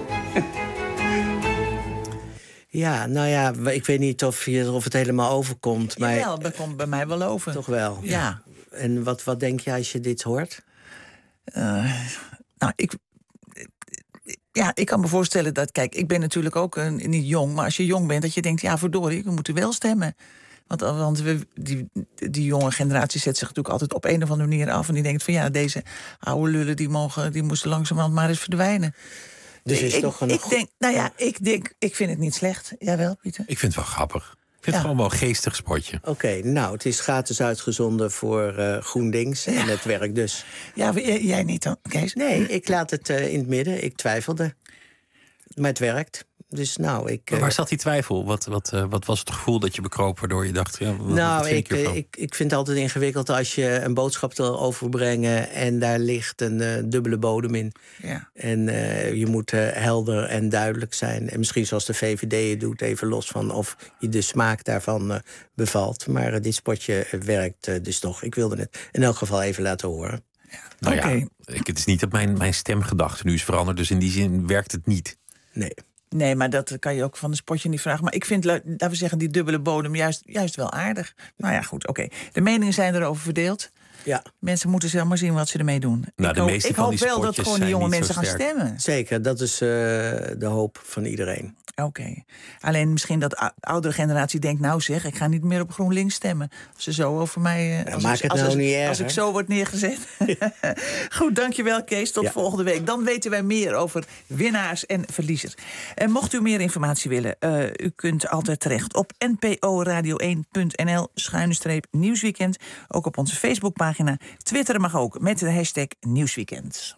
Ja, nou ja, ik weet niet of, je, of het helemaal overkomt. Maar Jawel, dat komt bij mij wel over. Toch wel? Ja. En wat, wat denk je als je dit hoort? Uh, nou, ik... Ja, ik kan me voorstellen dat, kijk, ik ben natuurlijk ook een, niet jong, maar als je jong bent, dat je denkt, ja, verdorie, we moeten wel stemmen. Want, want we, die, die jonge generatie zet zich natuurlijk altijd op een of andere manier af en die denkt van, ja, deze oude lullen, die, mogen, die moesten langzamerhand maar eens verdwijnen. Dus is ik, toch een... ik denk, nou ja, ik denk, ik vind het niet slecht. Jawel, Pieter? Ik vind het wel grappig. Ik vind ja. het gewoon wel een geestig spotje. Oké, okay, nou, het is gratis uitgezonden voor uh, GroenLinks ja. en het werkt dus. Ja, jij, jij niet dan, Kees? Nee, ik laat het uh, in het midden. Ik twijfelde. Maar het werkt. Dus nou, ik... Maar waar zat die twijfel? Wat, wat, uh, wat was het gevoel dat je bekroop waardoor je dacht... Ja, wat, nou, wat vind ik, ik, ik, ik vind het altijd ingewikkeld als je een boodschap wil overbrengen en daar ligt een uh, dubbele bodem in. Ja. En uh, je moet uh, helder en duidelijk zijn. En misschien zoals de V V D het doet, even los van of je de smaak daarvan uh, bevalt. Maar uh, dit spotje werkt uh, dus toch. Ik wilde het in elk geval even laten horen. Ja. Nou okay. ja, ik, het is niet dat mijn, mijn stemgedachte nu is veranderd. Dus in die zin werkt het niet. Nee. Nee, maar dat kan je ook van een spotje niet vragen. Maar ik vind, laten we zeggen, die dubbele bodem juist, juist wel aardig. Nou ja, goed, oké. Okay. De meningen zijn erover verdeeld. Ja. Mensen moeten zelf maar zien wat ze ermee doen. Nou, ik de hoop, meeste ik van hoop die wel dat spotjes gewoon die zijn jonge niet zo mensen gaan sterk. stemmen. Zeker, dat is uh, de hoop van iedereen. Oké. Okay. Alleen misschien dat de oudere generatie denkt... nou zeg, ik ga niet meer op GroenLinks stemmen. Als ze zo over mij... Uh, ja, als maak ik, het als, nou als, niet erg. Als ik zo word neergezet. Goed, dankjewel Kees. Tot ja. volgende week. Dan weten wij meer over winnaars en verliezers. En mocht u meer informatie willen... Uh, u kunt altijd terecht op n p o radio één punt n l schuine streep nieuwsweekend. Ook op onze Facebookpagina. Twitteren mag ook met de hashtag Nieuwsweekend.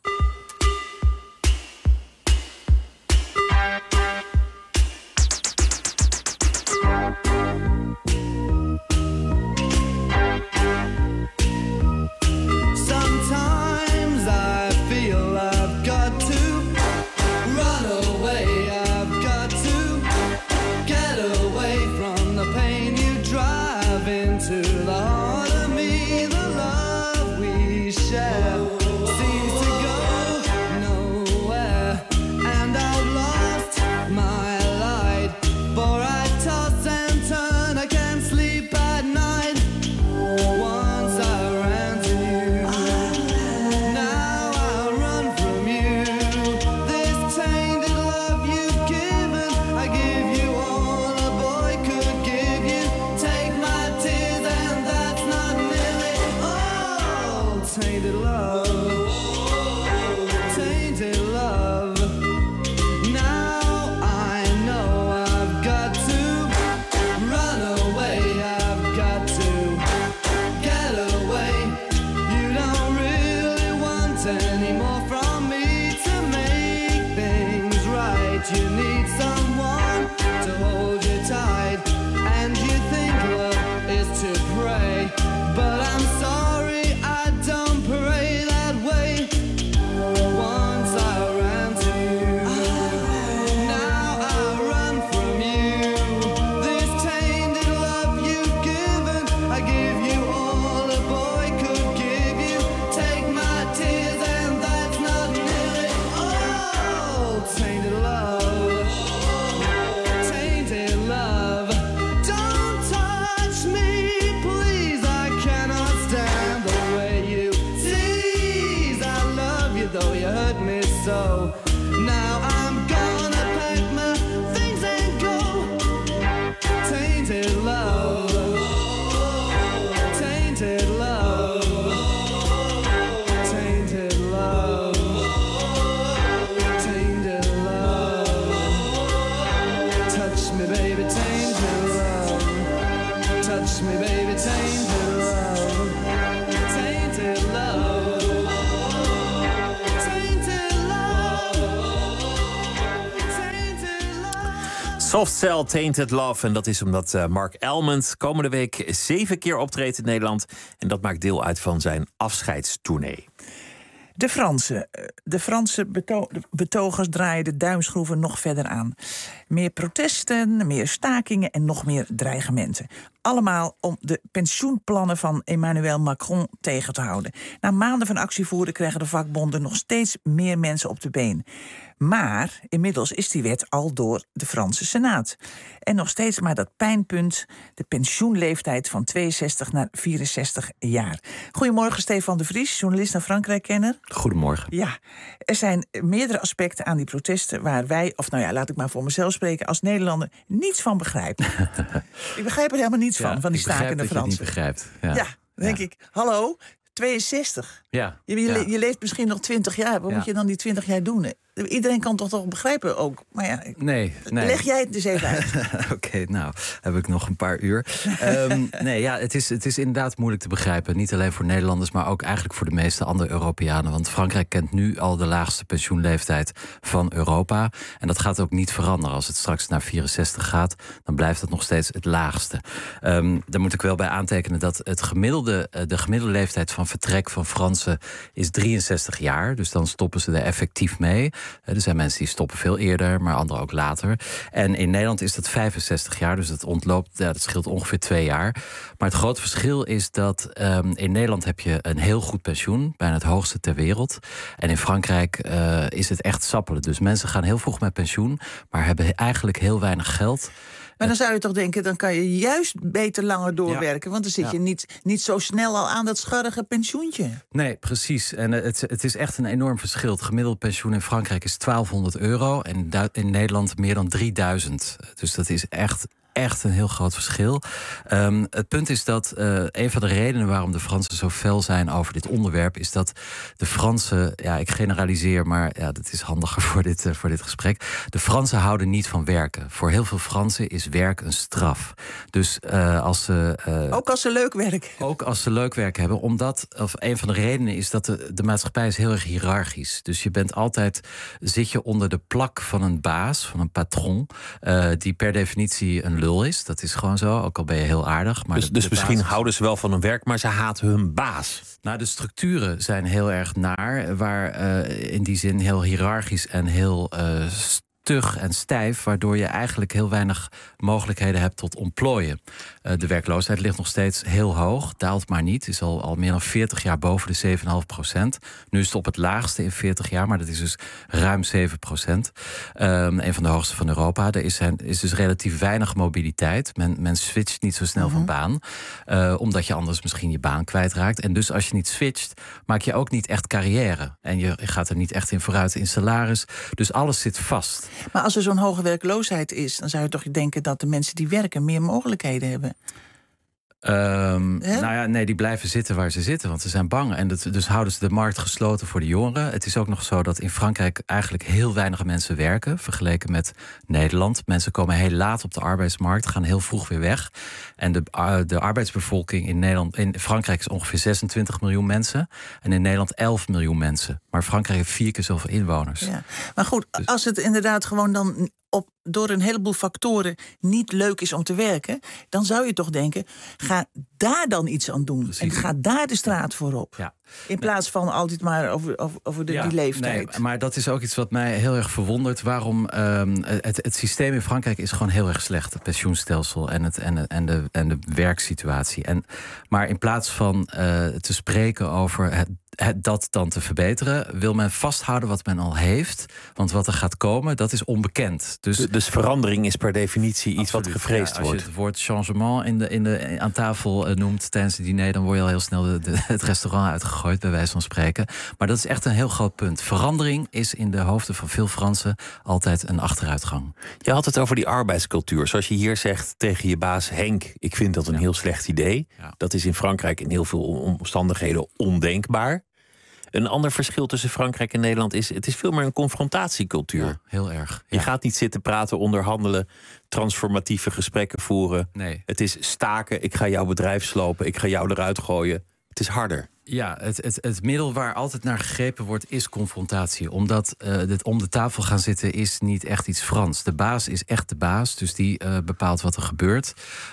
Soft Cell, Tainted Love. En dat is omdat uh, Mark Elmond komende week zeven keer optreedt in Nederland. En dat maakt deel uit van zijn afscheidstournee. De Fransen. De Franse beto- betogers draaien de duimschroeven nog verder aan. Meer protesten, meer stakingen en nog meer dreigementen. Allemaal om de pensioenplannen van Emmanuel Macron tegen te houden. Na maanden van actievoeren krijgen de vakbonden nog steeds meer mensen op de been. Maar inmiddels is die wet al door de Franse Senaat. En nog steeds maar dat pijnpunt, de pensioenleeftijd van tweeënzestig naar vierenzestig jaar. Goedemorgen, Stefan de Vries, journalist en Frankrijk-kenner. Goedemorgen. Ja, er zijn meerdere aspecten aan die protesten waar wij, of nou ja, laat ik maar voor mezelf spreken, als Nederlander niets van begrijpen. Ik begrijp er helemaal niets van, ja, van die stakende Fransen. Ik begrijp dat je het niet begrijpt. Ja, ja dan denk ja. ik, hallo, tweeënzestig. Ja. Je, je, ja. je leeft misschien nog twintig jaar, wat ja. moet je dan die twintig jaar doen? Iedereen kan toch toch begrijpen ook. Maar ja, nee, nee. Leg jij het dus even uit. Oké, okay, nou, heb ik nog een paar uur. um, nee, ja, het is, het is inderdaad moeilijk te begrijpen. Niet alleen voor Nederlanders, maar ook eigenlijk voor de meeste andere Europeanen. Want Frankrijk kent nu al de laagste pensioenleeftijd van Europa. En dat gaat ook niet veranderen. Als het straks naar vierenzestig gaat, dan blijft het nog steeds het laagste. Um, daar moet ik wel bij aantekenen dat het gemiddelde, de gemiddelde leeftijd van vertrek van Fransen is drieënzestig jaar. Dus dan stoppen ze er effectief mee. Er zijn mensen die stoppen veel eerder, maar anderen ook later. En in Nederland is dat vijfenzestig jaar, dus dat ontloopt, ja, dat scheelt ongeveer twee jaar. Maar het grote verschil is dat um, in Nederland heb je een heel goed pensioen, bijna het hoogste ter wereld. En in Frankrijk uh, is het echt sappelen. Dus mensen gaan heel vroeg met pensioen, maar hebben eigenlijk heel weinig geld. Maar dan zou je toch denken, dan kan je juist beter langer doorwerken. Ja. Want dan zit je ja. niet, niet zo snel al aan dat scharrige pensioentje. Nee, precies. En het, het is echt een enorm verschil. Het gemiddelde pensioen in Frankrijk is twaalfhonderd euro. En in Nederland meer dan drieduizend. Dus dat is echt... echt een heel groot verschil. Um, het punt is dat uh, een van de redenen waarom de Fransen zo fel zijn over dit onderwerp, is dat de Fransen, ja, ik generaliseer, maar ja, dat is handiger voor dit, uh, voor dit gesprek. De Fransen houden niet van werken. Voor heel veel Fransen is werk een straf. Dus uh, als ze... Uh, ook als ze leuk werk Ook als ze leuk werk hebben. Omdat, of een van de redenen is dat de, de maatschappij is heel erg hiërarchisch. Dus je bent altijd, zit je onder de plak van een baas, van een patron, uh, die per definitie een lul is. Dat is gewoon zo, ook al ben je heel aardig. Maar dus de, dus de misschien basis... houden ze wel van hun werk, maar ze haten hun baas. Nou, de structuren zijn heel erg naar, waar uh, in die zin heel hiërarchisch en heel uh, stug en stijf, waardoor je eigenlijk heel weinig mogelijkheden hebt tot ontplooien. Uh, de werkloosheid ligt nog steeds heel hoog, daalt maar niet. Is al, al meer dan veertig jaar boven de zeven komma vijf procent. Nu is het op het laagste in veertig jaar, maar dat is dus ruim zeven procent. Um, een van de hoogste van Europa. Er is, is dus relatief weinig mobiliteit. Men, men switcht niet zo snel mm-hmm. van baan. Uh, omdat je anders misschien je baan kwijtraakt. En dus als je niet switcht, maak je ook niet echt carrière. En je gaat er niet echt in vooruit in salaris. Dus alles zit vast. Maar als er zo'n hoge werkloosheid is, dan zou je toch denken dat de mensen die werken meer mogelijkheden hebben. Um, nou ja, nee, die blijven zitten waar ze zitten, want ze zijn bang. En dat, dus houden ze de markt gesloten voor de jongeren. Het is ook nog zo dat in Frankrijk eigenlijk heel weinig mensen werken, vergeleken met Nederland. Mensen komen heel laat op de arbeidsmarkt, gaan heel vroeg weer weg. En de, uh, de arbeidsbevolking in, Nederland, in Frankrijk is ongeveer zesentwintig miljoen mensen. En in Nederland elf miljoen mensen. Maar Frankrijk heeft vier keer zoveel inwoners. Ja. Maar goed, dus... als het inderdaad gewoon dan op, door een heleboel factoren niet leuk is om te werken, dan zou je toch denken, ga daar dan iets aan doen. Precies. En ga daar de straat voor op. Ja. In plaats van altijd maar over, over, over de, ja, die leeftijd. Nee, maar dat is ook iets wat mij heel erg verwondert. Waarom um, het, het systeem in Frankrijk is gewoon heel erg slecht. Het pensioenstelsel en, het, en, de, en, de, en de werksituatie. En, maar in plaats van uh, te spreken over het, het, dat dan te verbeteren, wil men vasthouden wat men al heeft. Want wat er gaat komen, dat is onbekend. Dus, dus verandering is per definitie iets absoluut, wat gevreesd ja, als wordt. Als je het woord changement in de, in de, aan tafel uh, noemt tijdens het diner, dan word je al heel snel de, de, het restaurant uitgegooid, bij wijze van spreken. Maar dat is echt een heel groot punt. Verandering is in de hoofden van veel Fransen altijd een achteruitgang. Je had het over die arbeidscultuur. Zoals je hier zegt tegen je baas Henk, ik vind dat een ja. heel slecht idee. Ja. Dat is in Frankrijk in heel veel omstandigheden ondenkbaar. Een ander verschil tussen Frankrijk en Nederland is, het is veel meer een confrontatiecultuur. Ja, heel erg. Ja. Je gaat niet zitten praten, onderhandelen, transformatieve gesprekken voeren. Nee. Het is staken, ik ga jouw bedrijf slopen, ik ga jou eruit gooien. Het is harder. Ja, het, het, het middel waar altijd naar gegrepen wordt is confrontatie. Omdat uh, het om de tafel gaan zitten is niet echt iets Frans. De baas is echt de baas, dus die uh, bepaalt wat er gebeurt.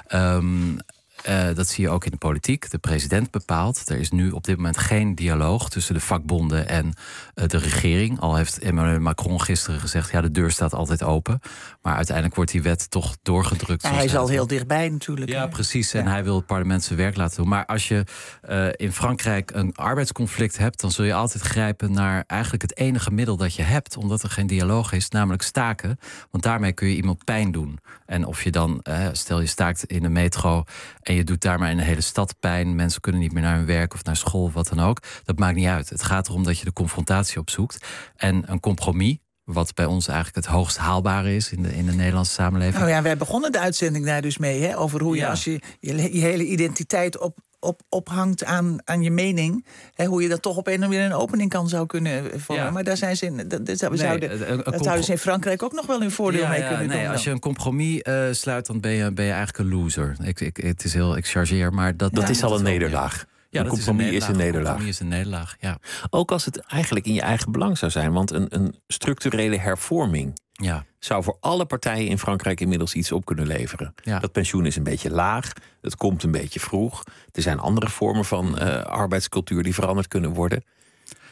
Um, Uh, dat zie je ook in de politiek. De president bepaalt. Er is nu op dit moment geen dialoog tussen de vakbonden en uh, de regering. Al heeft Emmanuel Macron gisteren gezegd, ja, de deur staat altijd open. Maar uiteindelijk wordt die wet toch doorgedrukt. Ja, hij is al heel dichtbij natuurlijk. Ja, hè? precies. En ja. hij wil het parlement zijn werk laten doen. Maar als je uh, in Frankrijk een arbeidsconflict hebt, dan zul je altijd grijpen naar eigenlijk het enige middel dat je hebt, omdat er geen dialoog is, namelijk staken. Want daarmee kun je iemand pijn doen. En of je dan, uh, stel je staakt in de metro en je doet daar maar in de hele stad pijn, mensen kunnen niet meer naar hun werk of naar school of wat dan ook. Dat maakt niet uit. Het gaat erom dat je de confrontatie opzoekt. En een compromis, wat bij ons eigenlijk het hoogst haalbare is in de, in de Nederlandse samenleving. Nou ja, wij begonnen de uitzending daar dus mee, hè, over hoe je ja. als je, je je hele identiteit op Op, ophangt aan, aan je mening. Hè, hoe je dat toch op een of andere een opening kan zou kunnen vormen. Ja. Maar daar zijn ze in, dat, dat, nee, zouden, een, een dat zouden ze in Frankrijk ook nog wel hun voordeel ja, mee ja, kunnen nee, doen. Als je een compromis uh, sluit, dan ben je, ben je eigenlijk een loser. Ik, ik, het is heel, ik chargeer, maar dat, dat ja, is al dat een nederlaag. Ja, een compromis is een nederlaag. Compromis is een nederlaag, ja. Ook als het eigenlijk in je eigen belang zou zijn. Want een, een structurele hervorming ja. zou voor alle partijen in Frankrijk inmiddels iets op kunnen leveren. Ja. Dat pensioen is een beetje laag. Het komt een beetje vroeg. Er zijn andere vormen van uh, arbeidscultuur die veranderd kunnen worden.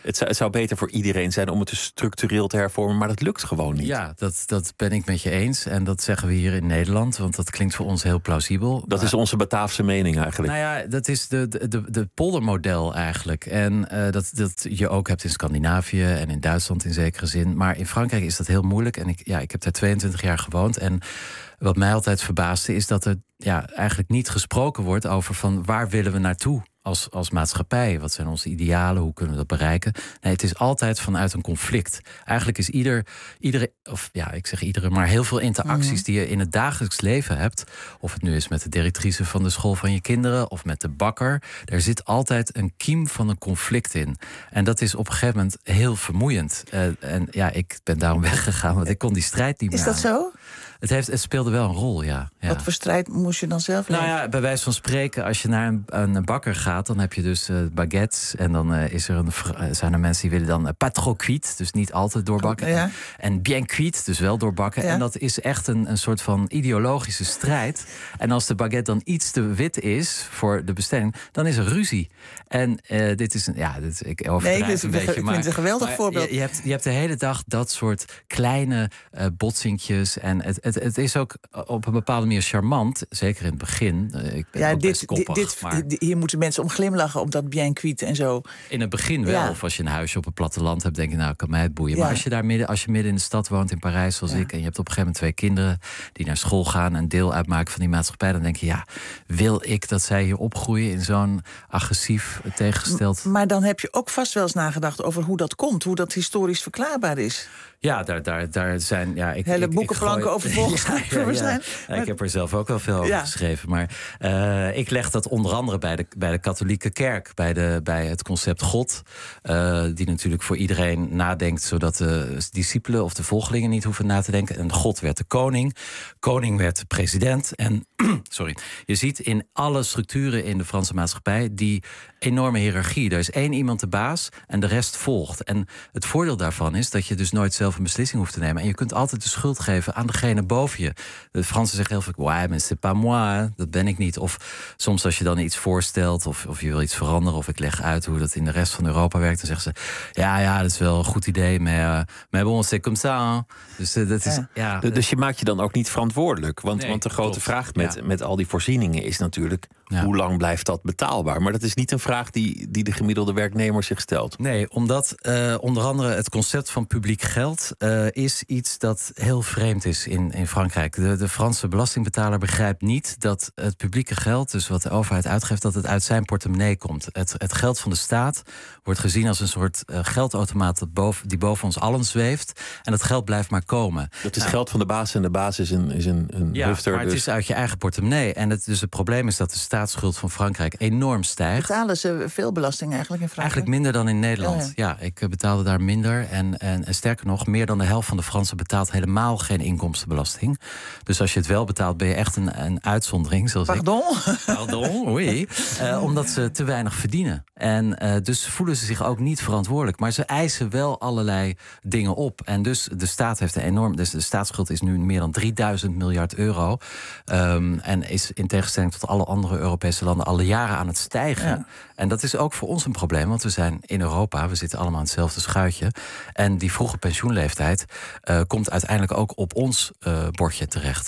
Het zou, het zou beter voor iedereen zijn om het dus structureel te hervormen, maar dat lukt gewoon niet. Ja, dat, dat ben ik met je eens. En dat zeggen we hier in Nederland, want dat klinkt voor ons heel plausibel. Dat maar, is onze Bataafse mening eigenlijk. Nou ja, dat is de, de, de, de poldermodel eigenlijk. En uh, dat, dat je ook hebt in Scandinavië en in Duitsland in zekere zin. Maar in Frankrijk is dat heel moeilijk. En ik, ja, ik heb daar tweeëntwintig jaar gewoond. En wat mij altijd verbaasde is dat er ja, eigenlijk niet gesproken wordt over van waar willen we naartoe als, als maatschappij? Wat zijn onze idealen? Hoe kunnen we dat bereiken? Nee, het is altijd vanuit een conflict. Eigenlijk is ieder, iedere, of ja, ik zeg iedere, maar heel veel interacties mm-hmm. die je in het dagelijks leven hebt, of het nu is met de directrice van de school van je kinderen of met de bakker, er zit altijd een kiem van een conflict in. En dat is op een gegeven moment heel vermoeiend. Uh, en ja, ik ben daarom weggegaan, want ik kon die strijd niet meer Is dat aan. zo? Het, heeft, het speelde wel een rol, ja. ja. Wat voor strijd moest je dan zelf leven? Nou ja, bij wijze van spreken, als je naar een, een bakker gaat, dan heb je dus uh, baguettes. En dan uh, is er een, uh, zijn er mensen die willen dan uh, pas trop cuite, dus niet altijd doorbakken. Ja. En bien cuite, dus wel doorbakken. Ja. En dat is echt een, een soort van ideologische strijd. En als de baguette dan iets te wit is voor de bestelling, dan is er ruzie. En uh, dit is een, ja, dit, ik overdrijf nee, dit, een beetje. Ik maar, vind het een geweldig voorbeeld. Je, je, hebt, je hebt de hele dag dat soort kleine uh, botsinkjes. En het, het, het is ook op een bepaalde manier charmant, zeker in het begin. Uh, ik ben ja, ook dit, best koppig, dit, maar hier moeten mensen om glimlachen, om dat bien cuite en zo. in het begin wel. Ja. Of als je een huisje op het platteland hebt, denk je, nou, kan mij het boeien. Ja. Maar als je daar midden, als je midden in de stad woont, in Parijs, zoals Ja. ik, en je hebt op een gegeven moment twee kinderen die naar school gaan en deel uitmaken van die maatschappij, dan denk je, ja, wil ik dat zij hier opgroeien in zo'n agressief, tegengesteld. Maar dan heb je ook vast wel eens nagedacht over hoe dat komt, hoe dat historisch verklaarbaar is. Ja, daar, daar, daar zijn... Ja, ik, Hele ik, boekenplanken ik gooi, over volksschrijven ja, ja, zijn. ja. Ik heb er zelf ook wel veel over Ja. geschreven. Maar uh, ik leg dat onder andere bij de, bij de katholieke kerk. Bij, de, bij het concept God. Uh, die natuurlijk voor iedereen nadenkt, zodat de discipelen of de volgelingen niet hoeven na te denken. En God werd de koning. Koning werd de president. En sorry, je ziet in alle structuren in de Franse maatschappij die enorme hiërarchie. Er is één iemand de baas en de rest volgt. En het voordeel daarvan is dat je dus nooit zelf een beslissing hoeft te nemen. En je kunt altijd de schuld geven aan degene boven je. De Fransen zeggen heel veel, ouais, mais c'est pas moi, dat ben ik niet. Of soms als je dan iets voorstelt of, of je wil iets veranderen, of ik leg uit hoe dat in de rest van Europa werkt, dan zeggen ze, ja, ja, dat is wel een goed idee, maar, maar bon, c'est comme ça. Hein? Dus uh, dat is, ja. Ja, dus je maakt je dan ook niet verantwoordelijk. Want, Nee, want de grote klopt. vraag met, Ja. met al die voorzieningen is natuurlijk, Ja. hoe lang blijft dat betaalbaar? Maar dat is niet een vraag die, die de gemiddelde werknemer zich stelt. Nee, omdat uh, onder andere het concept van publiek geld uh, is iets dat heel vreemd is in, in Frankrijk. De, de Franse belastingbetaler begrijpt niet dat het publieke geld, dus wat de overheid uitgeeft, dat het uit zijn portemonnee komt. Het, het geld van de staat wordt gezien als een soort uh, geldautomaat dat boven, die boven ons allen zweeft. En dat geld blijft maar komen. Dat is Nou, geld van de baas en de baas is een, is een, een ja, hufter. maar het dus. is uit je eigen portemonnee. En het, dus het probleem is dat de staatsschuld van Frankrijk enorm stijgt. Betalen ze veel belasting eigenlijk in Frankrijk? Eigenlijk minder dan in Nederland. Ja, Ja, ik betaalde daar minder. En, en, en sterker nog, meer dan de helft van de Fransen betaalt helemaal geen inkomstenbelasting. Dus als je het wel betaalt, ben je echt een, een uitzondering. Zoals Pardon? Ik. Pardon, oei. Uh, omdat ze te weinig verdienen. En uh, dus voelen ze zich ook niet verantwoordelijk. Maar ze eisen wel allerlei dingen op. En dus de staat heeft een enorm... Dus de staatsschuld is nu meer dan drieduizend miljard euro. Um, en is in tegenstelling tot alle andere Europese landen alle jaren aan het stijgen. Ja. En dat is ook voor ons een probleem, want we zijn in Europa, we zitten allemaal aan hetzelfde schuitje. En die vroege pensioenleeftijd uh, komt uiteindelijk ook op ons uh, bordje terecht.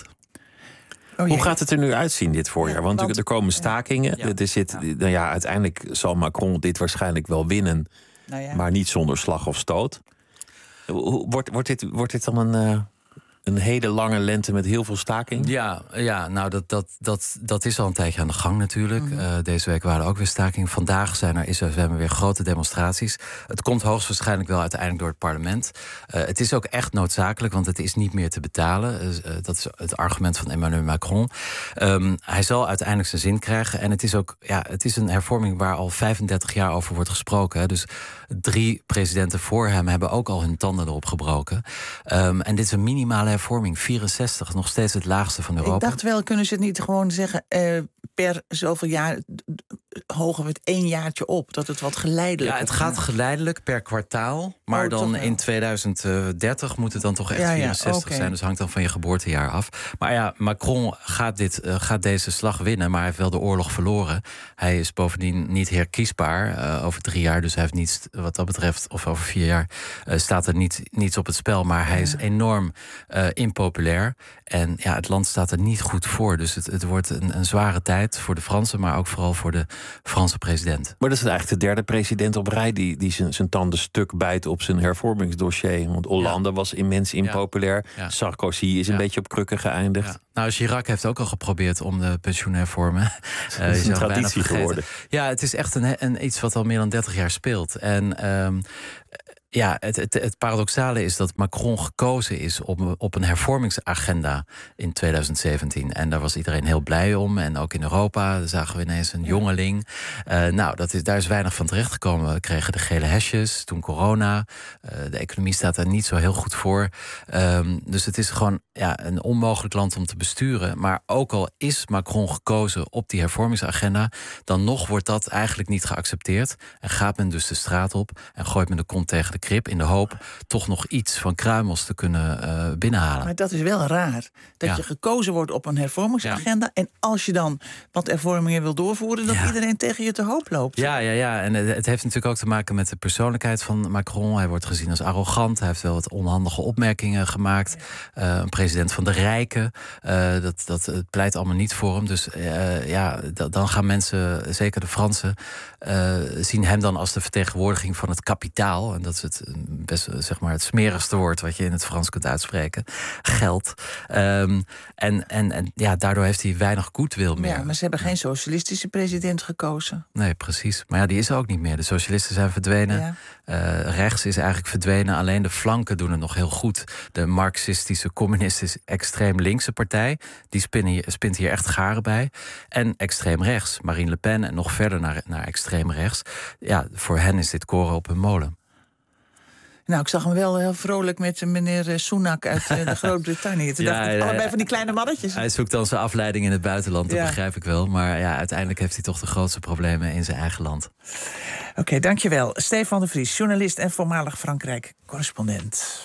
Oh, Hoe gaat het er nu uitzien dit voorjaar? Want, want- er komen stakingen. Ja. Er zit, nou ja, uiteindelijk zal Macron dit waarschijnlijk wel winnen, Nou ja. maar niet zonder slag of stoot. Hoe- Wordt, wordt, dit, wordt dit dan een, uh, een hele lange lente met heel veel staking? Ja, ja nou dat, dat, dat, dat is al een tijdje aan de gang natuurlijk. Mhm. Uh, deze week waren er ook weer stakingen. Vandaag zijn er, is er, zijn er weer grote demonstraties. Het komt hoogstwaarschijnlijk wel uiteindelijk door het parlement. Uh, het is ook echt noodzakelijk, want het is niet meer te betalen. Uh, uh, dat is het argument van Emmanuel Macron. Um, hij zal uiteindelijk zijn zin krijgen. En het is ook ja, het is een hervorming waar al vijfendertig jaar over wordt gesproken. Hè. Dus drie presidenten voor hem hebben ook al hun tanden erop gebroken. Um, en dit is een minimale hervorming. vierenzestig, nog steeds het laagste van Europa. Ik dacht wel, kunnen ze het niet gewoon zeggen, eh, per zoveel jaar d- d- hogen we het één jaartje op? Dat het wat geleidelijk Ja, het gaat geleidelijk per kwartaal. Maar Oh, toch dan wel. in tweeduizend dertig moet het dan toch echt Ja, ja, vierenzestig oké. zijn. Dus hangt dan van je geboortejaar af. Maar ja, Macron gaat, dit, uh, gaat deze slag winnen. Maar hij heeft wel de oorlog verloren. Hij is bovendien niet herkiesbaar uh, over drie jaar. Dus hij heeft niets wat dat betreft, of over vier jaar, uh, staat er niet, niets op het spel. Maar hij is enorm uh, impopulair. En ja, het land staat er niet goed voor. Dus het, het wordt een, een zware tijd voor de Fransen, maar ook vooral voor de Franse president. Maar dat is eigenlijk de derde president op rij die, die zijn, zijn tanden stuk bijt op zijn hervormingsdossier. Want Hollande ja. was immens impopulair. Ja. Ja. Sarkozy is een ja. beetje op krukken geëindigd. Ja. Nou, Chirac heeft ook al geprobeerd om de pensioen te hervormen. Het uh, is een traditie geworden. Ja, het is echt een, een, iets wat al meer dan dertig jaar speelt. En um, ja, het, het, het paradoxale is dat Macron gekozen is op, op een hervormingsagenda in tweeduizend zeventien. En daar was iedereen heel blij om. En ook in Europa zagen we ineens een jongeling. Uh, nou, dat is, daar is weinig van terechtgekomen. We kregen de gele hesjes, toen corona. Uh, de economie staat daar niet zo heel goed voor. Um, dus het is gewoon ja, een onmogelijk land om te besturen. Maar ook al is Macron gekozen op die hervormingsagenda, dan nog wordt dat eigenlijk niet geaccepteerd. En gaat men dus de straat op en gooit men de kont tegen de krip in de hoop toch nog iets van kruimels te kunnen uh, binnenhalen. Maar dat is wel raar. Dat ja. je gekozen wordt op een hervormingsagenda. Ja. En als je dan wat hervormingen wil doorvoeren, dat ja. iedereen tegen je te hoop loopt. Ja, ja, ja. En het, het heeft natuurlijk ook te maken met de persoonlijkheid van Macron. Hij wordt gezien als arrogant. Hij heeft wel wat onhandige opmerkingen gemaakt. Uh, een president van de rijken. Uh, dat, dat het pleit allemaal niet voor hem. Dus uh, ja, d- dan gaan mensen, zeker de Fransen, uh, zien hem dan als de vertegenwoordiging van het kapitaal. En dat is het best, zeg maar, het smerigste woord wat je in het Frans kunt uitspreken. Geld. Um, en, en, en ja, daardoor heeft hij weinig goodwill meer. Ja, maar ze hebben geen socialistische president gekozen. Nee, precies. Maar ja, die is er ook niet meer. De socialisten zijn verdwenen. Ja. Uh, rechts is eigenlijk verdwenen. Alleen de flanken doen het nog heel goed. De marxistische, communistische, extreem linkse partij, die spinnen hier, spint hier echt garen bij. En extreem rechts. Marine Le Pen en nog verder naar, naar extreem rechts. Ja, voor hen is dit koren op hun molen. Nou, ik zag hem wel heel vrolijk met meneer Sunak uit de Groot-Brittannië. Toen ja, dacht ik, allebei van die kleine mannetjes. Hij zoekt dan zijn afleiding in het buitenland, dat ja. begrijp ik wel. Maar ja, uiteindelijk heeft hij toch de grootste problemen in zijn eigen land. Oké, okay, dankjewel. Stefan de Vries, journalist en voormalig Frankrijk-correspondent.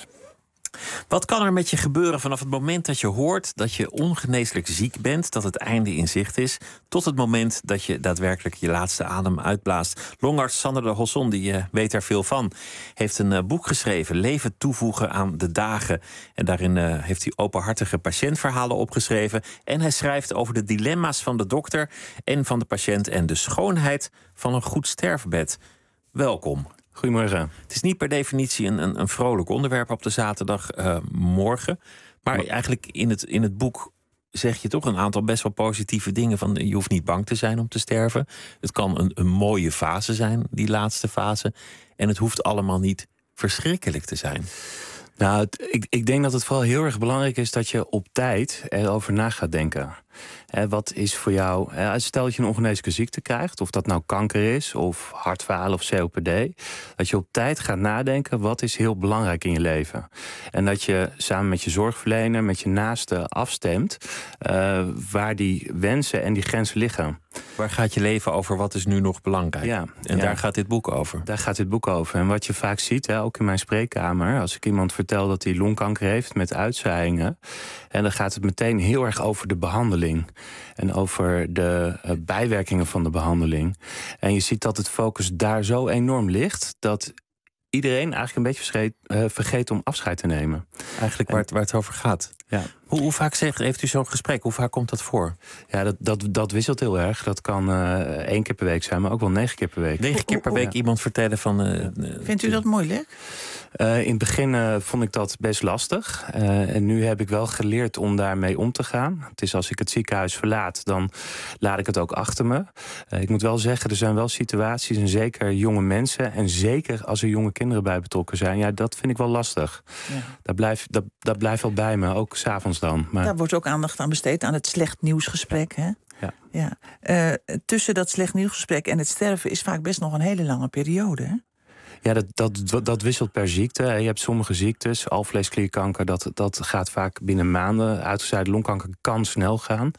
Wat kan er met je gebeuren vanaf het moment dat je hoort dat je ongeneeslijk ziek bent, dat het einde in zicht is, tot het moment dat je daadwerkelijk je laatste adem uitblaast? Longarts Sander de Hosson, die uh, weet daar veel van, heeft een uh, boek geschreven, Leven toevoegen aan de dagen. En daarin uh, heeft hij openhartige patiëntverhalen opgeschreven. En hij schrijft over de dilemma's van de dokter en van de patiënt en de schoonheid van een goed sterfbed. Welkom. Goedemorgen. Het is niet per definitie een, een, een vrolijk onderwerp op de zaterdagmorgen. Uh, maar maar eigenlijk in het, in het boek zeg je toch een aantal best wel positieve dingen. Van, je hoeft niet bang te zijn om te sterven. Het kan een, een mooie fase zijn, die laatste fase. En het hoeft allemaal niet verschrikkelijk te zijn. Nou, het, ik, ik denk dat het vooral heel erg belangrijk is dat je op tijd erover na gaat denken. He, wat is voor jou, he, stel dat je een ongeneeslijke ziekte krijgt, of dat nou kanker is, of hartfalen of C O P D, dat je op tijd gaat nadenken, wat is heel belangrijk in je leven? En dat je samen met je zorgverlener, met je naaste afstemt, uh, waar die wensen en die grenzen liggen. Waar gaat je leven over, wat is nu nog belangrijk? Ja, en ja. daar gaat dit boek over? Daar gaat dit boek over. En wat je vaak ziet, hè, ook in mijn spreekkamer, als ik iemand vertel dat hij longkanker heeft met uitzaaiingen, en dan gaat het meteen heel erg over de behandeling. En over de uh, bijwerkingen van de behandeling. En je ziet dat het focus daar zo enorm ligt, dat iedereen eigenlijk een beetje vergeet, uh, vergeet om afscheid te nemen. Eigenlijk waar het, waar het over gaat. Ja. Hoe, hoe vaak zegt, heeft u zo'n gesprek? Hoe vaak komt dat voor? Ja, dat, dat, dat wisselt heel erg. Dat kan uh, één keer per week zijn, maar ook wel negen keer per week. Negen keer per week ja. iemand vertellen van... Uh, Vindt u dat moeilijk? Uh, in het begin uh, vond ik dat best lastig. Uh, en nu heb ik wel geleerd om daarmee om te gaan. Het is als ik het ziekenhuis verlaat, dan laat ik het ook achter me. Uh, ik moet wel zeggen, er zijn wel situaties, en zeker jonge mensen, en zeker als er jonge kinderen bij betrokken zijn, ja, dat vind ik wel lastig. Ja. Dat, blijft, dat, dat blijft wel bij me, ook 's avonds dan. Maar... Daar wordt ook aandacht aan besteed, aan het slecht nieuwsgesprek, hè? Ja. Ja. Uh, tussen dat slecht nieuwsgesprek en het sterven is vaak best nog een hele lange periode, hè? Ja, dat, dat, dat wisselt per ziekte. Je hebt sommige ziektes, alvleesklierkanker, dat, dat gaat vaak binnen maanden. Uitgezaaide longkanker kan snel gaan.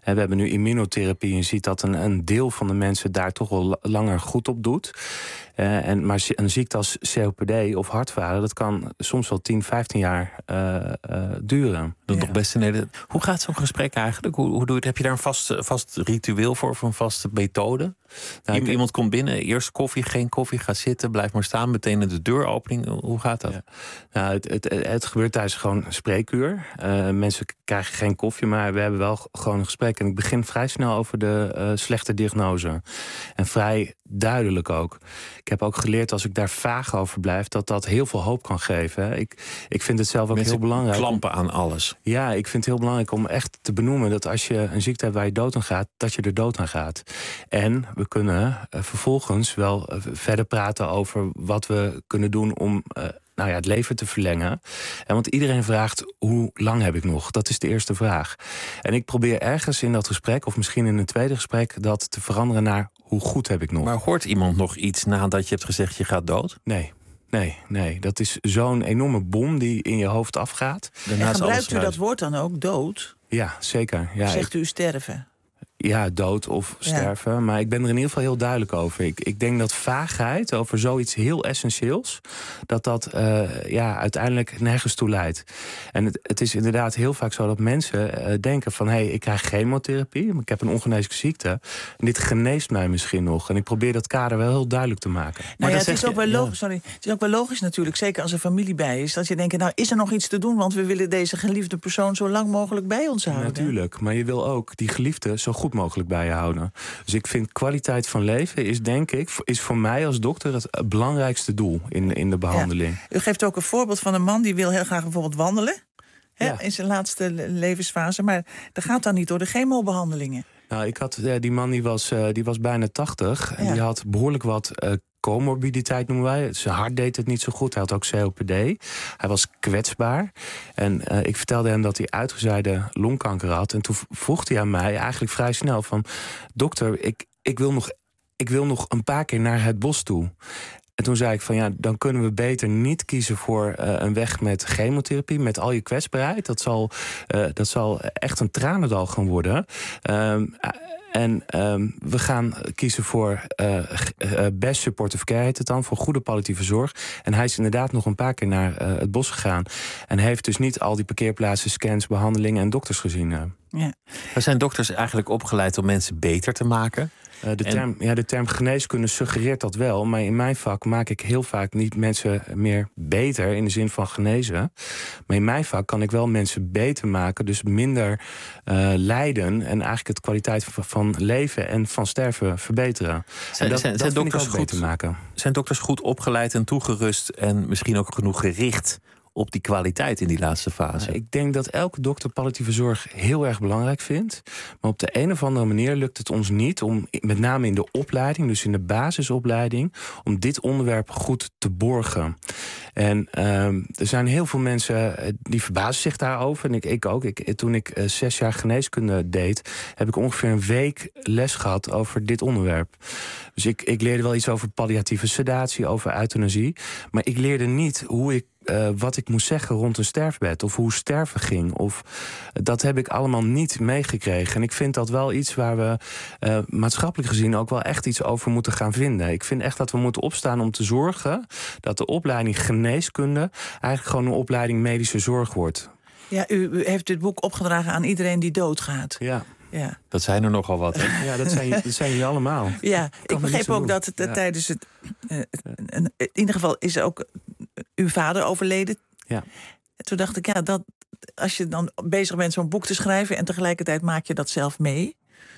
En we hebben nu immunotherapie en je ziet dat een, een deel van de mensen daar toch wel langer goed op doet. Uh, en, maar een ziekte als C O P D of hartfalen, dat kan soms wel tien, vijftien jaar uh, uh, duren. Dat ja. nog best een Hoe gaat zo'n gesprek eigenlijk? Hoe, hoe doe je het? Heb je daar een vast, vast ritueel voor of een vaste methode? Nou, ik... Iemand komt binnen, eerst koffie, geen koffie, ga zitten, blijf maar staan, meteen de deuropening. Hoe gaat dat? Ja. Nou, het, het, het, het gebeurt tijdens gewoon een spreekuur. Uh, mensen krijgen geen koffie, maar we hebben wel gewoon een gesprek. En ik begin vrij snel over de uh, slechte diagnose. En vrij duidelijk ook. Ik heb ook geleerd, als ik daar vaag over blijf, dat dat heel veel hoop kan geven. Hè. Ik, ik vind het zelf ook Mensen heel belangrijk. Klampen aan alles. Ja, ik vind het heel belangrijk om echt te benoemen dat als je een ziekte hebt waar je dood aan gaat, dat je er dood aan gaat. En we kunnen uh, vervolgens wel uh, verder praten over wat we kunnen doen om uh, nou ja, het leven te verlengen. En want iedereen vraagt, hoe lang heb ik nog? Dat is de eerste vraag. En ik probeer ergens in dat gesprek, of misschien in een tweede gesprek, dat te veranderen naar hoe goed heb ik nog. Maar hoort iemand nog iets nadat je hebt gezegd je gaat dood? Nee. Nee, nee, dat is zo'n enorme bom die in je hoofd afgaat. En gebruikt u dat woord dan ook, dood? Ja, zeker. Ja, Zegt u sterven? Ja, dood of sterven. Ja. Maar ik ben er in ieder geval heel duidelijk over. Ik, ik denk dat vaagheid over zoiets heel essentieels, dat dat uh, ja, uiteindelijk nergens toe leidt. En het, het is inderdaad heel vaak zo dat mensen uh, denken van, hé, hey, ik krijg chemotherapie, ik heb een ongeneeslijke ziekte. En dit geneest mij misschien nog. En ik probeer dat kader wel heel duidelijk te maken. Nou maar ja, het, is ook wel logisch, ja. sorry, het is ook wel logisch natuurlijk, zeker als er familie bij is, dat je denkt, nou, is er nog iets te doen? Want we willen deze geliefde persoon zo lang mogelijk bij ons houden. Natuurlijk, maar je wil ook die geliefde zo goed mogelijk bij je houden. Dus ik vind kwaliteit van leven is, denk ik, is voor mij als dokter het belangrijkste doel in, in de behandeling. Ja. U geeft ook een voorbeeld van een man die wil heel graag bijvoorbeeld wandelen. Hè, ja. In zijn laatste levensfase. Maar dat gaat dan niet door de chemobehandelingen. Nou, ik had, die man die was, die was bijna tachtig. En ja. die had behoorlijk wat uh, comorbiditeit, noemen wij. Zijn hart deed het niet zo goed. Hij had ook C O P D. Hij was kwetsbaar. En uh, ik vertelde hem dat hij uitgezaaide longkanker had. En toen vroeg hij aan mij eigenlijk vrij snel van, dokter, ik, ik, wil nog, ik wil nog een paar keer naar het bos toe. En toen zei ik van ja, dan kunnen we beter niet kiezen voor uh, een weg met chemotherapie, met al je kwetsbaarheid. Dat zal, uh, dat zal echt een tranendal gaan worden. Um, En um, we gaan kiezen voor uh, uh, best supportive care, heet het dan, voor goede palliatieve zorg. En hij is inderdaad nog een paar keer naar uh, het bos gegaan. En heeft dus niet al die parkeerplaatsen, scans, behandelingen en dokters gezien. Uh. Ja. Maar zijn dokters eigenlijk opgeleid om mensen beter te maken? Uh, de, term, en... ja, de term geneeskunde suggereert dat wel. Maar in mijn vak maak ik heel vaak niet mensen meer beter in de zin van genezen. Maar in mijn vak kan ik wel mensen beter maken. Dus minder uh, lijden. En eigenlijk het kwaliteit van leven en van sterven verbeteren. Zijn, dat, zijn, dat zijn, vind dokters ik ook beter goed, maken. Zijn dokters goed opgeleid en toegerust en misschien ook genoeg gericht op die kwaliteit in die laatste fase? Nou, ik denk dat elke dokter palliatieve zorg heel erg belangrijk vindt. Maar op de een of andere manier lukt het ons niet om, met name in de opleiding, dus in de basisopleiding, om dit onderwerp goed te borgen. En um, er zijn heel veel mensen die verbazen zich daarover. En ik, ik ook. Ik, toen ik uh, zes jaar geneeskunde deed, heb ik ongeveer een week les gehad over dit onderwerp. Dus ik, ik leerde wel iets over palliatieve sedatie, over euthanasie. Maar ik leerde niet hoe ik Uh, wat ik moest zeggen rond een sterfbed, of hoe sterven ging. Of, uh, dat heb ik allemaal niet meegekregen. En ik vind dat wel iets waar we uh, maatschappelijk gezien ook wel echt iets over moeten gaan vinden. Ik vind echt dat we moeten opstaan om te zorgen dat de opleiding geneeskunde eigenlijk gewoon een opleiding medische zorg wordt. Ja, u, u heeft dit boek opgedragen aan iedereen die doodgaat. Ja. Ja. Dat zijn er nogal wat. Hè? Ja, dat zijn, dat zijn jullie allemaal. Ja, ik begreep ook doen. dat het, ja. tijdens het... Uh, uh, in ieder geval is ook uh, uw vader overleden. Ja. En toen dacht ik, ja, dat als je dan bezig bent zo'n boek te schrijven en tegelijkertijd maak je dat zelf mee,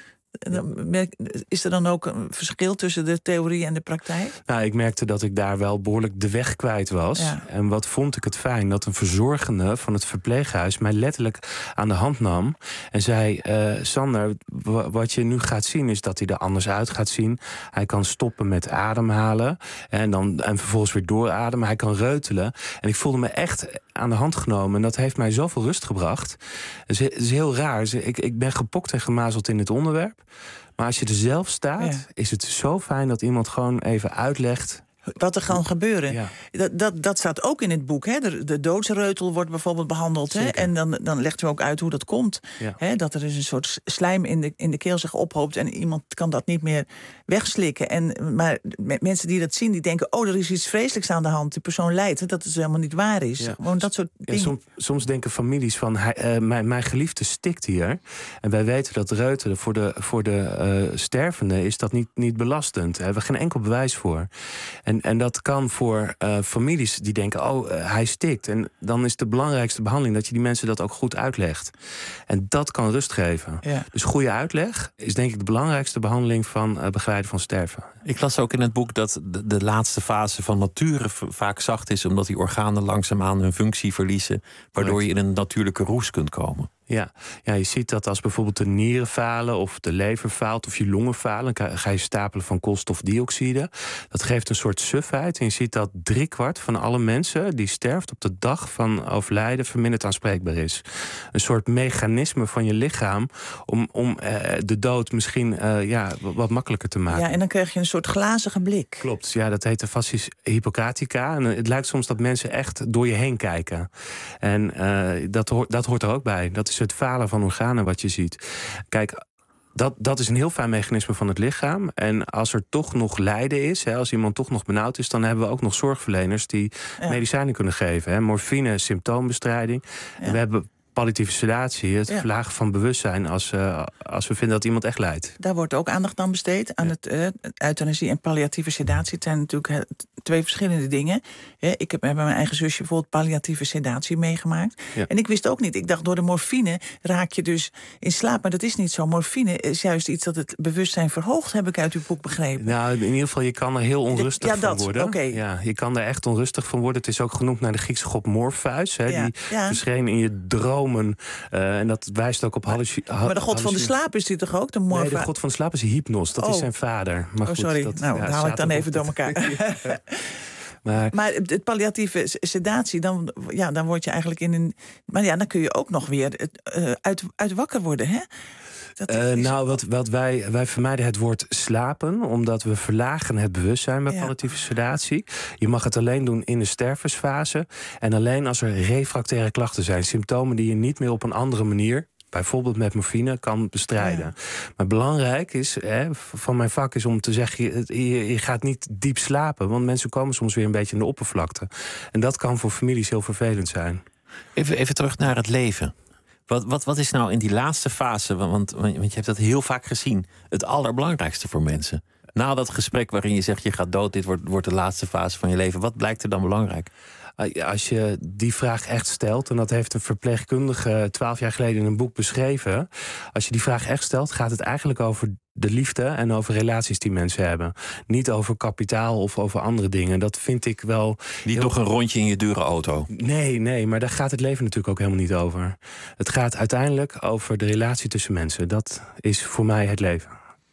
is er dan ook een verschil tussen de theorie en de praktijk? Nou, ik merkte dat ik daar wel behoorlijk de weg kwijt was. Ja. En wat vond ik het fijn dat een verzorgende van het verpleeghuis mij letterlijk aan de hand nam en zei, uh, Sander, w- wat je nu gaat zien is dat hij er anders uit gaat zien. Hij kan stoppen met ademhalen en, dan, en vervolgens weer doorademen. Hij kan reutelen. En ik voelde me echt aan de hand genomen en dat heeft mij zoveel rust gebracht. Het is, het is heel raar. Ik, ik ben gepokt en gemazeld in dit onderwerp. Maar als je er zelf staat, ja. is het zo fijn dat iemand gewoon even uitlegt Wat er kan gebeuren. Ja. Dat, dat, dat staat ook in het boek. Hè? De, de doodsreutel wordt bijvoorbeeld behandeld. Hè? En dan, dan legt u ook uit hoe dat komt. Ja. Hè? Dat er dus een soort slijm in de, in de keel zich ophoopt... en iemand kan dat niet meer wegslikken. En, maar me- mensen die dat zien, die denken... oh, er is iets vreselijks aan de hand. Die persoon lijdt. En dat het helemaal niet waar is. Ja. Gewoon dat soort Ja, dingen. soms, soms denken families van, hij, uh, mijn, mijn geliefde stikt hier. En wij weten dat reutelen voor de, voor de uh, stervende is dat niet, niet belastend. Daar hebben we geen enkel bewijs voor. En, en dat kan voor uh, families die denken, oh, uh, hij stikt. En dan is de belangrijkste behandeling dat je die mensen dat ook goed uitlegt. En dat kan rust geven. Ja. Dus goede uitleg is denk ik de belangrijkste behandeling van uh, begeleiden van sterven. Ik las ook in het boek dat de, de laatste fase van nature v- vaak zacht is... omdat die organen langzaamaan hun functie verliezen... waardoor je in een natuurlijke roes kunt komen. Ja. ja, je ziet dat als bijvoorbeeld de nieren falen of de lever faalt of je longen falen, dan ga je stapelen van koolstofdioxide. Dat geeft een soort sufheid. En je ziet dat driekwart van alle mensen die sterft op de dag van overlijden verminderd aanspreekbaar is. Een soort mechanisme van je lichaam om, om uh, de dood misschien uh, ja, wat makkelijker te maken. Ja, en dan krijg je een soort glazige blik. Klopt, ja, dat heet de fascies hippocratica. En het lijkt soms dat mensen echt door je heen kijken. En uh, dat, hoort, dat hoort er ook bij. Dat is het falen van organen wat je ziet. Kijk, dat, dat is een heel fijn mechanisme van het lichaam. En als er toch nog lijden is, hè, als iemand toch nog benauwd is, dan hebben we ook nog zorgverleners die ja. medicijnen kunnen geven. Hè. Morfine, symptoombestrijding. Ja. En we hebben palliatieve sedatie, het ja. verlagen van bewustzijn als, uh, als we vinden dat iemand echt lijdt. Daar wordt ook aandacht aan besteed. Aan ja. het uh, euthanasie en palliatieve sedatie. Het zijn natuurlijk uh, twee verschillende dingen. Uh, ik heb bij mijn eigen zusje bijvoorbeeld palliatieve sedatie meegemaakt. Ja. En ik wist ook niet. Ik dacht, door de morfine raak je dus in slaap. Maar dat is niet zo. Morfine is juist iets dat het bewustzijn verhoogt, heb ik uit uw boek begrepen. Nou, in ieder geval, je kan er heel onrustig ja, van dat, worden. Okay. Ja, je kan er echt onrustig van worden. Het is ook genoemd naar de Griekse god Morpheus. Hè, ja. Die ja. verscheen in je droom. Uh, en dat wijst ook op hallucinatie. Maar de god van de slaap is die toch ook? De Morphe- nee, de god van de slaap is Hypnos. Dat oh. is zijn vader. Maar oh, goed, sorry. Dat, nou, ja, haal ik dan even door elkaar. maar, maar het palliatieve sedatie, dan, ja, dan word je eigenlijk in een... Maar ja, dan kun je ook nog weer uh, uit, uit wakker worden, hè? Dat uh, is... Nou, wat, wat wij, wij vermijden het woord slapen, omdat we verlagen het bewustzijn bij ja. palliatieve sedatie. Je mag het alleen doen in de stervensfase. En alleen als er refractaire klachten zijn, symptomen die je niet meer op een andere manier, bijvoorbeeld met morfine, kan bestrijden. Ja. Maar belangrijk is, hè, van mijn vak is om te zeggen, je, je gaat niet diep slapen, want mensen komen soms weer een beetje in de oppervlakte. En dat kan voor families heel vervelend zijn. Even, even terug naar het leven. Wat, wat, wat is nou in die laatste fase, want, want je hebt dat heel vaak gezien, het allerbelangrijkste voor mensen? Na dat gesprek waarin je zegt, je gaat dood, dit wordt, wordt de laatste fase van je leven. Wat blijkt er dan belangrijk? Als je die vraag echt stelt, en dat heeft een verpleegkundige twaalf jaar geleden in een boek beschreven. Als je die vraag echt stelt, gaat het eigenlijk over de liefde en over relaties die mensen hebben. Niet over kapitaal of over andere dingen. Dat vind ik wel... Niet nog een rondje in je dure auto. Nee, nee, maar daar gaat het leven natuurlijk ook helemaal niet over. Het gaat uiteindelijk over de relatie tussen mensen. Dat is voor mij het leven.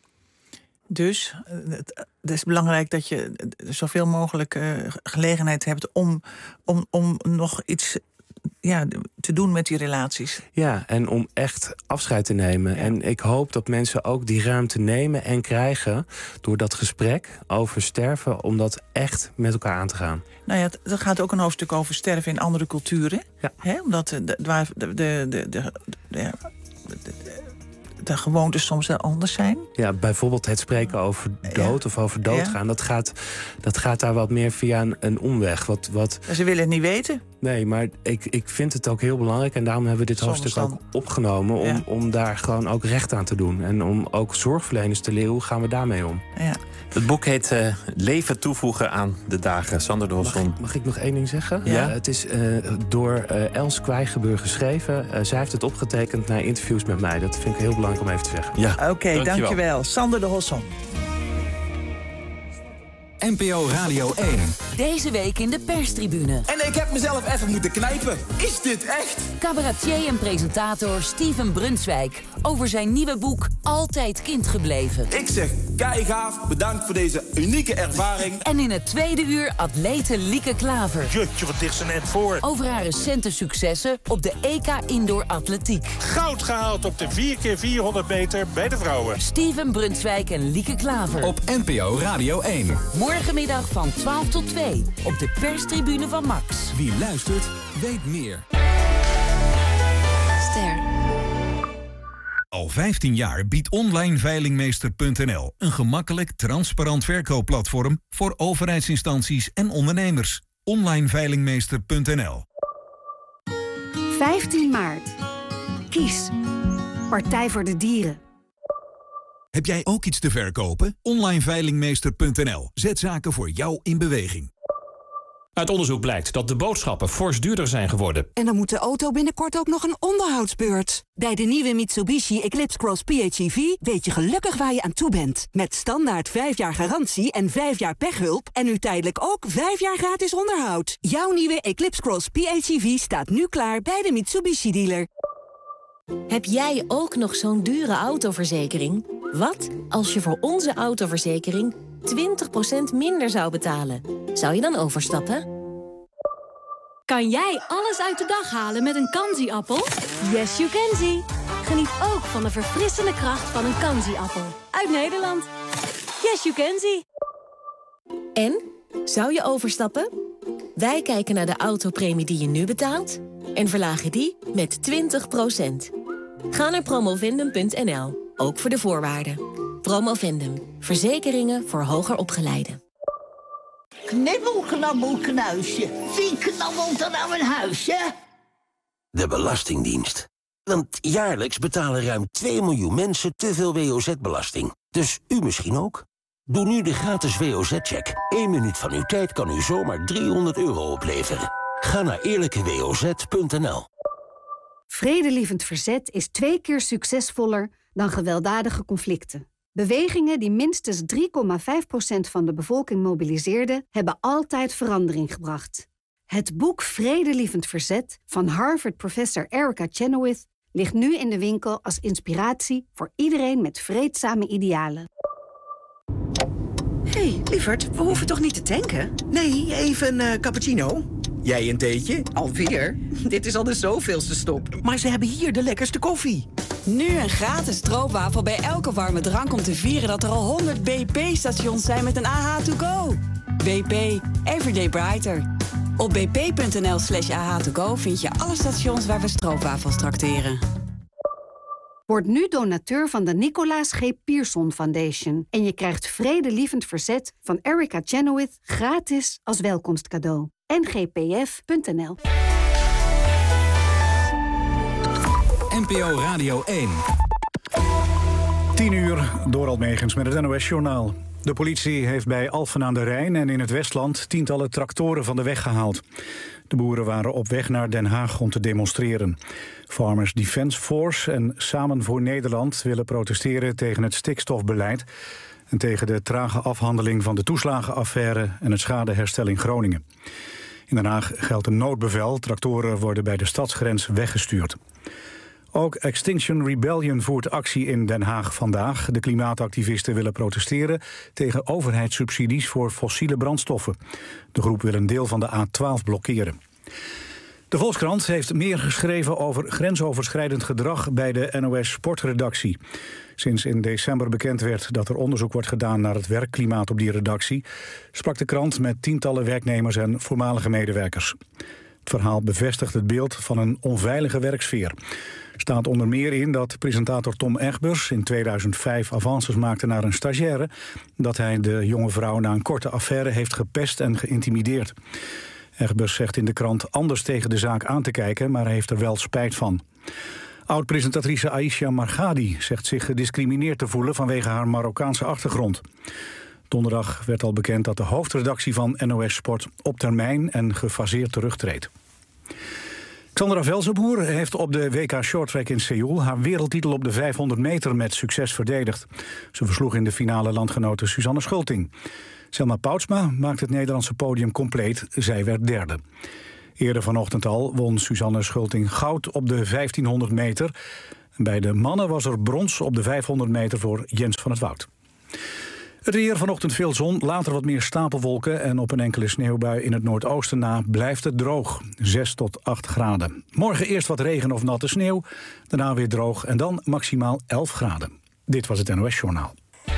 Dus het is belangrijk dat je zoveel mogelijk uh, gelegenheid hebt om, om, om nog iets ja, te doen met die relaties. Ja, en om echt afscheid te nemen. Ja. En ik hoop dat mensen ook die ruimte nemen en krijgen door dat gesprek over sterven, om dat echt met elkaar aan te gaan. Nou ja, er gaat ook een hoofdstuk over sterven in andere culturen. Ja. Hè, omdat de, de, de, de, de, de, de, de de gewoontes soms wel anders zijn. Ja, bijvoorbeeld het spreken over dood ja. of over doodgaan. Ja. Dat, gaat, dat gaat daar wat meer via een, een omweg. Wat, wat... Ja, ze willen het niet weten. Nee, maar ik, ik vind het ook heel belangrijk. En daarom hebben we dit soms hoofdstuk dan ook opgenomen. Om, ja. om daar gewoon ook recht aan te doen. En om ook zorgverleners te leren, hoe gaan we daarmee om. Ja. Het boek heet uh, Leven toevoegen aan de dagen. Sander de Hosson. Mag, mag ik nog één ding zeggen? Ja. Ja, het is uh, door uh, Els Kwijgeburg geschreven. Uh, zij heeft het opgetekend naar interviews met mij. Dat vind ik heel belangrijk om even te zeggen. Ja, Oké, okay, dankjewel. Sander de Hosson. N P O Radio één. deze week in de perstribune. En ik heb mezelf even moeten knijpen. Is dit echt? Cabaretier en presentator Steven Brunswijk over zijn nieuwe boek Altijd Kind Gebleven. Ik zeg keigaaf, bedankt voor deze unieke ervaring. En in het tweede uur atlete Lieke Klaver. Jutje, wat ligt ze net voor? Over haar recente successen op de E K Indoor Atletiek. Goud gehaald op de vier keer vierhonderd meter bij de vrouwen. Steven Brunswijk en Lieke Klaver. Op N P O Radio één. Morgenmiddag van twaalf tot twee op de perstribune van Max. Wie luistert, weet meer. Ster. Al vijftien jaar biedt online veilingmeester punt n l een gemakkelijk, transparant verkoopplatform voor overheidsinstanties en ondernemers. online veilingmeester punt n l. vijftien maart. Kies. Partij voor de Dieren. Heb jij ook iets te verkopen? online veilingmeester punt n l. Zet zaken voor jou in beweging. Uit onderzoek blijkt dat de boodschappen fors duurder zijn geworden. En dan moet de auto binnenkort ook nog een onderhoudsbeurt. Bij de nieuwe Mitsubishi Eclipse Cross P H E V weet je gelukkig waar je aan toe bent. Met standaard vijf jaar garantie en vijf jaar pechhulp. En nu tijdelijk ook vijf jaar gratis onderhoud. Jouw nieuwe Eclipse Cross P H E V staat nu klaar bij de Mitsubishi dealer. Heb jij ook nog zo'n dure autoverzekering? Wat als je voor onze autoverzekering twintig procent minder zou betalen? Zou je dan overstappen? Kan jij alles uit de dag halen met een Kanzi-appel? Yes, you can see. Geniet ook van de verfrissende kracht van een Kanzi-appel. Uit Nederland. Yes, you can see. En? Zou je overstappen? Wij kijken naar de autopremie die je nu betaalt en verlagen die met twintig procent. Ga naar promovendum punt n l, ook voor de voorwaarden. Promovendum, verzekeringen voor hoger opgeleiden. Knibbel, knabbel, knuisje. Wie knabbelt er nou een huisje? De Belastingdienst. Want jaarlijks betalen ruim twee miljoen mensen te veel W O Z-belasting. Dus u misschien ook? Doe nu de gratis W O Z-check. Eén minuut van uw tijd kan u zomaar driehonderd euro opleveren. Ga naar eerlijke w o z punt n l. Vredelievend verzet is twee keer succesvoller dan gewelddadige conflicten. Bewegingen die minstens drie komma vijf procent van de bevolking mobiliseerden, hebben altijd verandering gebracht. Het boek Vredelievend Verzet van Harvard-professor Erica Chenoweth ligt nu in de winkel als inspiratie voor iedereen met vreedzame idealen. Hé, hey, lieverd, we hoeven toch niet te tanken? Nee, even een uh, cappuccino. Jij een theetje? Alweer? Dit is al de zoveelste stop. Maar ze hebben hier de lekkerste koffie. Nu een gratis stroopwafel bij elke warme drank om te vieren dat er al honderd B P-stations zijn met een A H to go. B P, Everyday Brighter. Op b p punt n l slash a h to go vind je alle stations waar we stroopwafels trakteren. Word nu donateur van de Nicolaas G. Pierson Foundation en je krijgt Vredelievend Verzet van Erica Chenoweth gratis als welkomstcadeau. n g p f punt n l. N P O Radio één. tien uur, Dorald Megens met het N O S-journaal. De politie heeft bij Alphen aan de Rijn en in het Westland tientallen tractoren van de weg gehaald. De boeren waren op weg naar Den Haag om te demonstreren. Farmers Defence Force en Samen voor Nederland willen protesteren tegen het stikstofbeleid en tegen de trage afhandeling van de toeslagenaffaire en het schadeherstel in Groningen. In Den Haag geldt een noodbevel. Tractoren worden bij de stadsgrens weggestuurd. Ook Extinction Rebellion voert actie in Den Haag vandaag. De klimaatactivisten willen protesteren tegen overheidssubsidies voor fossiele brandstoffen. De groep wil een deel van de A twaalf blokkeren. De Volkskrant heeft meer geschreven over grensoverschrijdend gedrag bij de N O S Sportredactie. Sinds in december bekend werd dat er onderzoek wordt gedaan naar het werkklimaat op die redactie, sprak de krant met tientallen werknemers en voormalige medewerkers. Het verhaal bevestigt het beeld van een onveilige werksfeer. Er staat onder meer in dat presentator Tom Egbers in tweeduizend vijf avances maakte naar een stagiaire, dat hij de jonge vrouw na een korte affaire heeft gepest en geïntimideerd. Egbers zegt in de krant anders tegen de zaak aan te kijken, maar hij heeft er wel spijt van. Oud-presentatrice Aisha Margadi zegt zich gediscrimineerd te voelen vanwege haar Marokkaanse achtergrond. Donderdag werd al bekend dat de hoofdredactie van N O S Sport op termijn en gefaseerd terugtreedt. Xandra Velzenboer heeft op de W K Shorttrack in Seoul haar wereldtitel op de vijfhonderd meter met succes verdedigd. Ze versloeg in de finale landgenote Suzanne Schulting. Selma Poutsma maakt het Nederlandse podium compleet. Zij werd derde. Eerder vanochtend al won Suzanne Schulting goud op de vijftienhonderd meter. Bij de mannen was er brons op de vijfhonderd meter voor Jens van het Woud. Het weer, vanochtend veel zon, later wat meer stapelwolken... en op een enkele sneeuwbui in het noordoosten na blijft het droog. zes tot acht graden. Morgen eerst wat regen of natte sneeuw, daarna weer droog... en dan maximaal elf graden. Dit was het N O S Journaal.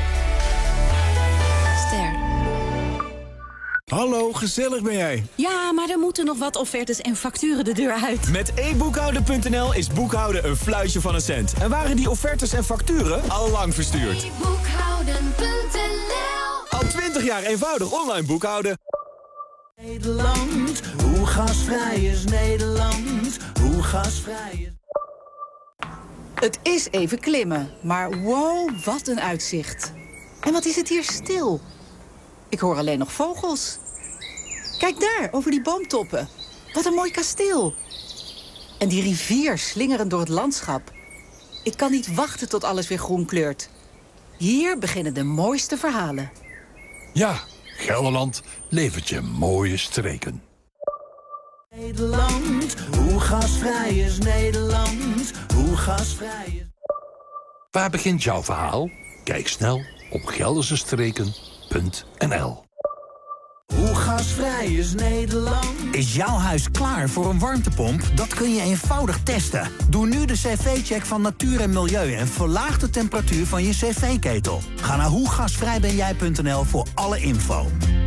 Ster. Hallo, gezellig ben jij. Ja, maar er moeten nog wat offertes en facturen de deur uit. Met e boekhouden punt n l is boekhouden een fluitje van een cent. En waren die offertes en facturen al lang verstuurd. e boekhouden punt n l. Al twintig jaar eenvoudig online boekhouden. Nederland, hoe gasvrij is Nederland? Hoe gasvrij is... Het is even klimmen, maar wow, wat een uitzicht. En wat is het hier stil? Ik hoor alleen nog vogels. Kijk daar, over die boomtoppen. Wat een mooi kasteel. En die rivier slingerend door het landschap. Ik kan niet wachten tot alles weer groen kleurt. Hier beginnen de mooiste verhalen. Ja, Gelderland levert je mooie streken. Nederland, hoe gasvrij is Nederland? Hoe gasvrij is... Waar begint jouw verhaal? Kijk snel op gelderse streken punt n l. Hoe gasvrij is Nederland? Is jouw huis klaar voor een warmtepomp? Dat kun je eenvoudig testen. Doe nu de cv-check van Natuur en Milieu en verlaag de temperatuur van je cv-ketel. Ga naar hoe gasvrij ben jij punt n l voor alle info.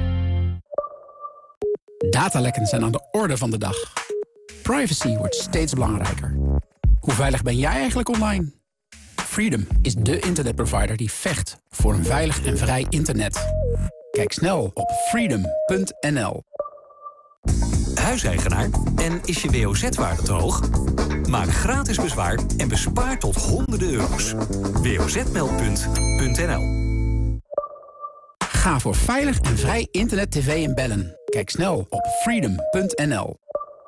Datalekken zijn aan de orde van de dag. Privacy wordt steeds belangrijker. Hoe veilig ben jij eigenlijk online? Freedom is de internetprovider die vecht voor een veilig en vrij internet. Kijk snel op freedom punt n l. Huiseigenaar en is je W O Z-waarde te hoog? Maak gratis bezwaar en bespaar tot honderden euro's. w o z meldpunt punt n l. Ga voor veilig en vrij internet, tv en bellen. Kijk snel op freedom punt n l.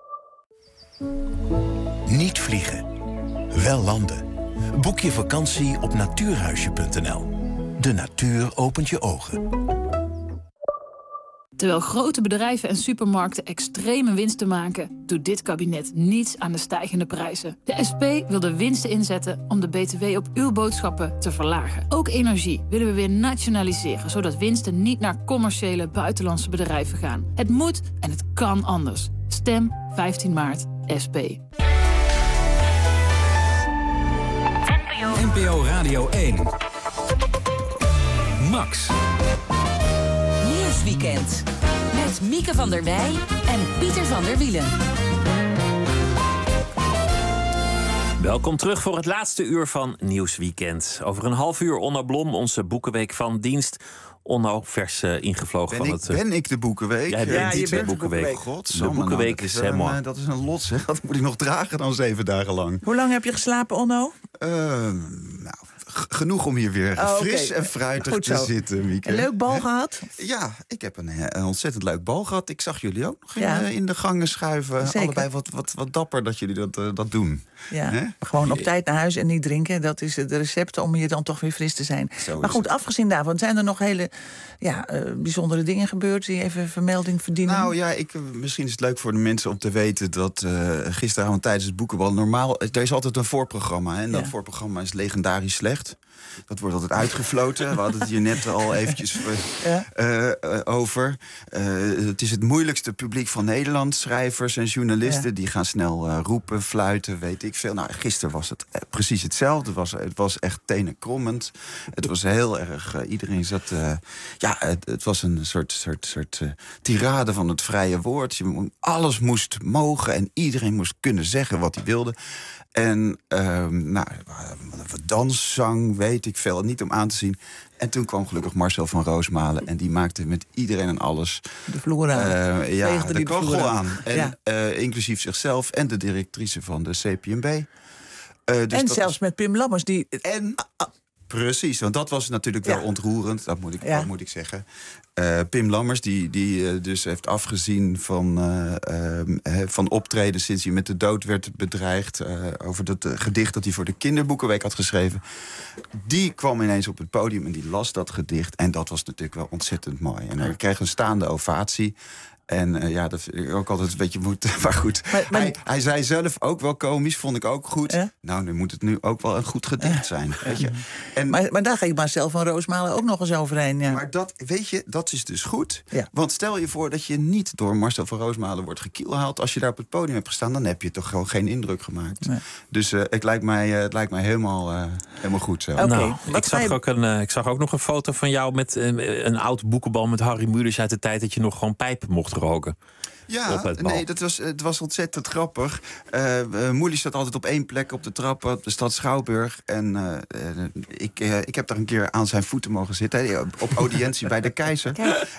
Niet vliegen, wel landen. Boek je vakantie op natuurhuisje punt n l. De natuur opent je ogen. Terwijl grote bedrijven en supermarkten extreme winsten maken, doet dit kabinet niets aan de stijgende prijzen. De S P wil de winsten inzetten om de B T W op uw boodschappen te verlagen. Ook energie willen we weer nationaliseren, zodat winsten niet naar commerciële buitenlandse bedrijven gaan. Het moet en het kan anders. Stem vijftien maart S P. N P O Radio één. Max. Nieuwsweekend. Met Mieke van der Wij en Pieter van der Wielen. Welkom terug voor het laatste uur van Nieuwsweekend. Over een half uur Onno Blom, onze Boekenweek van dienst. Onno, vers uh, ingevlogen ben van ik, het... Uh... Ben ik de Boekenweek? Jij bent ja, niet je de bent Boekenweek. de Boekenweek. God, de Boekenweek nou, is dat is helemaal... Een, uh, dat is een lot, zeg. Dat moet ik nog dragen dan zeven dagen lang. Hoe lang heb je geslapen, Onno? Uh, nou, g- genoeg om hier weer oh, fris okay. en fruitig Goed te zo. zitten, Mieke. Een leuk bal He? gehad? Ja, ik heb een, een ontzettend leuk bal gehad. Ik zag jullie ook nog in, ja. uh, in de gangen schuiven. Zeker. Allebei wat, wat, wat dapper dat jullie dat, uh, dat doen. Ja, He? Gewoon op tijd naar huis en niet drinken. Dat is het recept om je dan toch weer fris te zijn. Zo maar goed, het. afgezien daarvan, zijn er nog hele ja, uh, bijzondere dingen gebeurd die even vermelding verdienen? Nou ja, ik, misschien is het leuk voor de mensen om te weten dat uh, gisteravond tijdens het boekenbal normaal, er is altijd een voorprogramma. Hè, en dat ja. voorprogramma is legendarisch slecht. Dat wordt altijd uitgefloten. We hadden het hier net al eventjes ja. uh, uh, over. Uh, het is het moeilijkste publiek van Nederland. Schrijvers en journalisten ja. die gaan snel uh, roepen, fluiten, weet ik veel. Nou, gisteren was het uh, precies hetzelfde. Het was, het was echt tenenkrommend. Het was heel erg... Uh, iedereen zat... Uh, ja, het, het was een soort, soort, soort uh, tirade van het vrije woord. Je, alles moest mogen en iedereen moest kunnen zeggen wat hij wilde. En uh, nou, dans, zang, weet ik veel, niet om aan te zien. En toen kwam gelukkig Marcel van Roosmalen en die maakte met iedereen en alles de vloer aan. Uh, ja, de kogel aan. aan. En, ja. uh, inclusief zichzelf en de directrice van de C P M B. Uh, dus en zelfs is... met Pim Lammers. Die... En, Precies, want dat was natuurlijk wel Ja. ontroerend, dat moet ik, Ja. dat moet ik zeggen. Uh, Pim Lammers, die, die uh, dus heeft afgezien van, uh, uh, van optreden sinds hij met de dood werd bedreigd. Uh, over dat uh, gedicht dat hij voor de Kinderboekenweek had geschreven. Die kwam ineens op het podium en die las dat gedicht. En dat was natuurlijk wel ontzettend mooi. En hij kreeg een staande ovatie. En uh, ja, dat vind ik ook altijd een beetje moet. Maar goed, Maar, maar... Hij, hij zei zelf ook wel komisch, vond ik ook goed. Ja? Nou, dan moet het nu ook wel een goed gedicht zijn. Ja. Weet je? En, maar, maar daar ga ik Marcel van Roosmalen ook nog eens overheen. Ja. Maar dat, weet je, dat is dus goed. Ja. Want stel je voor dat je niet door Marcel van Roosmalen wordt gekielhaald. Als je daar op het podium hebt gestaan, dan heb je toch gewoon geen indruk gemaakt. Nee. Dus uh, het, lijkt mij, uh, het lijkt mij helemaal, uh, helemaal goed zo. Okay. Nou, ik, zag je... ook een, uh, ik zag ook nog een foto van jou met uh, een oud boekenbal met Harry Mulisch uit de tijd dat je nog gewoon pijpen mocht roken. Ja, nee, dat was, het was ontzettend grappig. Uh, uh, Moelie staat altijd op één plek op de trappen, op de stad Schouwburg. En uh, uh, ik, uh, ik heb daar een keer aan zijn voeten mogen zitten, op audiëntie bij de keizer.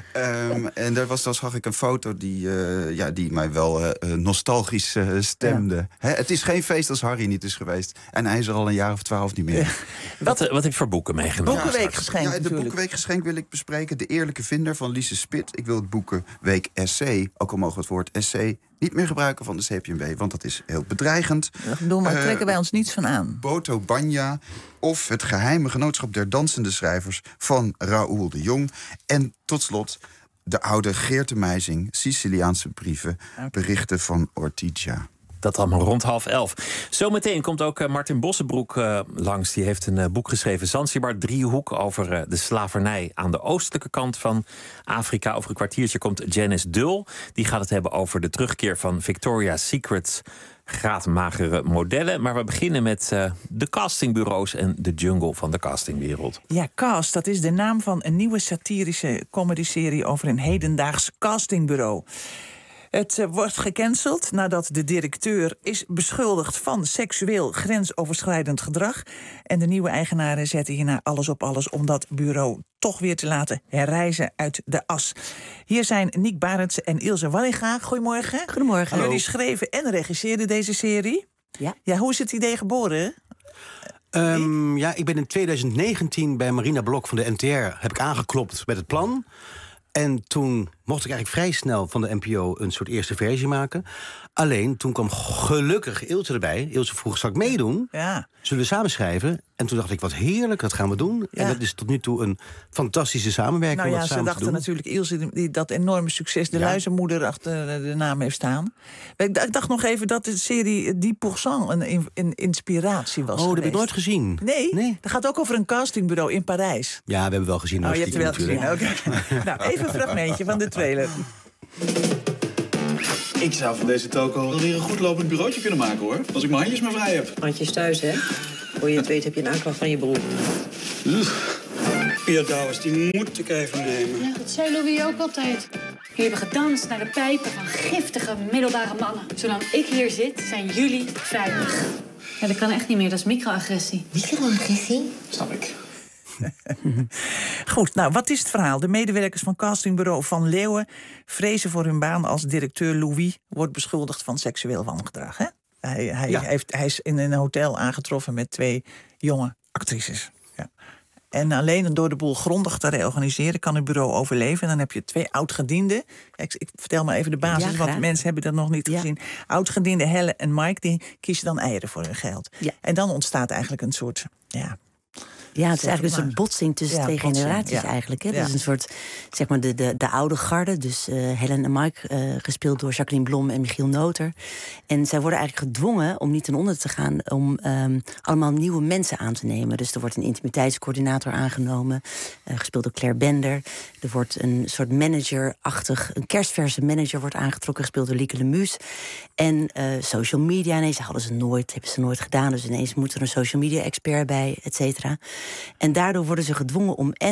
Um, en daar, was, daar zag ik een foto die, uh, ja, die mij wel uh, nostalgisch uh, stemde. Ja. Hè, het is geen feest als Harry niet is geweest. En hij is er al een jaar of twaalf niet meer. Ja. Wat, wat heb je voor boeken meegenomen? Boekenweekgeschenk. Ja, de Boekenweekgeschenk wil ik bespreken. De Eerlijke Vinder van Lise Spit. Ik wil het Boekenweek essay, ook al mogen het woord essay niet meer gebruiken van de C P N W, want dat is heel bedreigend. Doe maar, uh, trekken wij ons niets van aan. Boto Banja of Het Geheime Genootschap der Dansende Schrijvers van Raoul de Jong. En tot slot de oude Geerte Meijsing, Siciliaanse brieven, berichten van Ortigia. Dat allemaal rond half elf. Zometeen komt ook Martin Bossenbroek uh, langs. Die heeft een uh, boek geschreven, Zanzibar Driehoek, over uh, de slavernij aan de oostelijke kant van Afrika. Over een kwartiertje komt Janice Dull. Die gaat het hebben over de terugkeer van Victoria's Secret's graadmagere modellen. Maar we beginnen met uh, de castingbureaus en de jungle van de castingwereld. Ja, Cast, dat is de naam van een nieuwe satirische comedyserie over een hedendaags castingbureau. Het uh, wordt gecanceld nadat de directeur is beschuldigd van seksueel grensoverschrijdend gedrag. En de nieuwe eigenaren zetten hierna alles op alles om dat bureau toch weer te laten herrijzen uit de as. Hier zijn Niek Barendse en Ilse Wallinga. Goedemorgen. Goedemorgen. Jullie schreven en regisseerden deze serie. Ja. Ja, hoe is het idee geboren? Um, ja, ik ben in twintig negentien bij Marina Blok van de N T R heb ik aangeklopt met het plan. En toen mocht ik eigenlijk vrij snel van de N P O een soort eerste versie maken. Alleen, toen kwam gelukkig Ilse erbij. Ilse vroeg, zal ik meedoen? Ja. Zullen we samen schrijven? En toen dacht ik, wat heerlijk, dat gaan we doen. Ja. En dat is tot nu toe een fantastische samenwerking. Nou ja, om dat ze samen dachten te doen. natuurlijk, Ilse, die dat enorme succes, de Ja. luizenmoeder achter de naam heeft staan. Ik dacht nog even dat de serie dix procent een, een inspiratie was. Oh, dat heb ik geweest. nooit gezien. Nee, Nee. dat gaat ook over een castingbureau in Parijs. Ja, we hebben wel gezien. Oh, je hebt stiekem het wel gezien, natuurlijk. oké. Nou, even een fragmentje van de trailer. Ik zou van deze toko wel weer een goed lopend bureautje kunnen maken, hoor. Als ik mijn handjes maar vrij heb. Handjes thuis, hè? Voor je het weet heb je een aanklacht van je broer. Pia Douwes, die moet ik even nemen. Ja, dat zei Louis ook altijd. Jullie hebben gedanst naar de pijpen van giftige middelbare mannen. Zolang ik hier zit, zijn jullie veilig. Ja, dat kan echt niet meer. Dat is microagressie. Microagressie? Snap ik. Goed, nou, wat is het verhaal? De medewerkers van castingbureau Van Leeuwen vrezen voor hun baan als directeur Louis wordt beschuldigd van seksueel wangedrag. Hè? Hij, hij, Ja. heeft, hij is in een hotel aangetroffen met twee jonge actrices. Ja. En alleen door de boel grondig te reorganiseren kan het bureau overleven. En dan heb je twee oudgedienden. Ik, ik vertel maar even de basis, Ja, want graag. mensen hebben dat nog niet Ja. gezien. Oudgedienden Helle en Mike, die kiezen dan eieren voor hun geld. Ja. En dan ontstaat eigenlijk een soort... Ja, Ja, het is Zeg eigenlijk het een soort botsing tussen Ja, twee botsing, generaties ja. eigenlijk. Hè? Ja. Dus een soort, zeg maar, de, de, de oude garde. Dus uh, Helen en Mike, uh, gespeeld door Jacqueline Blom en Michiel Noter. En zij worden eigenlijk gedwongen om niet ten onder te gaan... om um, allemaal nieuwe mensen aan te nemen. Dus er wordt een intimiteitscoördinator aangenomen, uh, gespeeld door Claire Bender. Er wordt een soort manager-achtig, een kerstverse manager wordt aangetrokken... gespeeld door Lieke Lemus. En uh, social media, ineens hadden ze nooit, hebben ze nooit gedaan. Dus ineens moet er een social media-expert bij, et cetera. En daardoor worden ze gedwongen om en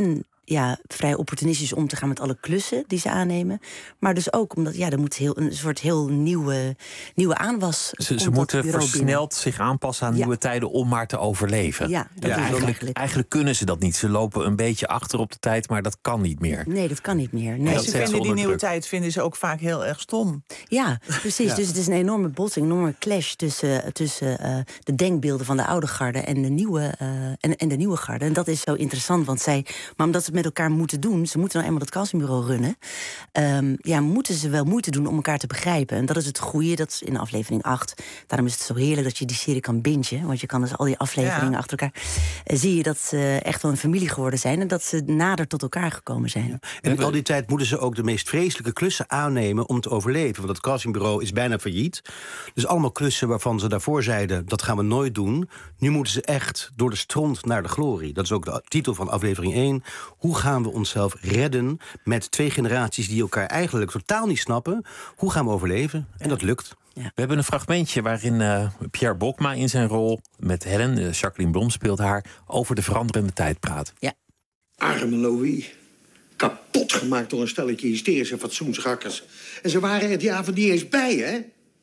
ja, vrij opportunistisch om te gaan met alle klussen die ze aannemen. Maar dus ook omdat ja, er moet heel, een soort heel nieuwe, nieuwe aanwas. Ze, ze moeten versneld zich aanpassen aan ja. nieuwe tijden om maar te overleven. Ja, dat ja, is eigenlijk, eigenlijk. eigenlijk kunnen ze dat niet. Ze lopen een beetje achter op de tijd, maar dat kan niet meer. Nee, dat kan niet meer. Nee. En ze vinden die nieuwe tijd vinden ze ook vaak heel erg stom. Ja, precies. Ja. Dus het is een enorme botsing, een enorme clash tussen, tussen uh, de denkbeelden van de oude garde en de nieuwe, uh, en, en de nieuwe garde. En dat is zo interessant, want zij, maar omdat ze het met elkaar moeten doen, ze moeten nou eenmaal dat castingbureau runnen, um, ja, moeten ze wel moeite doen om elkaar te begrijpen. En dat is het goede, dat is in aflevering acht. Daarom is het zo heerlijk dat je die serie kan bingen, want je kan dus al die afleveringen ja. achter elkaar. Uh, zie je dat ze echt wel een familie geworden zijn en dat ze nader tot elkaar gekomen zijn. Ja. En in al die tijd moeten ze ook de meest vreselijke klussen aannemen om te overleven. Want het castingbureau is bijna failliet. Dus allemaal klussen waarvan ze daarvoor zeiden, dat gaan we nooit doen. Nu moeten ze echt door de stront naar de glorie. Dat is ook de titel van aflevering één. Hoe gaan we onszelf redden met twee generaties die elkaar eigenlijk totaal niet snappen? Hoe gaan we overleven? En dat lukt. Ja. We hebben een fragmentje waarin uh, Pierre Bokma in zijn rol met Helen, uh, Jacqueline Blom speelt haar, over de veranderende tijd praat. Ja. Arme Louis. Kapot gemaakt door een stelletje hysterische fatsoensrakkers. En ze waren er die avond niet eens bij, hè?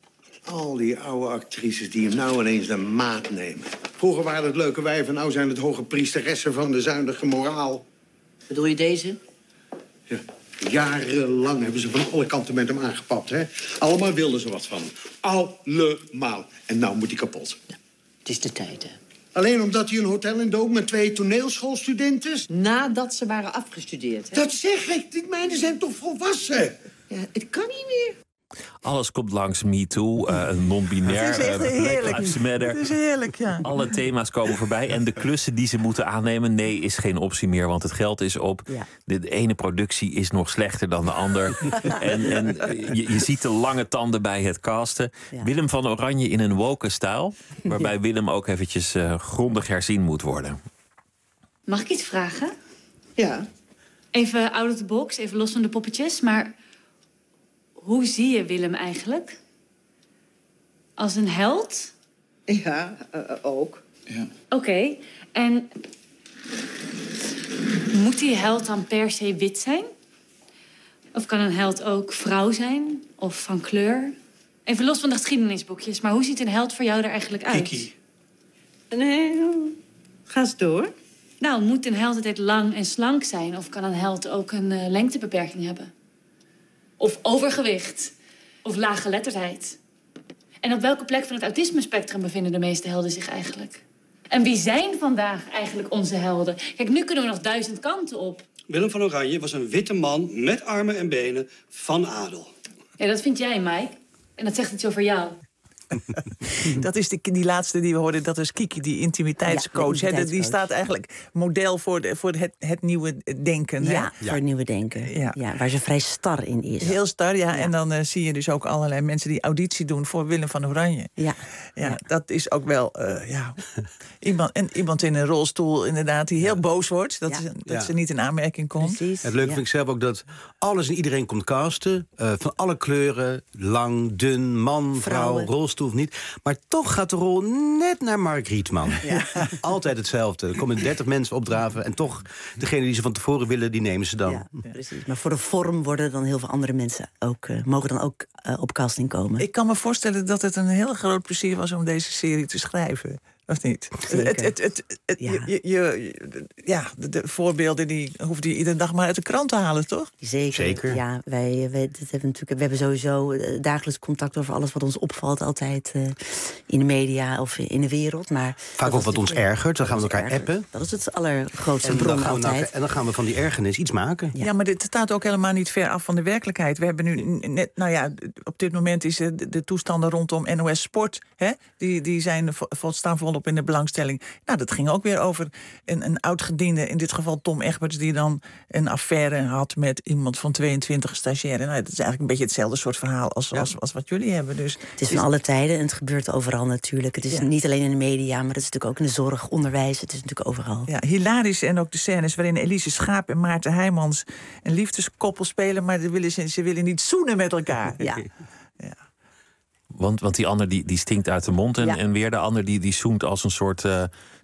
Al die oude actrices die hem nou ineens de maat nemen. Vroeger waren het leuke wijven, nou zijn het hoge priesteressen van de zuinige moraal. Bedoel je deze? Ja, jarenlang hebben ze van alle kanten met hem aangepapt, hè? Allemaal wilden ze wat van hem. Allemaal. En nou moet hij kapot. Ja, het is de tijd, hè? Alleen omdat hij een hotel indook met twee toneelschoolstudenten? Nadat ze waren afgestudeerd, hè? Dat zeg ik. Die meiden zijn toch volwassen? Ja, het kan niet meer. Alles komt langs MeToo, uh, non-binair, Het is echt uh, heerlijk. Black Lives Matter. Het is heerlijk, ja. Alle thema's komen voorbij. En de klussen die ze moeten aannemen, nee, is geen optie meer. Want het geld is op. Ja. De, de ene productie is nog slechter dan de ander. en en je, je ziet de lange tanden bij het casten. Ja. Willem van Oranje in een woke stijl. Waarbij ja. Willem ook eventjes uh, grondig herzien moet worden. Mag ik iets vragen? Ja. Even out of the box, even los van de poppetjes. Maar hoe zie je Willem eigenlijk? Als een held? Ja, uh, ook. Ja. Oké, okay. En moet die held dan per se wit zijn? Of kan een held ook vrouw zijn? Of van kleur? Even los van de geschiedenisboekjes, maar hoe ziet een held voor jou er eigenlijk uit? Kiki. Nee, ga eens door. Nou, moet een held altijd lang en slank zijn? Of kan een held ook een uh, lengtebeperking hebben? Of overgewicht? Of laaggeletterdheid? En op welke plek van het autisme-spectrum bevinden de meeste helden zich eigenlijk? En wie zijn vandaag eigenlijk onze helden? Kijk, nu kunnen we nog duizend kanten op. Willem van Oranje was een witte man met armen en benen van adel. Ja, dat vind jij, Mike. En dat zegt iets over jou. Dat is die, die laatste die we hoorden, dat is Kiki, die intimiteitscoach. Ja, intimiteitscoach. Die staat eigenlijk model voor, de, voor het, het nieuwe denken. Ja, hè? ja, voor het nieuwe denken. Ja. Ja, waar ze vrij star in is. Heel star, ja. ja. En dan uh, zie je dus ook allerlei mensen die auditie doen voor Willem van Oranje. Ja, ja, ja. Dat is ook wel uh, ja, iemand, en iemand in een rolstoel inderdaad die heel ja. boos wordt. Dat, ja. is, dat ja. ze niet in aanmerking komt. Precies. Het leuke ja. vind ik zelf ook dat alles en iedereen komt casten. Uh, van alle kleuren, lang, dun, man, vrouw, rolstoel of niet. Maar toch gaat de rol net naar Mark Rietman. Ja. Altijd hetzelfde. Er komen dertig mensen opdraven en toch degene die ze van tevoren willen, die nemen ze dan. Ja, precies. Maar voor de vorm worden dan heel veel andere mensen ook, uh, mogen dan ook uh, op casting komen. Ik kan me voorstellen dat het een heel groot plezier was om deze serie te schrijven. Of niet? Het, het, het, het, ja. Je, je, ja, de, de voorbeelden die hoefde je iedere dag maar uit de krant te halen, toch? Zeker. Zeker. Ja, wij, wij dat hebben natuurlijk, we hebben sowieso uh, dagelijks contact over alles wat ons opvalt, altijd uh, in de media of in de wereld. Maar vaak ook wat ons ergert, dan gaan we elkaar erger. appen. Dat is het allergrootste en bron dan altijd. Nou, en dan gaan we van die ergernis iets maken. Ja, ja, maar dit staat ook helemaal niet ver af van de werkelijkheid. We hebben nu net, nou ja, op dit moment is de, de toestanden rondom N O S Sport, hè, die, die zijn vo, staan volop in de belangstelling. Nou, dat ging ook weer over een, een oud-gediende, in dit geval Tom Egberts, die dan een affaire had met iemand van tweeëntwintig stagiaire. Nou, dat is eigenlijk een beetje hetzelfde soort verhaal als, ja. als, als wat jullie hebben. Dus het is van alle tijden en het gebeurt overal natuurlijk. Het is ja. niet alleen in de media, maar het is natuurlijk ook in de zorg, onderwijs. Het is natuurlijk overal. Ja, hilarisch. En ook de scènes waarin Elise Schaap en Maarten Heijmans een liefdeskoppel spelen, maar ze willen, ze, ze willen niet zoenen met elkaar. Ja. ja. Want, want die ander die, die stinkt uit de mond. En, ja. en weer de ander die, die zoent als een soort uh,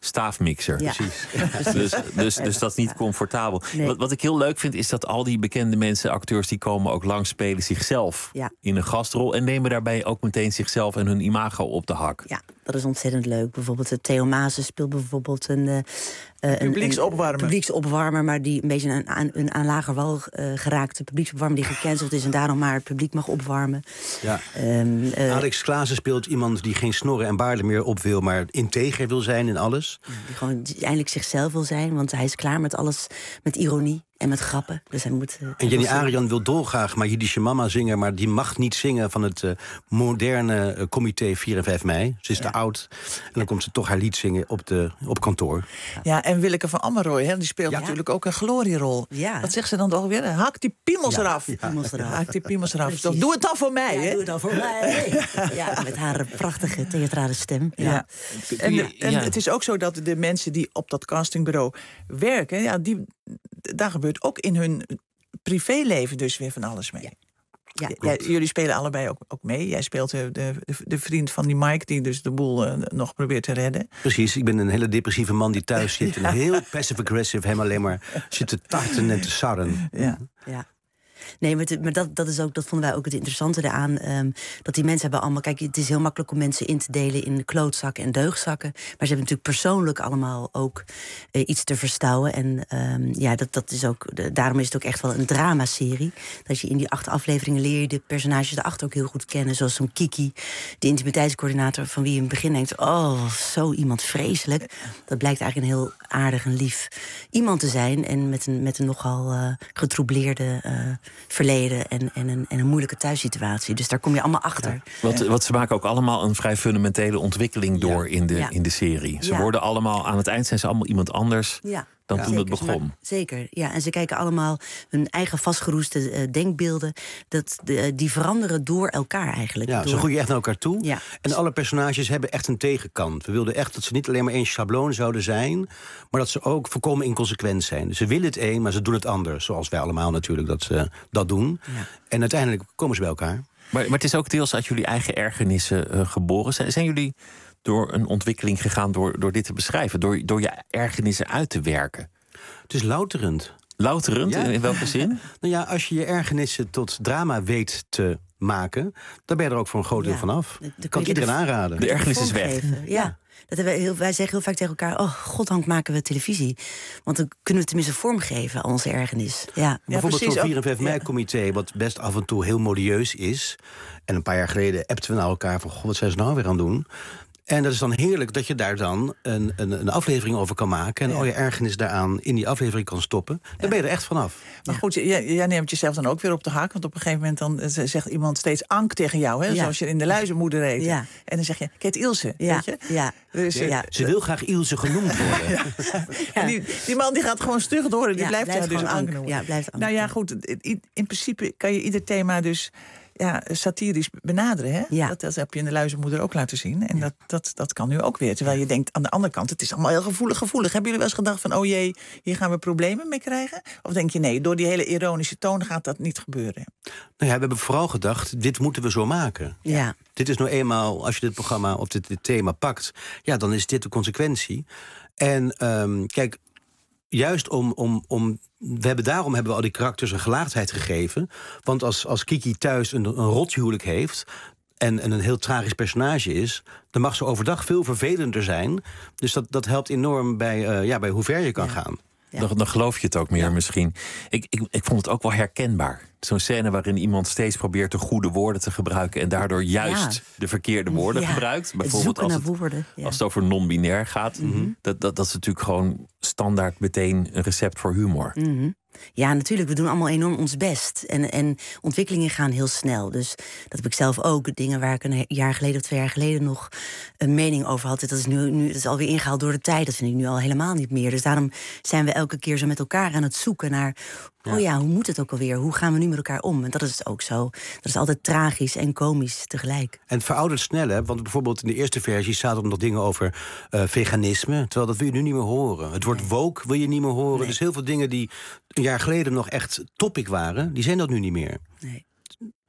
staafmixer. Ja. Precies. dus, dus, dus dat is niet comfortabel. Nee. Wat, wat ik heel leuk vind, is dat al die bekende mensen, acteurs die komen ook langs, spelen zichzelf Ja. in een gastrol en nemen daarbij ook meteen zichzelf en hun imago op de hak. Ja, dat is ontzettend leuk. Bijvoorbeeld uh, Theo Maassen speelt bijvoorbeeld een... Uh, een publieksopwarmer. Een publieksopwarmer, maar die een beetje een aan, een aan lager wal uh, geraakte publieksopwarmer die gecanceld is en daarom maar het publiek mag opwarmen. Ja. Um, uh, Alex Klaassen speelt iemand die geen snorren en baarden meer op wil, maar integer wil zijn in alles. Die gewoon eindelijk zichzelf wil zijn, want hij is klaar met alles, met ironie en met grappen. Dus hij moet. Uh, En Jenny Arian wil dolgraag maar Jiddische Mama zingen, maar die mag niet zingen van het uh, moderne uh, comité vier en vijf mei. Ze is Ja. te oud. En dan komt ze toch haar lied zingen op, de, op kantoor. Ja, en Willeke van Ammeroy, hè, die speelt ja. natuurlijk ook een glorierol. Ja. Wat zegt ze dan toch weer? Hak die piemels Ja, eraf. ja. Piemels eraf. Hak die piemels eraf. Toch, doe het dan voor mij, ja, hè? doe het dan voor mij. Ja, met haar prachtige theatrale stem. Ja. Ja. En, je- en ja. het is ook zo dat de mensen die op dat castingbureau werken, ja, die, daar gebeurt ook in hun privéleven dus weer van alles mee. Ja, Jij- jullie spelen allebei ook, ook mee. Jij speelt de, de, de vriend van die Mike die dus de boel uh, nog probeert te redden. Precies, ik ben een hele depressieve man die thuis zit. En heel passive-aggressive, hem alleen maar zit te tarten en te sarren. Ja. Ja. Nee, maar, het- maar dat, dat, is ook, dat vonden wij ook het interessante eraan. Um, dat die mensen hebben allemaal... Kijk, het is heel makkelijk om mensen in te delen in klootzakken en deugdzakken. Maar ze hebben natuurlijk persoonlijk allemaal ook uh, iets te verstouwen. En um, ja, dat, dat is ook, de, daarom is het ook echt wel een dramaserie. Dat je in die acht afleveringen leer je de personages erachter ook heel goed kennen. Zoals zo'n Kiki, de intimiteitscoördinator, van wie je in het begin denkt... oh, zo iemand vreselijk. Dat blijkt eigenlijk een heel aardig en lief iemand te zijn. En met een, met een nogal uh, getroubleerde... Uh, verleden en, en, een, en een moeilijke thuissituatie. Dus daar kom je allemaal achter. Want, want ze maken ook allemaal een vrij fundamentele ontwikkeling door in, de, Ja. in de serie. Ze Ja. worden allemaal, aan het eind zijn ze allemaal iemand anders Ja. dan Ja. toen het Zeker, begon. maar- zeker, ja. En ze kijken allemaal hun eigen vastgeroeste uh, denkbeelden. Dat, de, die veranderen door elkaar eigenlijk. Ja, door... ze groeien echt naar elkaar toe. Ja. En alle personages hebben echt een tegenkant. We wilden echt dat ze niet alleen maar één schabloon zouden zijn, maar dat ze ook volkomen inconsequent zijn. Dus ze willen het een, maar ze doen het ander. Zoals wij allemaal natuurlijk dat ze dat doen. Ja. En uiteindelijk komen ze bij elkaar. Maar, maar het is ook deels uit jullie eigen ergernissen uh, geboren. Zijn, zijn jullie door een ontwikkeling gegaan door, door dit te beschrijven? Door, door je ergernissen uit te werken? Het is louterend. Louterend? Ja. In welke zin? Nou ja, als je je ergernissen tot drama weet te maken, dan ben je er ook voor een groot deel Ja. van af. Dan Dat kun kan je ik iedereen de- aanraden. De ergernis is weg. vormgeven. Ja. Dat hebben we heel, wij zeggen heel vaak tegen elkaar... oh, goddank maken we televisie. Want dan kunnen we tenminste vormgeven aan onze ergernis. Ja. Bijvoorbeeld precies, zo'n ook- vier en vijf mei-comité, wat best af en toe heel modieus is. En een paar jaar geleden appten we naar elkaar van, goh, wat zijn ze nou weer aan het doen? En dat is dan heerlijk dat je daar dan een, een, een aflevering over kan maken... en Ja. al je ergernis daaraan in die aflevering kan stoppen. Dan ben je er echt vanaf. Maar goed, jij, jij neemt jezelf dan ook weer op de haak. Want op een gegeven moment dan eh, zegt iemand steeds Ank tegen jou. Hè, Ja. Zoals je in de luizenmoeder heet. Ja. En dan zeg je, Ket Ilse, Ja, weet je? ja. Dus, eh, Ja. Ze wil graag Ilse genoemd worden. En die, die man die gaat gewoon stug door en die Ja, blijft, blijft jou dus gewoon Ank Ank. noemen. Ja, blijft Ank. Nou ja, goed, i- i- in principe kan je ieder thema dus ja, satirisch benaderen. Hè? Ja. Dat, dat heb je in de luizenmoeder ook laten zien. En dat, dat, dat kan nu ook weer. Terwijl je denkt, aan de andere kant, het is allemaal heel gevoelig, gevoelig. Hebben jullie wel eens gedacht van, oh jee, hier gaan we problemen mee krijgen? Of denk je, nee, door die hele ironische toon gaat dat niet gebeuren? Nou ja, we hebben vooral gedacht, dit moeten we zo maken. Ja. Dit is nou eenmaal, als je dit programma of dit, dit thema pakt... ja, dan is dit de consequentie. En um, kijk, juist om, om, om... We hebben, daarom hebben we al die karakters een gelaagdheid gegeven. Want als, als Kiki thuis een, een rothuwelijk heeft... En, en een heel tragisch personage is... dan mag ze overdag veel vervelender zijn. Dus dat, dat helpt enorm bij, uh, ja, bij hoe ver je kan Ja. gaan. Ja. Dan, dan geloof je het ook meer misschien. Ik, ik, ik vond het ook wel herkenbaar. Zo'n scène waarin iemand steeds probeert de goede woorden te gebruiken... en daardoor juist Ja. de verkeerde woorden Ja. gebruikt. Het Bijvoorbeeld zoeken als naar het, woorden. Ja. als het over non-binair gaat. Mhm. dat, dat, dat is natuurlijk gewoon standaard meteen een recept voor humor. Mhm. Ja, natuurlijk. We doen allemaal enorm ons best. En, en ontwikkelingen gaan heel snel. Dus dat heb ik zelf ook. Dingen waar ik een jaar geleden of twee jaar geleden nog een mening over had. Dat is nu, nu dat is alweer ingehaald door de tijd. Dat vind ik nu al helemaal niet meer. Dus daarom zijn we elke keer zo met elkaar aan het zoeken naar... oh ja, hoe moet het ook alweer? Hoe gaan we nu met elkaar om? En dat is ook zo. Dat is altijd tragisch en komisch tegelijk. En het veroudert snel, hè? Want bijvoorbeeld in de eerste versie zaten er nog dingen over uh, veganisme. Terwijl dat wil je nu niet meer horen. Het woord Nee. woke wil je niet meer horen. Nee. Dus heel veel dingen die een jaar geleden nog echt topic waren... die zijn dat nu niet meer. Nee.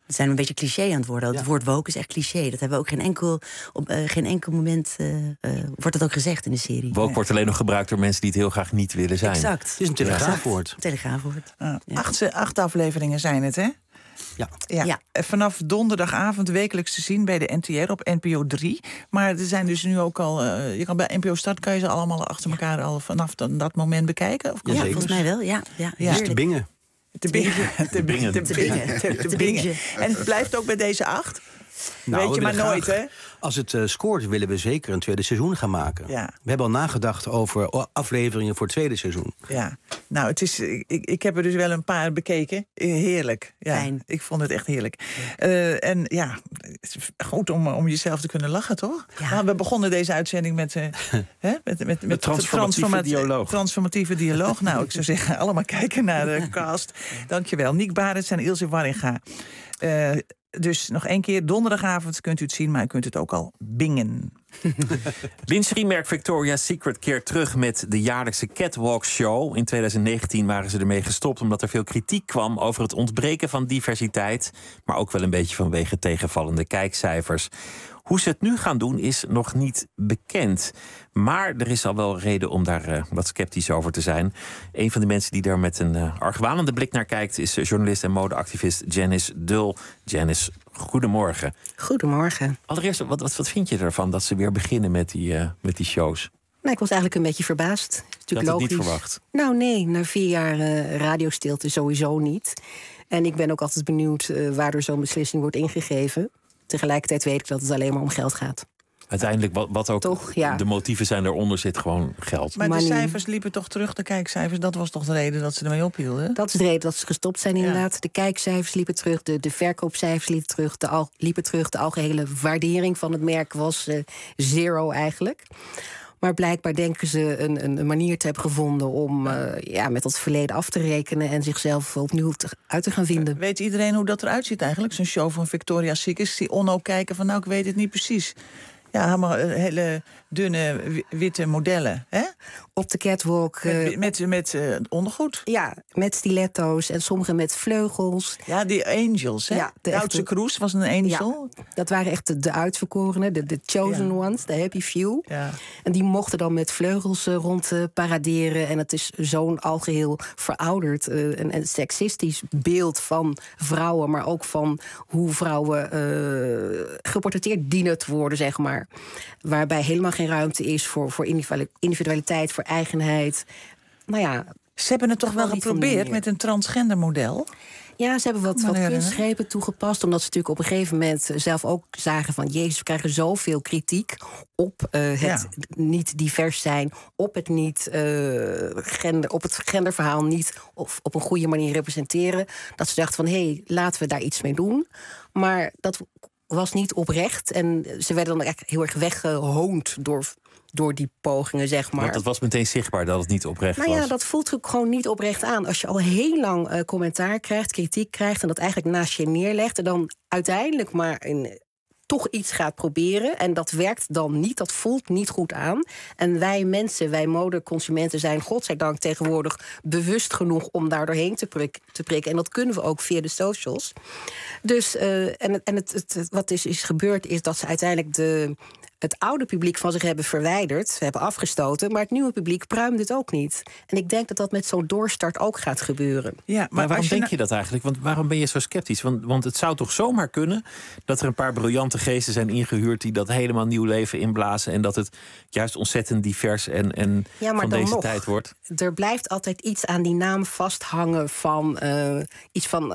We zijn een beetje cliché aan het worden. Het Ja. woord woke is echt cliché. Dat hebben we ook geen enkel, op uh, geen enkel moment uh, uh, wordt dat ook gezegd in de serie. Woke wordt alleen nog gebruikt door mensen die het heel graag niet willen zijn. Exact. Het is een telegraafwoord. Een telegraafwoord. Uh, acht, acht afleveringen zijn het, hè? Ja. Ja. Ja. Vanaf donderdagavond wekelijks te zien bij de N T R op N P O drie. Maar er zijn dus nu ook al... Uh, je kan bij N P O Start kan je ze allemaal achter elkaar al vanaf dat, dat moment bekijken? Of Ja, zeker. volgens mij wel. Ja, ja, Ja. Dus te bingen. Te bingen. Te bingen. Te bingen. Te Te bingen. bingen. En het blijft ook bij deze acht? Nou, Weet je we maar willen nooit, graag- hè? Als het uh, scoort, willen we zeker een tweede seizoen gaan maken. Ja. We hebben al nagedacht over o- afleveringen voor het tweede seizoen. Ja, nou, het is, ik, ik heb er dus wel een paar bekeken. Heerlijk. Ja, Fijn. ik vond het echt heerlijk. Uh, en ja, het is goed om, om jezelf te kunnen lachen, toch? Ja. Nou, we begonnen deze uitzending met... Uh, hè, met, met, met, met transformatieve transforma- dialoog. Transformatieve dialoog. Nou, ik zou zeggen, allemaal kijken naar de cast. Dankjewel. Niek Barends en Ilse Warringa. Uh, Dus nog één keer, donderdagavond kunt u het zien, maar u kunt het ook al bingen. Lingeriemerk Victoria's Secret keert terug met de jaarlijkse Catwalk Show. In tweeduizend negentien waren ze ermee gestopt omdat er veel kritiek kwam over het ontbreken van diversiteit, maar ook wel een beetje vanwege tegenvallende kijkcijfers. Hoe ze het nu gaan doen is nog niet bekend. Maar er is al wel reden om daar uh, wat sceptisch over te zijn. Een van de mensen die daar met een uh, argwanende blik naar kijkt is uh, journalist en modeactivist Janice Dull. Janice, goedemorgen. Goedemorgen. Allereerst, wat, wat, wat vind je ervan dat ze weer beginnen met die, uh, met die shows? Nou, ik was eigenlijk een beetje verbaasd. Je had Natuurlijk het logisch. niet verwacht. Nou nee, na vier jaar uh, radiostilte sowieso niet. En ik ben ook altijd benieuwd uh, waardoor zo'n beslissing wordt ingegeven. Tegelijkertijd weet ik dat het alleen maar om geld gaat. Uiteindelijk, wat, wat ook Toch, ja. de motieven zijn eronder, zit gewoon geld. Maar de Money. cijfers liepen toch terug, de kijkcijfers. Dat was toch de reden dat ze ermee ophielden? Dat is de reden dat ze gestopt zijn inderdaad. De kijkcijfers liepen terug, de, de verkoopcijfers liepen terug, de al, liepen terug. De algehele waardering van het merk was uh, zero eigenlijk. Maar blijkbaar denken ze een, een, een manier te hebben gevonden om uh, ja, met dat verleden af te rekenen en zichzelf opnieuw te, uit te gaan vinden. Weet iedereen hoe dat eruit ziet eigenlijk? Zo'n show van Victoria's Secret. Die Onno kijken van, nou, ik weet het niet precies. Ja, allemaal uh, hele dunne wi- witte modellen, hè? Op de catwalk. Met, uh, met, met uh, ondergoed. Ja, met stiletto's en sommige met vleugels. Ja, die angels, hè? Ja, de de oudste echte- Kroes was een angel. Ja, dat waren echt de, de uitverkorenen, de, de chosen Ja. ones, de happy few. Ja. En die mochten dan met vleugels uh, rond uh, paraderen. En het is zo'n algeheel verouderd uh, en, en seksistisch beeld van vrouwen, maar ook van hoe vrouwen uh, geportretteerd dienen te worden, zeg maar. Waarbij helemaal geen ruimte is voor, voor individualiteit, voor eigenheid. Nou ja, Ze hebben het toch wel niet van geprobeerd meer. met een transgender model? Ja, ze hebben wat, Kan me wat herinneren. kunstgrepen toegepast. Omdat ze natuurlijk op een gegeven moment zelf ook zagen van... Jezus, we krijgen zoveel kritiek op uh, het Ja. niet divers zijn... op het, niet, uh, gender, op het genderverhaal niet of op een goede manier representeren. Dat ze dachten van, hé, hey, laten we daar iets mee doen. Maar dat was niet oprecht. En ze werden dan eigenlijk heel erg weggehoond door... door die pogingen, zeg maar. Want het was meteen zichtbaar dat het niet oprecht Nou was. ja, dat voelt ook gewoon niet oprecht aan. Als je al heel lang uh, commentaar krijgt, kritiek krijgt... en dat eigenlijk naast je neerlegt... en dan uiteindelijk maar een, toch iets gaat proberen... en dat werkt dan niet, dat voelt niet goed aan. En wij mensen, wij modeconsumenten zijn godzijdank tegenwoordig... bewust genoeg om daar doorheen te, prik, te prikken. En dat kunnen we ook via de socials. Dus, uh, en, en het, het, het, wat is, is gebeurd is dat ze uiteindelijk... de het oude publiek van zich hebben verwijderd, hebben afgestoten... maar het nieuwe publiek pruimt het ook niet. En ik denk dat dat met zo'n doorstart ook gaat gebeuren. Ja, Maar, waarom als je denk nou- je dat eigenlijk? Want waarom ben je zo sceptisch? Want, want het zou toch zomaar kunnen dat er een paar briljante geesten zijn ingehuurd... die dat helemaal nieuw leven inblazen... en dat het juist ontzettend divers en, en Ja, maar van dan deze nog. tijd wordt? Er blijft altijd iets aan die naam vasthangen van uh, iets van... Uh,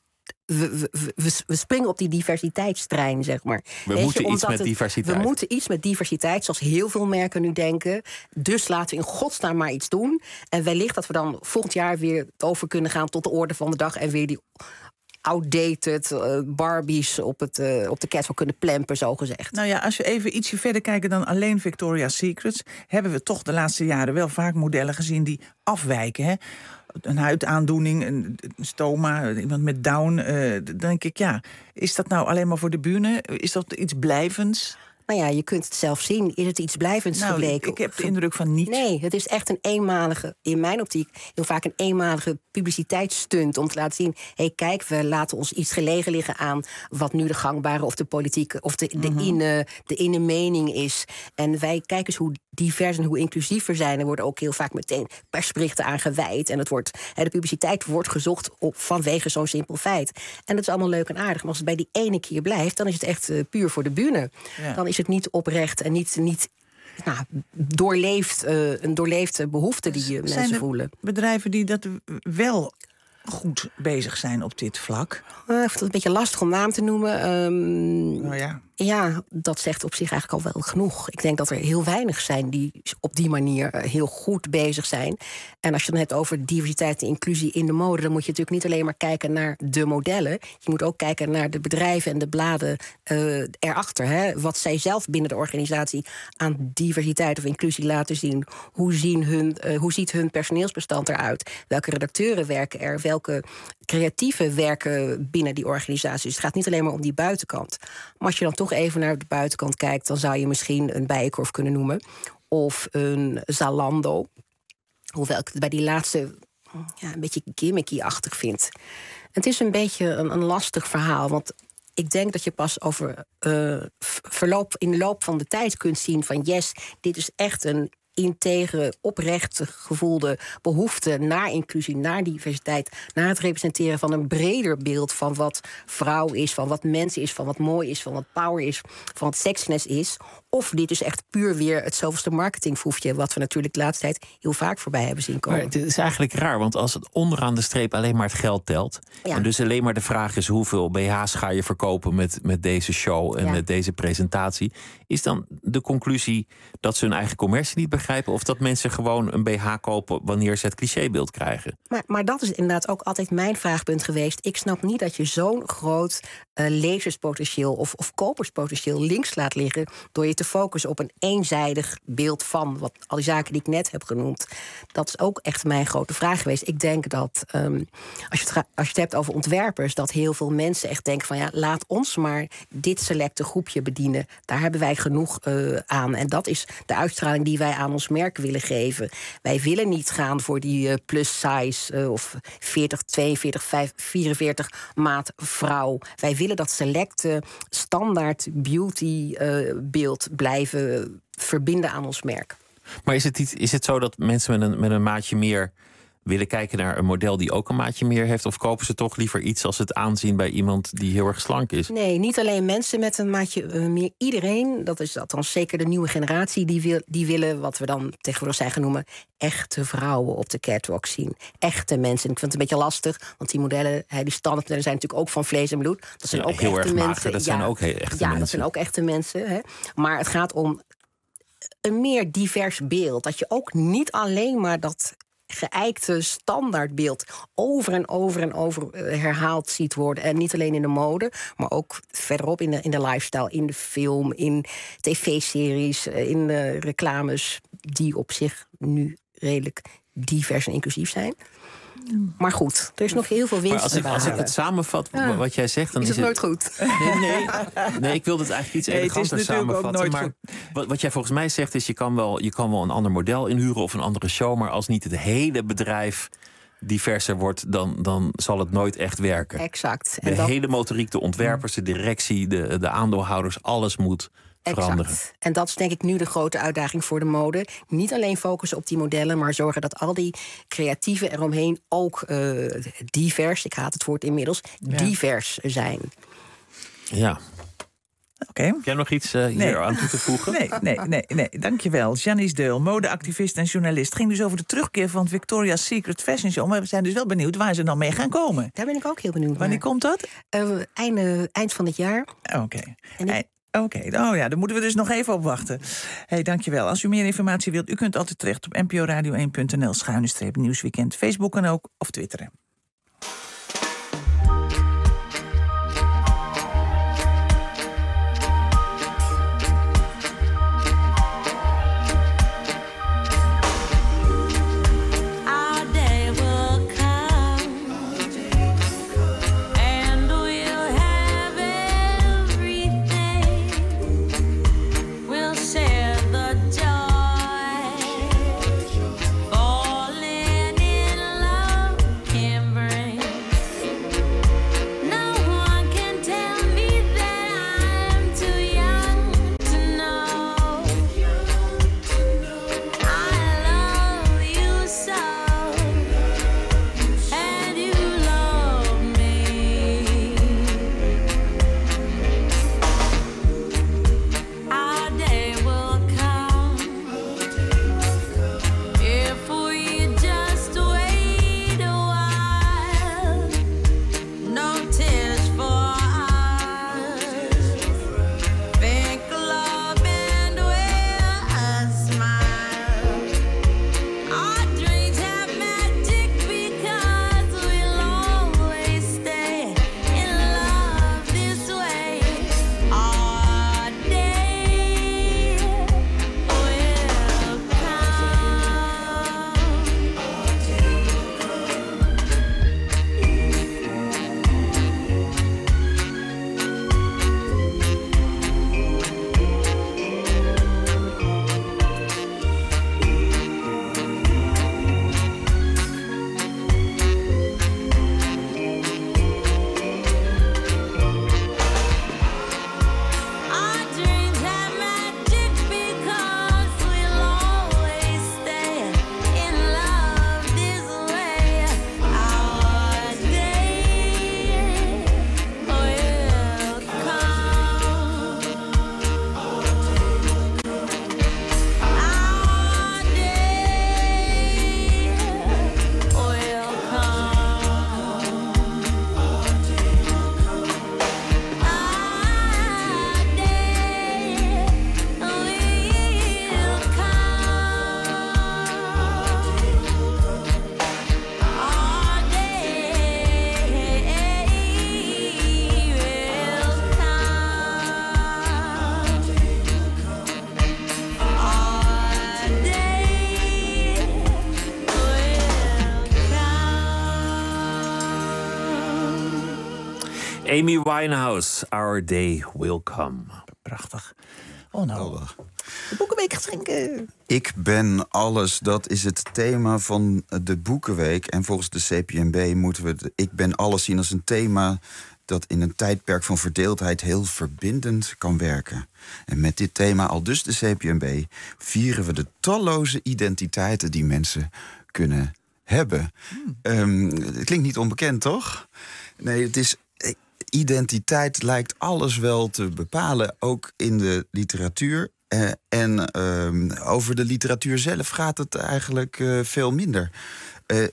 We, we, we, we springen op die diversiteitstrein, zeg maar. We Weet moeten je, iets omdat met het- diversiteit. We moeten iets met diversiteit, zoals heel veel merken nu denken. Dus laten we in godsnaam maar iets doen. En wellicht dat we dan volgend jaar weer over kunnen gaan... tot de orde van de dag en weer die outdated uh, Barbies op, het, uh, op de catwalk kunnen plempen, zo gezegd. Nou ja, als we even ietsje verder kijken dan alleen Victoria's Secrets... hebben we toch de laatste jaren wel vaak modellen gezien die afwijken. Hè? Een huidaandoening, een stoma, iemand met Down. Uh, dan denk ik, ja, is dat nou alleen maar voor de bühne? Is dat iets blijvends? Nou ja, je kunt het zelf zien. Is het iets blijvends nou, gebleken? Ik heb de indruk van niet. Nee, het is echt een eenmalige, in mijn optiek, heel vaak een eenmalige publiciteitsstunt om te laten zien, hé, hey, kijk, we laten ons iets gelegen liggen aan wat nu de gangbare of de politieke of de, de, Mm-hmm. inne, de inne mening is. En wij kijken eens hoe divers en hoe inclusief we zijn. Er worden ook heel vaak meteen persberichten aan gewijd. En het wordt, hè, de publiciteit wordt gezocht op, vanwege zo'n simpel feit. En dat is allemaal leuk en aardig. Maar als het bij die ene keer blijft, dan is het echt uh, puur voor de bühne. Ja. Dan is het niet oprecht en niet, niet nou, doorleefd, uh, een doorleefde behoefte die uh, mensen Zijn er voelen. bedrijven die dat wel goed bezig zijn op dit vlak? Uh, ik vind het een beetje lastig om naam te noemen. Um, nou ja. Ja, dat zegt op zich eigenlijk al wel genoeg. Ik denk dat er heel weinig zijn die op die manier heel goed bezig zijn. En als je het dan hebt over diversiteit en inclusie in de mode, dan moet je natuurlijk niet alleen maar kijken naar de modellen. Je moet ook kijken naar de bedrijven en de bladen uh, erachter. Hè? Wat zij zelf binnen de organisatie aan diversiteit of inclusie laten zien. Hoe, zien hun, uh, hoe ziet hun personeelsbestand eruit? Welke redacteuren werken er? Welke creatieven werken binnen die organisatie? Dus het gaat niet alleen maar om die buitenkant. Maar als je dan toch even naar de buitenkant kijkt, dan zou je misschien een Bijenkorf kunnen noemen. Of een Zalando. Hoewel ik het bij die laatste ja, een beetje gimmicky-achtig vind. Het is een beetje een, een lastig verhaal. Want ik denk dat je pas over uh, verloop, in de loop van de tijd kunt zien van yes, dit is echt een integere, oprecht gevoelde behoefte naar inclusie, naar diversiteit, naar het representeren van een breder beeld van wat vrouw is, van wat mens is, van wat mooi is, van wat power is, van wat sexiness is. Of dit is echt puur weer het zoveelste marketingfoefje, wat we natuurlijk de laatste tijd heel vaak voorbij hebben zien komen. Maar het is eigenlijk raar, want als het onderaan de streep alleen maar het geld telt, ja. en dus alleen maar de vraag is hoeveel B H's ga je verkopen met, met deze show en ja. met deze presentatie, is dan de conclusie dat ze hun eigen commercie niet begrijpen of dat mensen gewoon een B H kopen wanneer ze het clichébeeld krijgen? Maar, maar dat is inderdaad ook altijd mijn vraagpunt geweest. Ik snap niet dat je zo'n groot uh, lezerspotentieel of, of koperspotentieel links laat liggen door je te focussen op een eenzijdig beeld van wat al die zaken die ik net heb genoemd. Dat is ook echt mijn grote vraag geweest. Ik denk dat um, als, je het, als je het hebt over ontwerpers, dat heel veel mensen echt denken van ja, laat ons maar dit selecte groepje bedienen. Daar hebben wij genoeg uh, aan. En dat is de uitstraling die wij aan ons merk willen geven. Wij willen niet gaan voor die uh, plus size uh, of veertig, tweeënveertig, vierenveertig maat vrouw. Wij willen dat selecte standaard beauty uh, beeld blijven verbinden aan ons merk. Maar is het, niet, is het zo dat mensen met een, met een maatje meer willen kijken naar een model die ook een maatje meer heeft? Of kopen ze toch liever iets als het aanzien bij iemand die heel erg slank is? Nee, niet alleen mensen met een maatje uh, meer. Iedereen, dat is althans zeker de nieuwe generatie, die, wil, die willen wat we dan tegenwoordig zijn genoemd echte vrouwen op de catwalk zien. Echte mensen. Ik vind het een beetje lastig, want die modellen, die standaardmodellen zijn natuurlijk ook van vlees en bloed. Dat zijn ja, ook heel echte erg mensen. mager, dat ja, zijn ook echte ja, mensen. Ja, dat zijn ook echte mensen. Hè. Maar het gaat om een meer divers beeld. Dat je ook niet alleen maar dat geëikte standaardbeeld over en over en over herhaald ziet worden. En niet alleen in de mode, maar ook verderop in de, in de lifestyle, in de film, in tv-series, in de reclames, die op zich nu redelijk divers en inclusief zijn. Maar goed, er is nog heel veel winst maar als ik, te als ik het samenvat, ja. wat jij zegt, dan is is het het nooit goed. Nee, nee, nee, ik wilde het eigenlijk iets nee, eleganter samenvatten. Maar wat, wat jij volgens mij zegt is, je kan, wel, je kan wel een ander model inhuren of een andere show, maar als niet het hele bedrijf diverser wordt, dan, dan zal het nooit echt werken. Exact. De en dat... hele motoriek, de ontwerpers, de directie, de, de aandeelhouders, alles moet veranderen. Exact. En dat is denk ik nu de grote uitdaging voor de mode. Niet alleen focussen op die modellen, maar zorgen dat al die creatieven eromheen ook uh, divers, ik haat het woord inmiddels, ja. divers zijn. Ja. Oké. Okay. Heb jij nog iets uh, hier nee. aan toe te voegen? Nee, nee, nee, nee. Dankjewel. Janice Deul, modeactivist en journalist. Het ging dus over de terugkeer van Victoria's Secret Fashion Show. Maar we zijn dus wel benieuwd waar ze dan mee gaan komen. Daar ben ik ook heel benieuwd naar. Wanneer komt dat? Uh, einde, eind van het jaar. Oké. Okay. Ik... Oké, okay. oh ja, daar moeten we dus nog even op wachten. Hey, dankjewel. Als u meer informatie wilt, u kunt altijd terecht op n p o radio één punt n l schuine streep nieuwsweekend. Facebook en ook, of twitteren. Amy Winehouse, Our Day Will Come. Prachtig. Oh nou, de Boekenweek geschenken. Ik ben alles, dat is het thema van de Boekenweek. En volgens de C P N B moeten we de Ik ben alles zien als een thema dat in een tijdperk van verdeeldheid heel verbindend kan werken. En met dit thema, al dus de C P N B, vieren we de talloze identiteiten die mensen kunnen hebben. Hmm. Um, het klinkt niet onbekend, toch? Nee, het is... Identiteit lijkt alles wel te bepalen, ook in de literatuur. Uh, en uh, over de literatuur zelf gaat het eigenlijk uh, veel minder. Uh,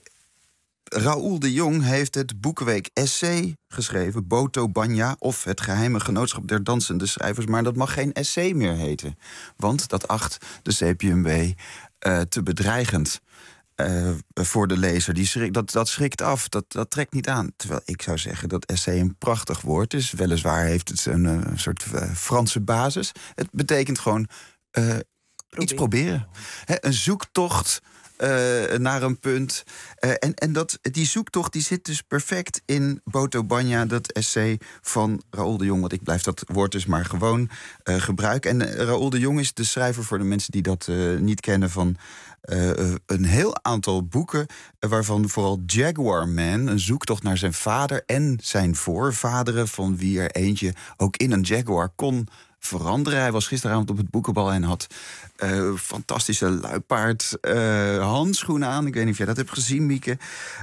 Raoul de Jong heeft het Boekenweek essay geschreven, Boto Banya, of Het Geheime Genootschap der Dansende Schrijvers. Maar dat mag geen essay meer heten, want dat acht de C P N B uh, te bedreigend. Uh, voor de lezer, die schrik, dat, dat schrikt af, dat, dat trekt niet aan. Terwijl ik zou zeggen dat essay een prachtig woord is. Weliswaar heeft het een, een soort uh, Franse basis. Het betekent gewoon uh, Probeer. iets proberen. He, een zoektocht uh, naar een punt. Uh, en en dat, die zoektocht die zit dus perfect in Boto Banya, dat essay van Raoul de Jong. Want ik blijf dat woord dus maar gewoon uh, gebruiken. En uh, Raoul de Jong is de schrijver, voor de mensen die dat uh, niet kennen, van Uh, een heel aantal boeken, uh, waarvan vooral Jaguar Man, een zoektocht naar zijn vader en zijn voorvaderen, van wie er eentje ook in een Jaguar kon veranderen. Hij was gisteravond op het boekenbal en had uh, fantastische luipaard uh, handschoenen aan. Ik weet niet of jij dat hebt gezien, Mieke.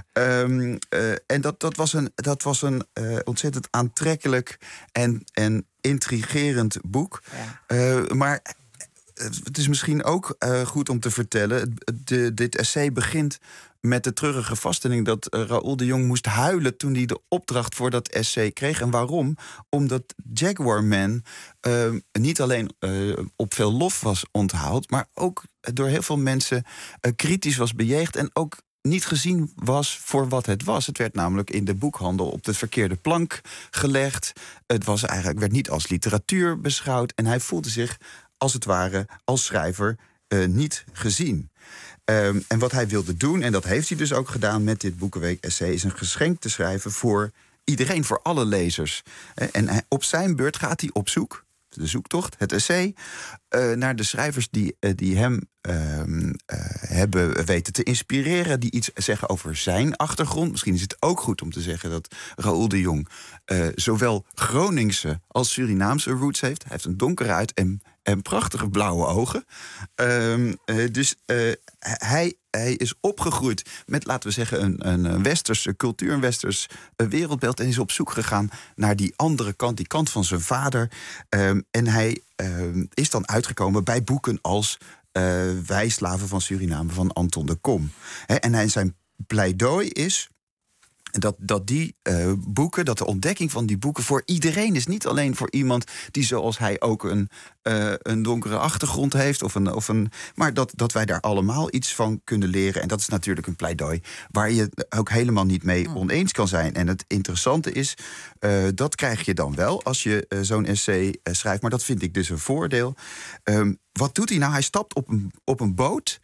Um, uh, en dat, dat was een, dat was een uh, ontzettend aantrekkelijk en, en intrigerend boek. Ja. Uh, maar het is misschien ook uh, goed om te vertellen, de, dit essay begint met de treurige vaststelling dat uh, Raoul de Jong moest huilen toen hij de opdracht voor dat essay kreeg. En waarom? Omdat Jaguar Man uh, niet alleen uh, op veel lof was onthaald, maar ook door heel veel mensen uh, kritisch was bejegend en ook niet gezien was voor wat het was. Het werd namelijk in de boekhandel op de verkeerde plank gelegd. Het was eigenlijk, werd niet als literatuur beschouwd en hij voelde zich als het ware als schrijver uh, niet gezien. Um, en wat hij wilde doen, en dat heeft hij dus ook gedaan met dit Boekenweek-essay, is een geschenk te schrijven voor iedereen, voor alle lezers. En hij, op zijn beurt gaat hij op zoek, de zoektocht, het essay, uh, naar de schrijvers die, uh, die hem uh, uh, hebben weten te inspireren, die iets zeggen over zijn achtergrond. Misschien is het ook goed om te zeggen dat Raoul de Jong uh, zowel Groningse als Surinaamse roots heeft. Hij heeft een donkere huid en En prachtige blauwe ogen. Um, uh, dus uh, hij, hij is opgegroeid met, laten we zeggen, een, een westerse cultuur, een westers uh, wereldbeeld. En is op zoek gegaan naar die andere kant, die kant van zijn vader. Um, en hij uh, is dan uitgekomen bij boeken als uh, Wij slaven van Suriname van Anton de Kom. He, en hij, zijn pleidooi is Dat, dat die uh, boeken, dat de ontdekking van die boeken voor iedereen is. Niet alleen voor iemand die zoals hij ook een, uh, een donkere achtergrond heeft. Of een, of een, maar dat, dat wij daar allemaal iets van kunnen leren. En dat is natuurlijk een pleidooi waar je ook helemaal niet mee oneens kan zijn. En het interessante is, uh, dat krijg je dan wel als je uh, zo'n essay uh, schrijft. Maar dat vind ik dus een voordeel. Um, wat doet hij nou? Hij stapt op een, op een boot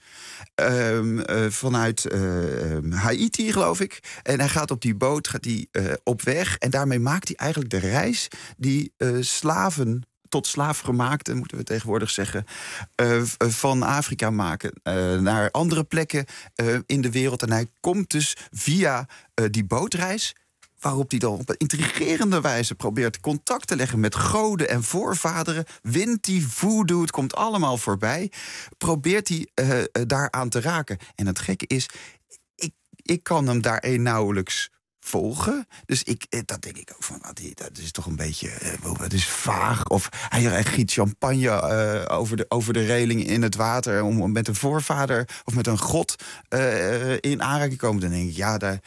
Um, uh, vanuit uh, Haiti, geloof ik. En hij gaat op die boot gaat hij, uh, op weg. En daarmee maakt hij eigenlijk de reis die uh, slaven tot slaafgemaakte, moeten we tegenwoordig zeggen, uh, van Afrika maken uh, naar andere plekken uh, in de wereld. En hij komt dus via uh, die bootreis, waarop hij dan op een intrigerende wijze probeert contact te leggen met goden en voorvaderen. Wint die voodoo, het komt allemaal voorbij. Probeert hij uh, daaraan te raken. En het gekke is, ik, ik kan hem daar een nauwelijks volgen. Dus ik, dat denk ik ook van, dat is toch een beetje, het is vaag. Of hij, hij giet champagne uh, over, de, over de reling in het water om met een voorvader of met een god uh, in aanraking te komen. Dan denk ik, ja, daar...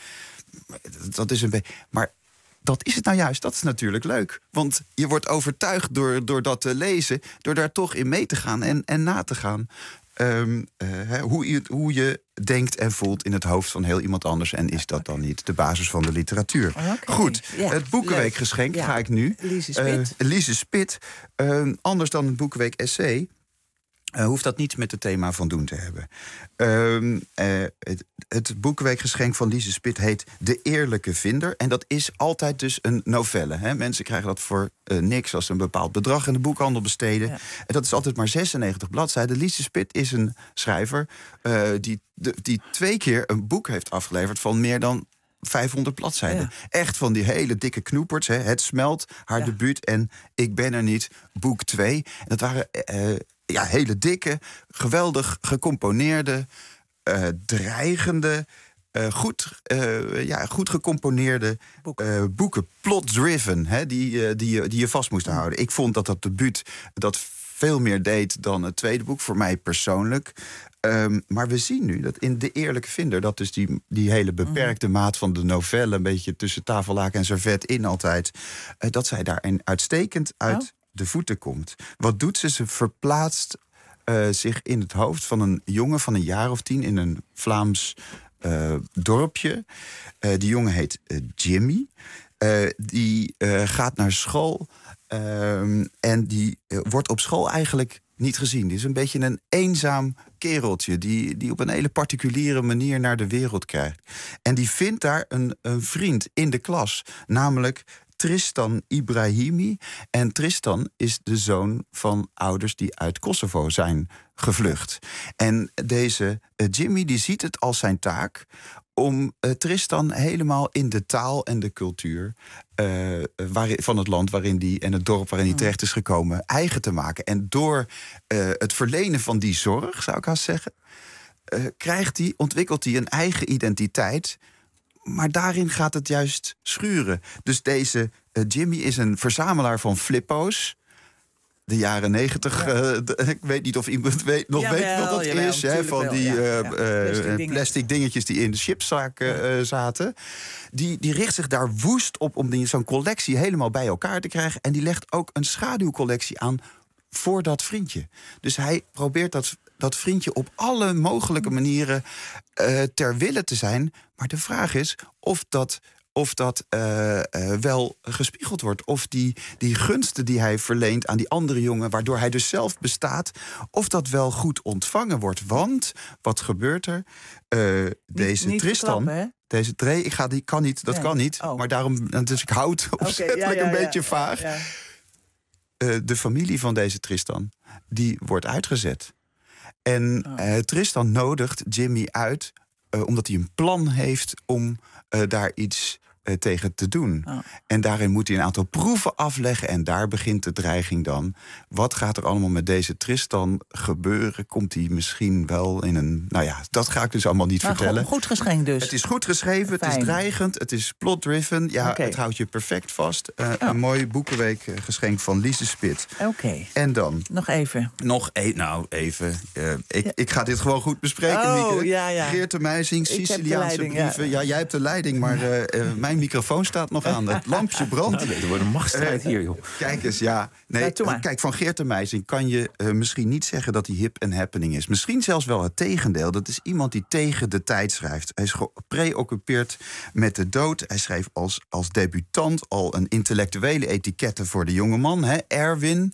Dat is een beetje. Maar dat is het nou juist. Dat is natuurlijk leuk. Want je wordt overtuigd door, door dat te lezen, door daar toch in mee te gaan en, en na te gaan. Um, uh, hoe, je, hoe je denkt en voelt in het hoofd van heel iemand anders. En is dat dan niet de basis van de literatuur? Okay. Goed, ja, het Boekenweekgeschenk ja. ga ik nu. Lise Spit. Uh, Lise Spit. Uh, anders dan het Boekenweek essay Uh, hoeft dat niets met het thema van doen te hebben. Um, uh, het, het boekenweekgeschenk van Lise Spit heet De Eerlijke Vinder. En dat is altijd dus een novelle. Hè? Mensen krijgen dat voor uh, niks als ze een bepaald bedrag in de boekhandel besteden. Ja. En dat is altijd maar zesennegentig bladzijden. Lise Spit is een schrijver uh, die, de, die twee keer een boek heeft afgeleverd van meer dan vijfhonderd bladzijden. Ja. Echt van die hele dikke knoeperts. Hè? Het Smelt, haar ja. debuut en Ik ben er niet, boek twee. En dat waren uh, ja, hele dikke, geweldig gecomponeerde, uh, dreigende, uh, goed, uh, ja, goed gecomponeerde Boek. uh, boeken. Plot-driven, hè? Die, uh, die, die je vast moest houden. Ik vond dat dat debuut dat veel meer deed dan het tweede boek, voor mij persoonlijk. Um, maar we zien nu dat in De Eerlijke Vinder, dat dus die, die hele beperkte mm. maat van de novelle, een beetje tussen tafellaken en servet in altijd, uh, dat zij daarin uitstekend uit oh. de voeten komt. Wat doet ze? Ze verplaatst uh, zich in het hoofd van een jongen van een jaar of tien in een Vlaams uh, dorpje. Uh, die jongen heet uh, Jimmy. Uh, die uh, gaat naar school uh, en die uh, wordt op school eigenlijk niet gezien. Die is een beetje een eenzaam kereltje die, die op een hele particuliere manier naar de wereld kijkt. En die vindt daar een, een vriend in de klas, namelijk Tristan Ibrahimi. En Tristan is de zoon van ouders die uit Kosovo zijn gevlucht. En deze uh, Jimmy die ziet het als zijn taak om uh, Tristan helemaal in de taal en de cultuur uh, waarin, van het land waarin die en het dorp waarin hij terecht is gekomen eigen te maken. En door uh, het verlenen van die zorg, zou ik haast zeggen, uh, krijgt hij, ontwikkelt hij een eigen identiteit. Maar daarin gaat het juist schuren. Dus deze uh, Jimmy is een verzamelaar van flippo's. De jaren negentig, ja. uh, ik weet niet of iemand weet, nog jawel, weet wat dat jawel, is. Hè, van die wel, ja. Uh, ja, plastic, uh, dingen. plastic dingetjes die in de chipszaken uh, zaten. Die, die richt zich daar woest op om zo'n collectie helemaal bij elkaar te krijgen. En die legt ook een schaduwcollectie aan voor dat vriendje. Dus hij probeert dat, dat vriendje op alle mogelijke manieren uh, ter wille te zijn. Maar de vraag is of dat Of dat uh, uh, wel gespiegeld wordt. Of die, die gunsten die hij verleent aan die andere jongen, waardoor hij dus zelf bestaat, of dat wel goed ontvangen wordt. Want, wat gebeurt er? Uh, deze niet, niet Tristan, deze Dre, ik ga, die kan niet, dat nee. kan niet. Oh. Maar daarom, dus ik houd opzettelijk okay, ja, ja, een ja, beetje ja, vaag. Ja, ja. Uh, de familie van deze Tristan, die wordt uitgezet. En oh. uh, Tristan nodigt Jimmy uit, uh, omdat hij een plan heeft om uh, daar iets uh, tegen te doen. Oh. En daarin moet hij een aantal proeven afleggen. En daar begint de dreiging dan. Wat gaat er allemaal met deze Tristan gebeuren? Komt hij misschien wel in een... Nou ja, dat ga ik dus allemaal niet maar vertellen. Goed geschenkt dus. Het is goed geschreven, Fijn. Het is dreigend, het is plot-driven. Ja, okay. Het houdt je perfect vast. Uh, oh. Een mooi boekenweekgeschenk van Lise Spit. Oké. Okay. En dan... Nog even. Nog e- nou, even. Uh, ik, ja. ik ga dit gewoon goed bespreken, oh, Mieke. Ja, ja. Geert de Meijsing, Siciliaanse brieven. Ja. ja, jij hebt de leiding, maar uh, uh, mijn microfoon staat nog aan. Het lampje brandt. Nou, er wordt een machtsstrijd uh, hier, joh. Kijk eens, ja. Nee, ja, kijk, van Geert de Meijsing kan je uh, misschien niet zeggen dat hij hip en happening is. Misschien zelfs wel het tegendeel. Dat is iemand die tegen de tijd schrijft. Hij is gepreoccupeerd met de dood. Hij schreef als, als debutant al een intellectuele etikette voor de jonge man, hè, Erwin.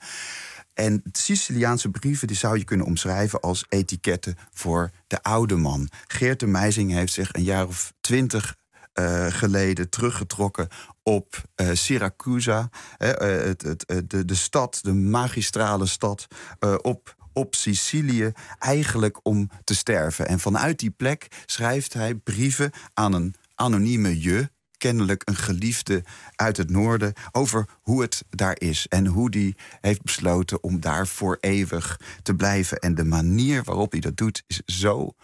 En Siciliaanse brieven die zou je kunnen omschrijven als etiketten voor de oude man. Geert de Meijsing heeft zich een jaar of twintig uh, geleden teruggetrokken op uh, Siracusa, uh, het, het, uh, de, de stad, de magistrale stad, uh, op, op Sicilië, eigenlijk om te sterven. En vanuit die plek schrijft hij brieven aan een anonieme je, kennelijk een geliefde uit het noorden, over hoe het daar is en hoe die heeft besloten om daar voor eeuwig te blijven. En de manier waarop hij dat doet is zo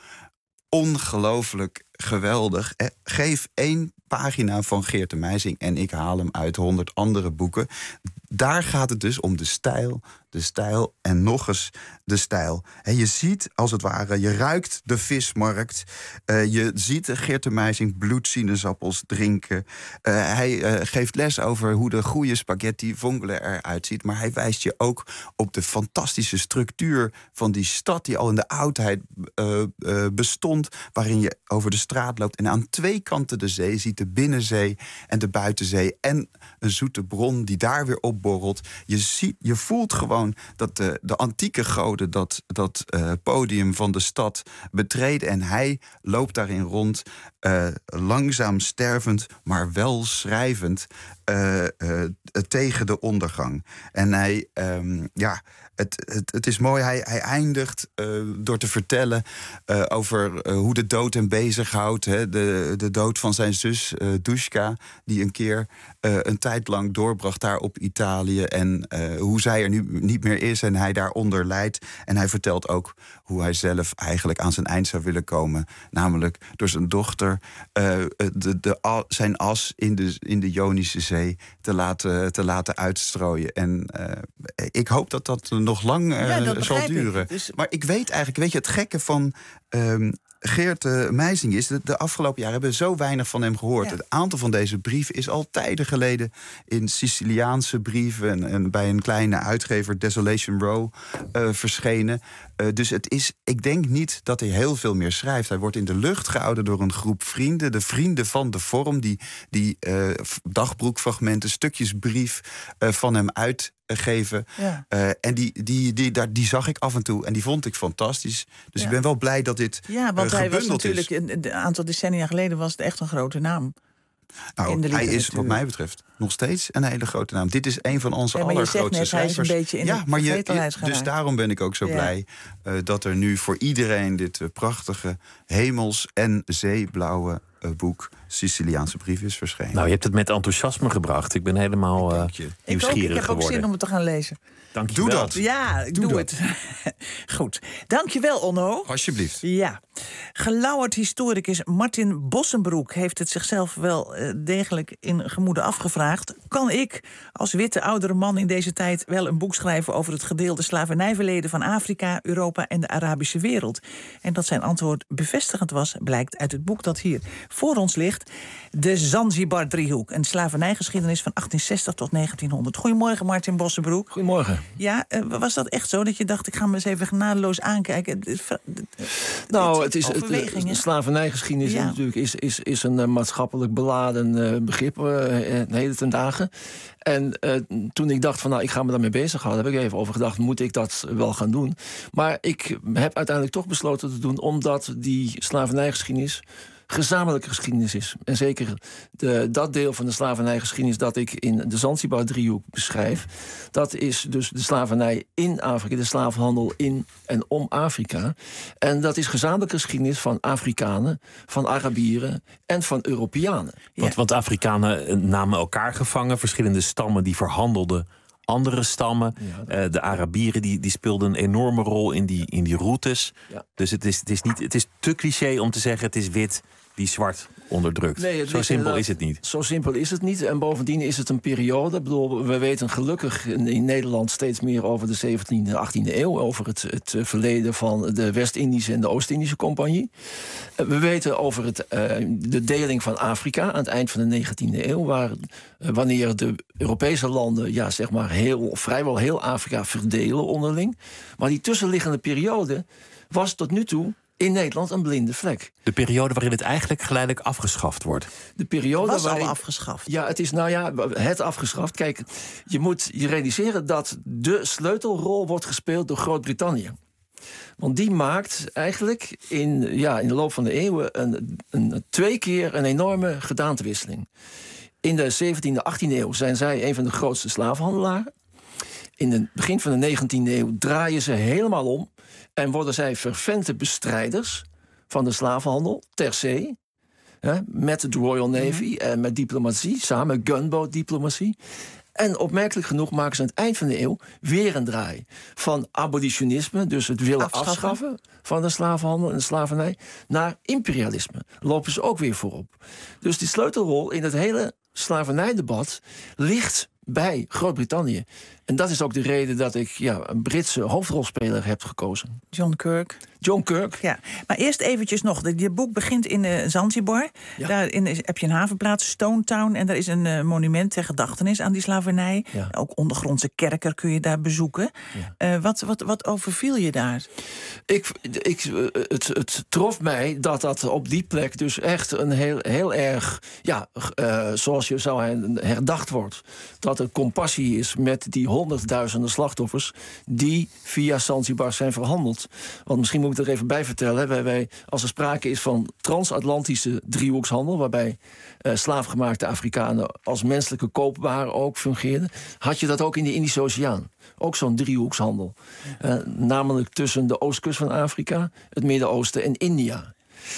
ongelooflijk geweldig. Geef één pagina van Geert de Meijsing en ik haal hem uit honderd andere boeken. Daar gaat het dus om de stijl, de stijl en nog eens de stijl. En je ziet, als het ware, je ruikt de vismarkt. Uh, je ziet Geert de Meijsing bloedsinaasappels drinken. Uh, hij uh, geeft les over hoe de goede spaghetti vongole eruit ziet. Maar hij wijst je ook op de fantastische structuur van die stad die al in de oudheid uh, uh, bestond, waarin je over de straat loopt en aan twee kanten de zee ziet, de binnenzee en de buitenzee en een zoete bron die daar weer opborrelt. Je ziet, je voelt gewoon gewoon dat de, de antieke goden dat, dat uh, podium van de stad betreden. En hij loopt daarin rond, uh, langzaam stervend, maar wel schrijvend, uh, uh, tegen de ondergang. En hij, um, ja, het, het, het is mooi, hij, hij eindigt uh, door te vertellen uh, over uh, hoe de dood hem bezighoudt. Hè, de, de dood van zijn zus uh, Dushka, die een keer uh, een tijd lang doorbracht daar op Italië. En uh, hoe zij er nu niet meer is en hij daaronder lijdt. En hij vertelt ook hoe hij zelf eigenlijk aan zijn eind zou willen komen. Namelijk door zijn dochter uh, de, de, zijn as in de, in de Ionische Zee te laten, te laten uitstrooien. En uh, ik hoop dat dat nog lang uh, ja, dat zal duren. Dus... Maar ik weet eigenlijk, weet je, het gekke van Um, Geert uh, Meijsing is, de, de afgelopen jaren hebben we zo weinig van hem gehoord. Ja. Het aantal van deze brieven is al tijden geleden in Siciliaanse brieven en, en bij een kleine uitgever, Desolation Row, uh, verschenen. Uh, dus het is, ik denk niet dat hij heel veel meer schrijft. Hij wordt in de lucht gehouden door een groep vrienden, de vrienden van de vorm, die, die uh, dagbroekfragmenten, stukjes brief uh, van hem uit geven. Ja. Uh, en die, die, die, daar, die zag ik af en toe en die vond ik fantastisch. Dus ja. ik ben wel blij dat dit Ja, want uh, hij was natuurlijk is. Een, een aantal decennia geleden was het echt een grote naam. Nou, hij is wat mij betreft nog steeds een hele grote naam. Dit is een van onze ja, allergrootste schrijvers. Hij is een beetje in ja, maar je, dus daarom ben ik ook zo ja. blij uh, dat er nu voor iedereen dit uh, prachtige hemels- en zeeblauwe uh, boek Siciliaanse brief is verschenen. Nou, je hebt het met enthousiasme gebracht. Ik ben helemaal uh, nieuwsgierig geworden. Ik heb ook zin om het te gaan lezen. Dank je doe wel. dat. Ja, ik doe, doe het. Goed. Dank je wel, Onno. Alsjeblieft. Ja. Gelauwerd historicus Martin Bossenbroek heeft het zichzelf wel uh, degelijk in gemoede afgevraagd. Kan ik als witte oudere man in deze tijd wel een boek schrijven over het gedeelde slavernijverleden van Afrika, Europa en de Arabische wereld? En dat zijn antwoord bevestigend was, blijkt uit het boek dat hier voor ons ligt. De Zanzibar-driehoek. Een slavernijgeschiedenis van achttienzestig tot negentienhonderd. Goedemorgen, Martin Bossenbroek. Goedemorgen. Ja, uh, was dat echt zo dat je dacht, ik ga me eens even genadeloos aankijken? Nou, het is het, de slavernijgeschiedenis ja. natuurlijk is, is, is een uh, maatschappelijk beladen uh, begrip uh, de hele ten dagen. En uh, toen ik dacht van, nou, ik ga me daarmee bezighouden, heb ik even over gedacht, moet ik dat wel gaan doen? Maar ik heb uiteindelijk toch besloten te doen, omdat die slavernijgeschiedenis gezamenlijke geschiedenis is. En zeker de, dat deel van de slavernijgeschiedenis dat ik in de Zanzibar-driehoek beschrijf, dat is dus de slavernij in Afrika, de slavenhandel in en om Afrika. En dat is gezamenlijke geschiedenis van Afrikanen, van Arabieren en van Europeanen. Ja. Want, want Afrikanen namen elkaar gevangen, verschillende stammen die verhandelden andere stammen. Ja, uh, de Arabieren die, die speelden een enorme rol in die, in die routes. Ja. Dus het is, het, is niet, het is te cliché om te zeggen, het is wit die zwart onderdrukt. Nee, zo simpel is het niet. Zo simpel is het niet. En bovendien is het een periode. Ik bedoel, we weten gelukkig in, in Nederland steeds meer over de zeventiende, achttiende eeuw. Over het, het verleden van de West-Indische en de Oost-Indische Compagnie. We weten over het, uh, de deling van Afrika aan het eind van de negentiende eeuw. Waar, uh, wanneer de Europese landen, ja, zeg maar, heel, vrijwel heel Afrika verdelen onderling. Maar die tussenliggende periode was tot nu toe in Nederland een blinde vlek. De periode waarin het eigenlijk geleidelijk afgeschaft wordt. De periode was waarin, al afgeschaft. Ja, het is nou ja, het afgeschaft. Kijk, je moet je realiseren dat de sleutelrol wordt gespeeld door Groot-Brittannië. Want die maakt eigenlijk in, ja, in de loop van de eeuwen een, een, twee keer een enorme gedaantewisseling. In de zeventiende, achttiende eeuw zijn zij een van de grootste slavenhandelaren. In het begin van de negentiende eeuw draaien ze helemaal om en worden zij fervente bestrijders van de slavenhandel ter zee. Hè, met de Royal Navy mm-hmm. en met diplomatie, samen gunboat-diplomatie. En opmerkelijk genoeg maken ze aan het eind van de eeuw weer een draai. Van abolitionisme, dus het willen afschaffen, afschaffen van de slavenhandel en de slavernij, naar imperialisme. Lopen ze ook weer voorop. Dus die sleutelrol in het hele slavernijdebat ligt bij Groot-Brittannië. En dat is ook de reden dat ik ja, een Britse hoofdrolspeler heb gekozen. John Kirk. John Kirk. Ja, maar eerst eventjes nog. Je boek begint in uh, Zanzibar. Ja. Daarin is, heb je een havenplaats, Stone Town. En daar is een uh, monument ter gedachtenis aan die slavernij. Ja. Ook ondergrondse kerker kun je daar bezoeken. Ja. Uh, wat, wat, wat overviel je daar? Ik, ik, het, het trof mij dat dat op die plek dus echt een heel, heel erg, ja, uh, zoals je zou herdacht wordt. Dat er compassie is met die honderdduizenden slachtoffers die via Zanzibar zijn verhandeld. Want misschien moet ik er even bij vertellen. Wij, wij, als er sprake is van transatlantische driehoekshandel, waarbij uh, slaafgemaakte Afrikanen als menselijke koopwaar ook fungeerden, had je dat ook in de Indische Oceaan. Ook zo'n driehoekshandel. Uh, namelijk tussen de oostkust van Afrika, het Midden-Oosten en India.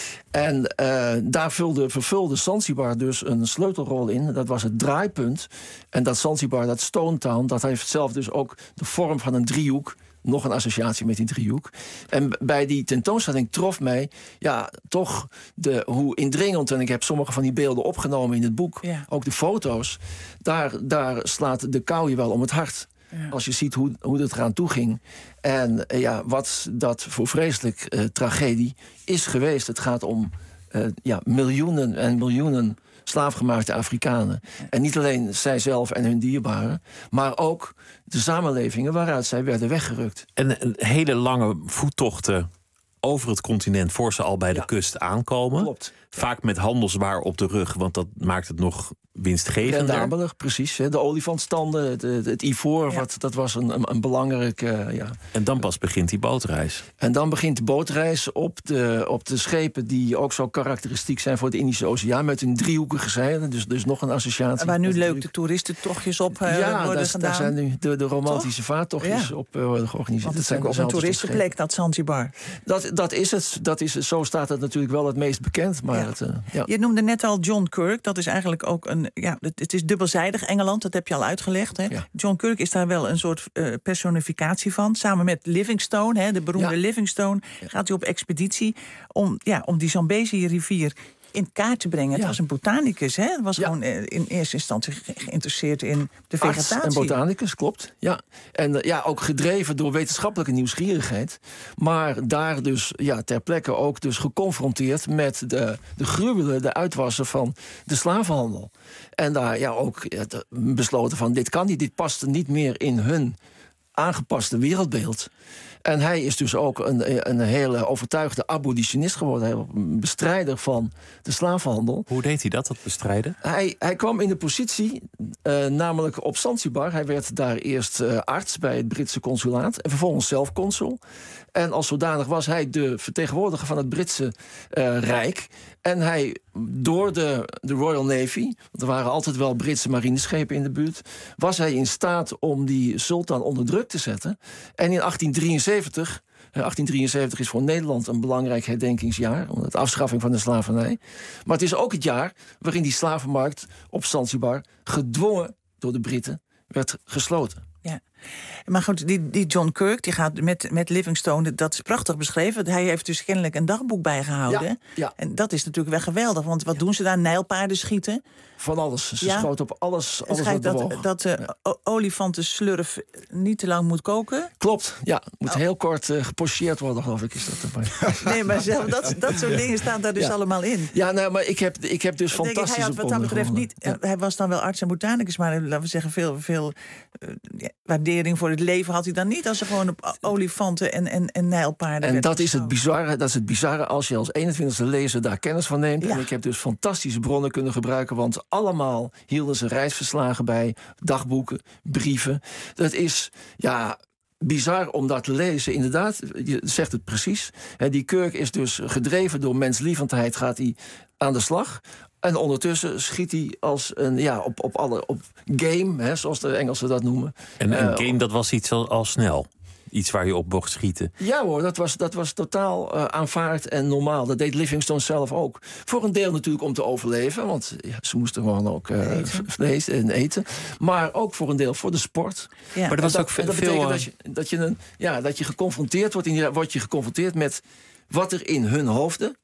En uh, daar vulde, vervulde Zanzibar dus een sleutelrol in. Dat was het draaipunt. En dat Zanzibar, dat Stone Town, dat heeft zelf dus ook de vorm van een driehoek. Nog een associatie met die driehoek. En bij die tentoonstelling trof mij ja, toch de, hoe indringend... en ik heb sommige van die beelden opgenomen in het boek. Ja. Ook de foto's. Daar, daar slaat de kou je wel om het hart. Ja. Als je ziet hoe, hoe het eraan toe ging. En uh, ja, wat dat voor vreselijk uh, tragedie is geweest. Het gaat om uh, ja, miljoenen en miljoenen slaafgemaakte Afrikanen. Ja. En niet alleen zijzelf en hun dierbaren, maar ook de samenlevingen waaruit zij werden weggerukt. En een hele lange voettochten over het continent voor ze al bij de ja. kust aankomen. Klopt. Vaak met handelswaar op de rug, want dat maakt het nog winstgevender. Rendabelig, precies. De olifantstanden, het, het ivoor, ja. wat, dat was een, een, een belangrijke... Uh, ja. En dan pas begint die bootreis. En dan begint de bootreis op de, op de schepen die ook zo karakteristiek zijn voor de Indische Oceaan, met hun driehoekige zeilen, dus, dus nog een associatie. Waar nu leuk de toeristentochtjes op uh, ja, worden daar, gedaan. Ja, daar zijn nu de, de romantische Toch? vaartochtjes ja. op uh, worden georganiseerd. Want het zijn ook een toeristenplek, dat Zanzibar. Dat, dat is het. Dat is, zo staat het natuurlijk wel het meest bekend. Maar ja. het, uh, ja. Je noemde net al John Kirk. Dat is eigenlijk ook een... Ja, het is dubbelzijdig, Engeland. Dat heb je al uitgelegd. Hè? Ja. John Kirk is daar wel een soort uh, personificatie van. Samen met Livingstone, hè, de beroemde ja. Livingstone, gaat hij op expeditie om, ja, om die Zambezi-rivier in kaart te brengen. Ja. Het was een botanicus, hè? Het was ja. gewoon in eerste instantie ge- geïnteresseerd in de vegetatie. Arts en botanicus, klopt. Ja. En uh, ja, ook gedreven door wetenschappelijke nieuwsgierigheid. Maar daar dus ja, ter plekke ook dus geconfronteerd met de, de gruwelen, de uitwassen van de slavenhandel. En daar ja ook ja, besloten van dit kan niet, dit past niet meer in hun aangepaste wereldbeeld. En hij is dus ook een, een hele overtuigde abolitionist geworden. Een bestrijder van de slavenhandel. Hoe deed hij dat, dat bestrijden? Hij, hij kwam in de positie, uh, namelijk op Zanzibar. Hij werd daar eerst uh, arts bij het Britse consulaat. En vervolgens zelf consul. En als zodanig was hij de vertegenwoordiger van het Britse uh, Rijk. En hij, door de, de Royal Navy, want er waren altijd wel Britse marineschepen in de buurt, was hij in staat om die sultan onder druk te zetten. En in achttien drieënzeventig, achttien drieënzeventig is voor Nederland een belangrijk herdenkingsjaar, omdat de afschaffing van de slavernij. Maar het is ook het jaar waarin die slavenmarkt op Zanzibar gedwongen door de Britten werd gesloten. Ja. Maar goed, die, die John Kirk die gaat met, met Livingstone, dat is prachtig beschreven. Hij heeft dus kennelijk een dagboek bijgehouden. Ja, ja. En dat is natuurlijk wel geweldig, want wat ja. doen ze daar? Nijlpaarden schieten? Van alles. Ze ja. schoten op alles, alles wat wat dat, dat uh, ja. olifantenslurf niet te lang moet koken? Klopt, ja. Moet oh. heel kort uh, gepocheerd worden, geloof ik, is dat erbij. Nee, maar zelf, dat, dat soort dingen staan daar dus ja. allemaal in. Ja, nou, maar ik heb, ik heb dus denk fantastische ik, hij had, wat dat betreft gewonnen. niet. Ja. Hij was dan wel arts en botanicus, maar laten we zeggen, veel, veel uh, ja, waardering voor het leven had hij dan niet, als ze gewoon op olifanten en, en, en nijlpaarden. En dat is, het bizarre, dat is het bizarre als je als eenentwintigste lezer daar kennis van neemt. Ja. En ik heb dus fantastische bronnen kunnen gebruiken, want allemaal hielden ze reisverslagen bij, dagboeken, brieven. Dat is, ja, bizar om dat te lezen. Inderdaad, je zegt het precies. He, die Kirk is dus gedreven door menslievendheid, gaat hij aan de slag. En ondertussen schiet hij als een, ja, op, op alle op game, hè, zoals de Engelsen dat noemen. En een uh, game, dat was iets al, al snel? Iets waar je op mocht schieten? Ja hoor, dat was, dat was totaal uh, aanvaard en normaal. Dat deed Livingstone zelf ook. Voor een deel natuurlijk om te overleven, want ja, ze moesten gewoon ook uh, vlees en eten. Maar ook voor een deel voor de sport. Ja. Maar er was dat, ook veel, dat betekent veel, dat je, dat je, een, ja, dat je geconfronteerd wordt, in, word je geconfronteerd met wat er in hun hoofden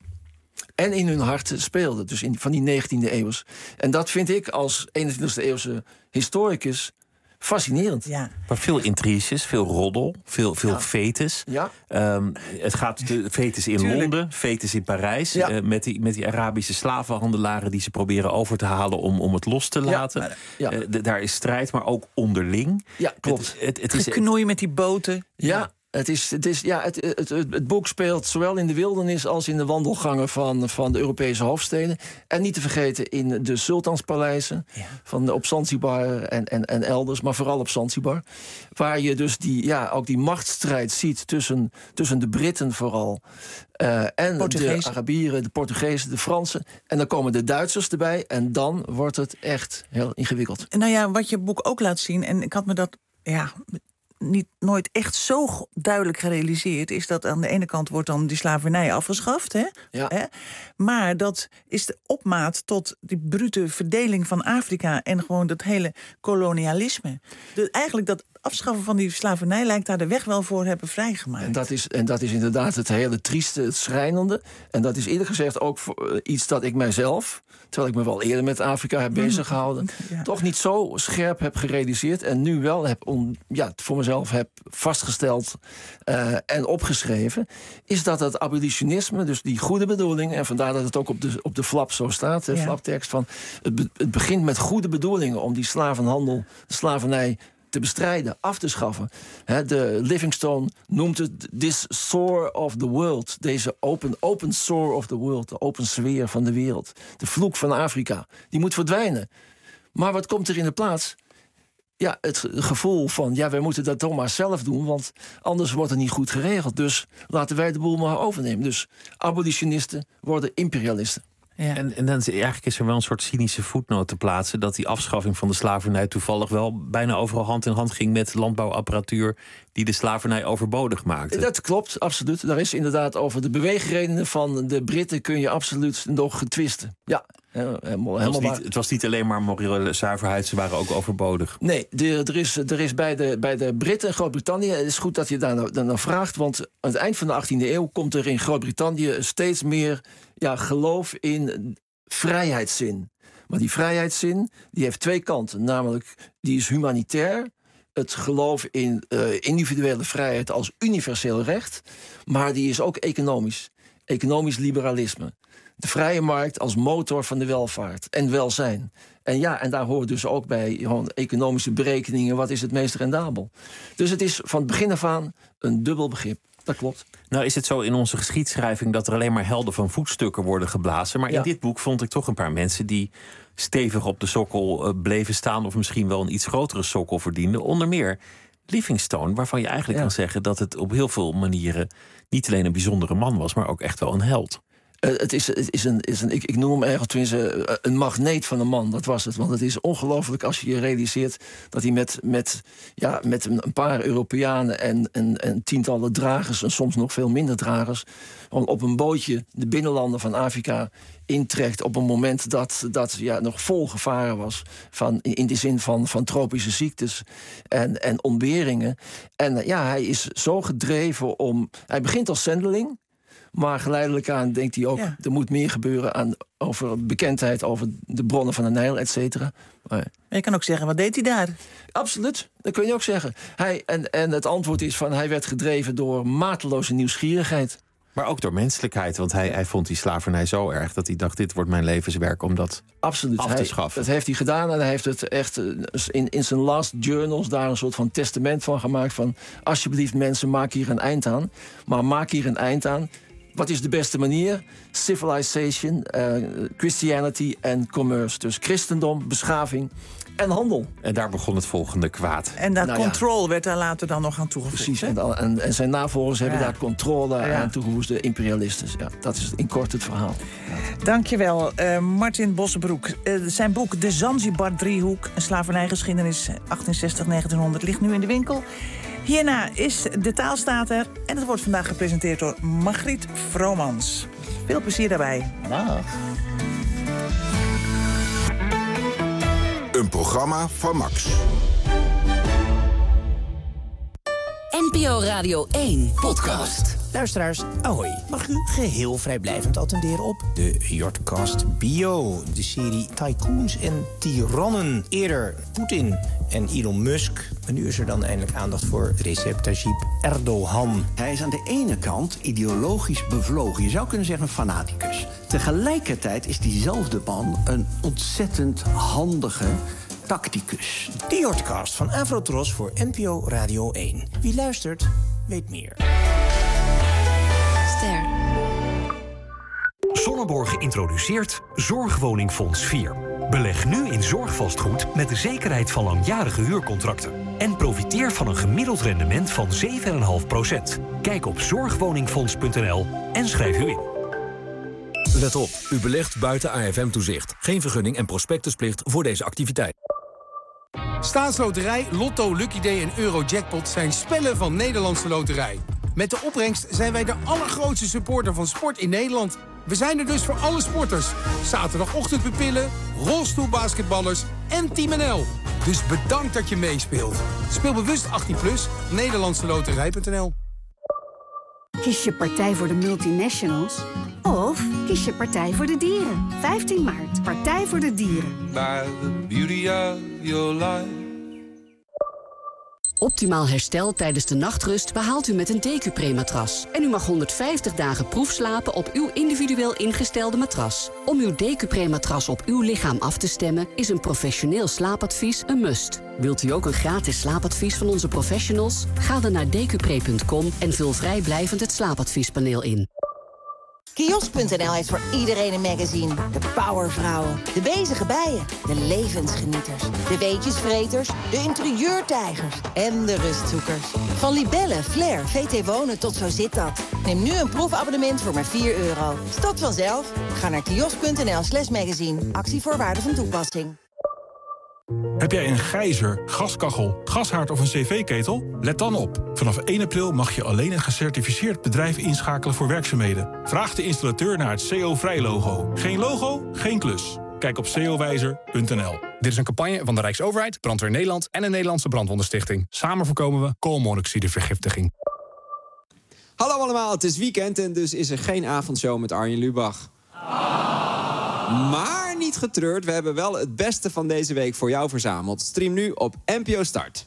en in hun harten speelde. Dus in, van die negentiende eeuws. En dat vind ik als eenentwintigste eeuwse historicus fascinerend. Ja. Maar veel intriges, veel roddel, veel, veel ja. fetes. Ja. Um, het gaat de fetes in Tuurlijk. Londen, fetes in Parijs. Ja. Uh, met, die, met die Arabische slavenhandelaren die ze proberen over te halen om, om het los te laten. Ja. Ja. Uh, d- daar is strijd, maar ook onderling. Ja, klopt. Het, het, het is geknoei met die boten. Ja. Het, is, het, is, ja, het, het, het, het boek speelt zowel in de wildernis als in de wandelgangen van, van de Europese hoofdsteden. En niet te vergeten in de sultanspaleizen, ja. van, op Zanzibar en, en, en elders, maar vooral op Zanzibar. Waar je dus die, ja, ook die machtsstrijd ziet tussen, tussen de Britten vooral. Uh, en Portugees. de Arabieren, de Portugezen, de Fransen. En dan komen de Duitsers erbij. En dan wordt het echt heel ingewikkeld. Nou ja, wat je boek ook laat zien, en ik had me dat ja, niet, nooit echt zo duidelijk gerealiseerd, is dat aan de ene kant wordt dan die slavernij afgeschaft. Hè? Ja. Hè? Maar dat is de opmaat tot die brute verdeling van Afrika en gewoon dat hele kolonialisme. De, eigenlijk dat afschaffen van die slavernij lijkt daar de weg wel voor hebben vrijgemaakt. En dat is, en dat is inderdaad het hele trieste, het schrijnende. En dat is eerlijk gezegd ook voor, uh, iets dat ik mijzelf, terwijl ik me wel eerder met Afrika heb bezig gehouden, ja. toch niet zo scherp heb gerealiseerd. En nu wel heb on, ja, voor mezelf heb vastgesteld uh, en opgeschreven. Is dat het abolitionisme, dus die goede bedoelingen, en vandaar dat het ook op de, op de flap zo staat, de ja. flaptekst van het, be, het begint met goede bedoelingen om die slavenhandel, de slavernij te bestrijden, af te schaffen. He, de Livingstone noemt het this sore of the world. Deze open, open sore of the world. De open sfeer van de wereld. De vloek van Afrika. Die moet verdwijnen. Maar wat komt er in de plaats? Ja, het gevoel van, ja, wij moeten dat toch maar zelf doen, want anders wordt het niet goed geregeld. Dus laten wij de boel maar overnemen. Dus abolitionisten worden imperialisten. Ja. En, en dan is, eigenlijk is er wel een soort cynische voetnoot te plaatsen dat die afschaffing van de slavernij toevallig wel bijna overal hand in hand ging met landbouwapparatuur die de slavernij overbodig maakte. Dat klopt, absoluut. Daar is inderdaad over de beweegredenen van de Britten kun je absoluut nog twisten. Ja, helemaal, helemaal het, was niet, het was niet alleen maar morele zuiverheid, ze waren ook overbodig. Nee, de, er is, er is bij, de, bij de Britten en Groot-Brittannië, het is goed dat je daar nou, daar nou vraagt, want aan het eind van de achttiende eeuw komt er in Groot-Brittannië steeds meer ja, geloof in vrijheidszin. Maar die vrijheidszin die heeft twee kanten. Namelijk, die is humanitair. Het geloof in uh, individuele vrijheid als universeel recht. Maar die is ook economisch. Economisch liberalisme. De vrije markt als motor van de welvaart en welzijn. En ja, en daar hoort dus ook bij gewoon economische berekeningen, wat is het meest rendabel. Dus het is van het begin af aan een dubbel begrip. Dat klopt. Nou is het zo in onze geschiedschrijving dat er alleen maar helden van voetstukken worden geblazen. Maar ja. in dit boek vond ik toch een paar mensen die stevig op de sokkel uh, bleven staan, of misschien wel een iets grotere sokkel verdienden. Onder meer Livingstone, waarvan je eigenlijk ja. kan zeggen dat het op heel veel manieren niet alleen een bijzondere man was, maar ook echt wel een held. Uh, het is, het is een, is een ik, ik noem hem eigenlijk tenminste uh, een magneet van een man, dat was het. Want het is ongelooflijk als je je realiseert dat hij met, met, ja, met een paar Europeanen en, en, en tientallen dragers, en soms nog veel minder dragers, op een bootje de binnenlanden van Afrika intrekt op een moment dat dat ja, nog vol gevaren was. Van, in de zin van, van tropische ziektes en, en ontberingen. En ja, hij is zo gedreven om. Hij begint als zendeling. Maar geleidelijk aan denkt hij ook, ja. er moet meer gebeuren aan, over bekendheid, over de bronnen van de Nijl, et cetera. Maar je kan ook zeggen, wat deed hij daar? Absoluut, dat kun je ook zeggen. Hij, en, en het antwoord is van, hij werd gedreven door mateloze nieuwsgierigheid. Maar ook door menselijkheid, want hij, hij vond die slavernij zo erg dat hij dacht, dit wordt mijn levenswerk om dat Absoluut. af te hij, schaffen. Dat heeft hij gedaan en hij heeft het echt in, in zijn last journals daar een soort van testament van gemaakt van, alsjeblieft mensen, maak hier een eind aan. Maar maak hier een eind aan. Wat is de beste manier? Civilization, uh, Christianity en commerce. Dus christendom, beschaving en handel. En daar begon het volgende kwaad. En dat nou control ja. werd daar later dan nog aan toegevoegd. Precies, en, en, en zijn navolgers ja. hebben daar controle ja. aan toegevoegd. De imperialisten. Ja, dat is in kort het verhaal. Dankjewel, uh, Martin Bossenbroek. Uh, zijn boek De Zanzibar-driehoek, een slavernijgeschiedenis achttien zestig tot negentienhonderd, ligt nu in de winkel. Hierna is De Taal staat er en het wordt vandaag gepresenteerd door Margriet Vromans. Veel plezier daarbij. Dag. Een programma van Max. N P O Radio één podcast. Luisteraars, ahoy. Mag u geheel vrijblijvend attenderen op de Jordcast Bio. De serie Tycoons en Tirannen. Eerder Poetin en Elon Musk. En nu is er dan eindelijk aandacht voor Recep Tayyip Erdogan. Hij is aan de ene kant ideologisch bevlogen. Je zou kunnen zeggen een fanaticus. Tegelijkertijd is diezelfde man een ontzettend handige tacticus. De Jordcast van Avrotros voor N P O Radio één. Wie luistert, weet meer. Ster. Sonneborg introduceert Zorgwoningfonds vier. Beleg nu in zorgvastgoed met de zekerheid van langjarige huurcontracten. En profiteer van een gemiddeld rendement van zeven komma vijf procent. Kijk op zorgwoningfonds punt n l en schrijf u in. Let op, u belegt buiten A F M-toezicht. Geen vergunning en prospectusplicht voor deze activiteit. Staatsloterij, Lotto, Lucky Day en Eurojackpot zijn spellen van Nederlandse Loterij. Met de opbrengst zijn wij de allergrootste supporter van sport in Nederland. We zijn er dus voor alle sporters. Zaterdagochtendpupillen, rolstoelbasketballers en Team N L. Dus bedankt dat je meespeelt. Speel bewust achttien plus, Nederlandse Loterij punt n l. Kies je partij voor de multinationals? Of kies je partij voor de dieren? vijftien maart, Partij voor de Dieren. By the beauty of your life. Optimaal herstel tijdens de nachtrust behaalt u met een Decupre-matras. En u mag honderdvijftig dagen proefslapen op uw individueel ingestelde matras. Om uw Decupre-matras op uw lichaam af te stemmen is een professioneel slaapadvies een must. Wilt u ook een gratis slaapadvies van onze professionals? Ga dan naar decupre punt com en vul vrijblijvend het slaapadviespaneel in. Kiosk punt n l heeft voor iedereen een magazine. De powervrouwen, de bezige bijen, de levensgenieters, de weetjesvreters, de interieurtijgers en de rustzoekers. Van Libelle, Flair, V T Wonen tot Zo zit dat. Neem nu een proefabonnement voor maar vier euro. Stopt vanzelf. Ga naar kiosk punt n l slash magazine. Actievoorwaarden van toepassing. Heb jij een gijzer, gaskachel, gashaard of een cv-ketel? Let dan op. Vanaf één april mag je alleen een gecertificeerd bedrijf inschakelen voor werkzaamheden. Vraag de installateur naar het C O-vrij-logo. Geen logo, geen klus. Kijk op c o wijzer punt n l. Dit is een campagne van de Rijksoverheid, Brandweer Nederland en de Nederlandse Brandwondenstichting. Samen voorkomen we koolmonoxidevergiftiging. Hallo allemaal, het is weekend en dus is er geen avondshow met Arjen Lubach. Maar niet getreurd, we hebben wel het beste van deze week voor jou verzameld. Stream nu op N P O Start.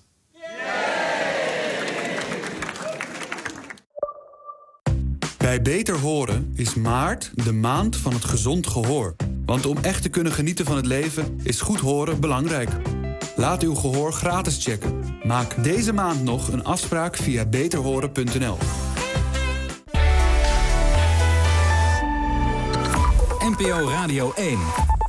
Bij Beter Horen is maart de maand van het gezond gehoor. Want om echt te kunnen genieten van het leven is goed horen belangrijk. Laat uw gehoor gratis checken. Maak deze maand nog een afspraak via beter horen punt n l. N P O Radio één.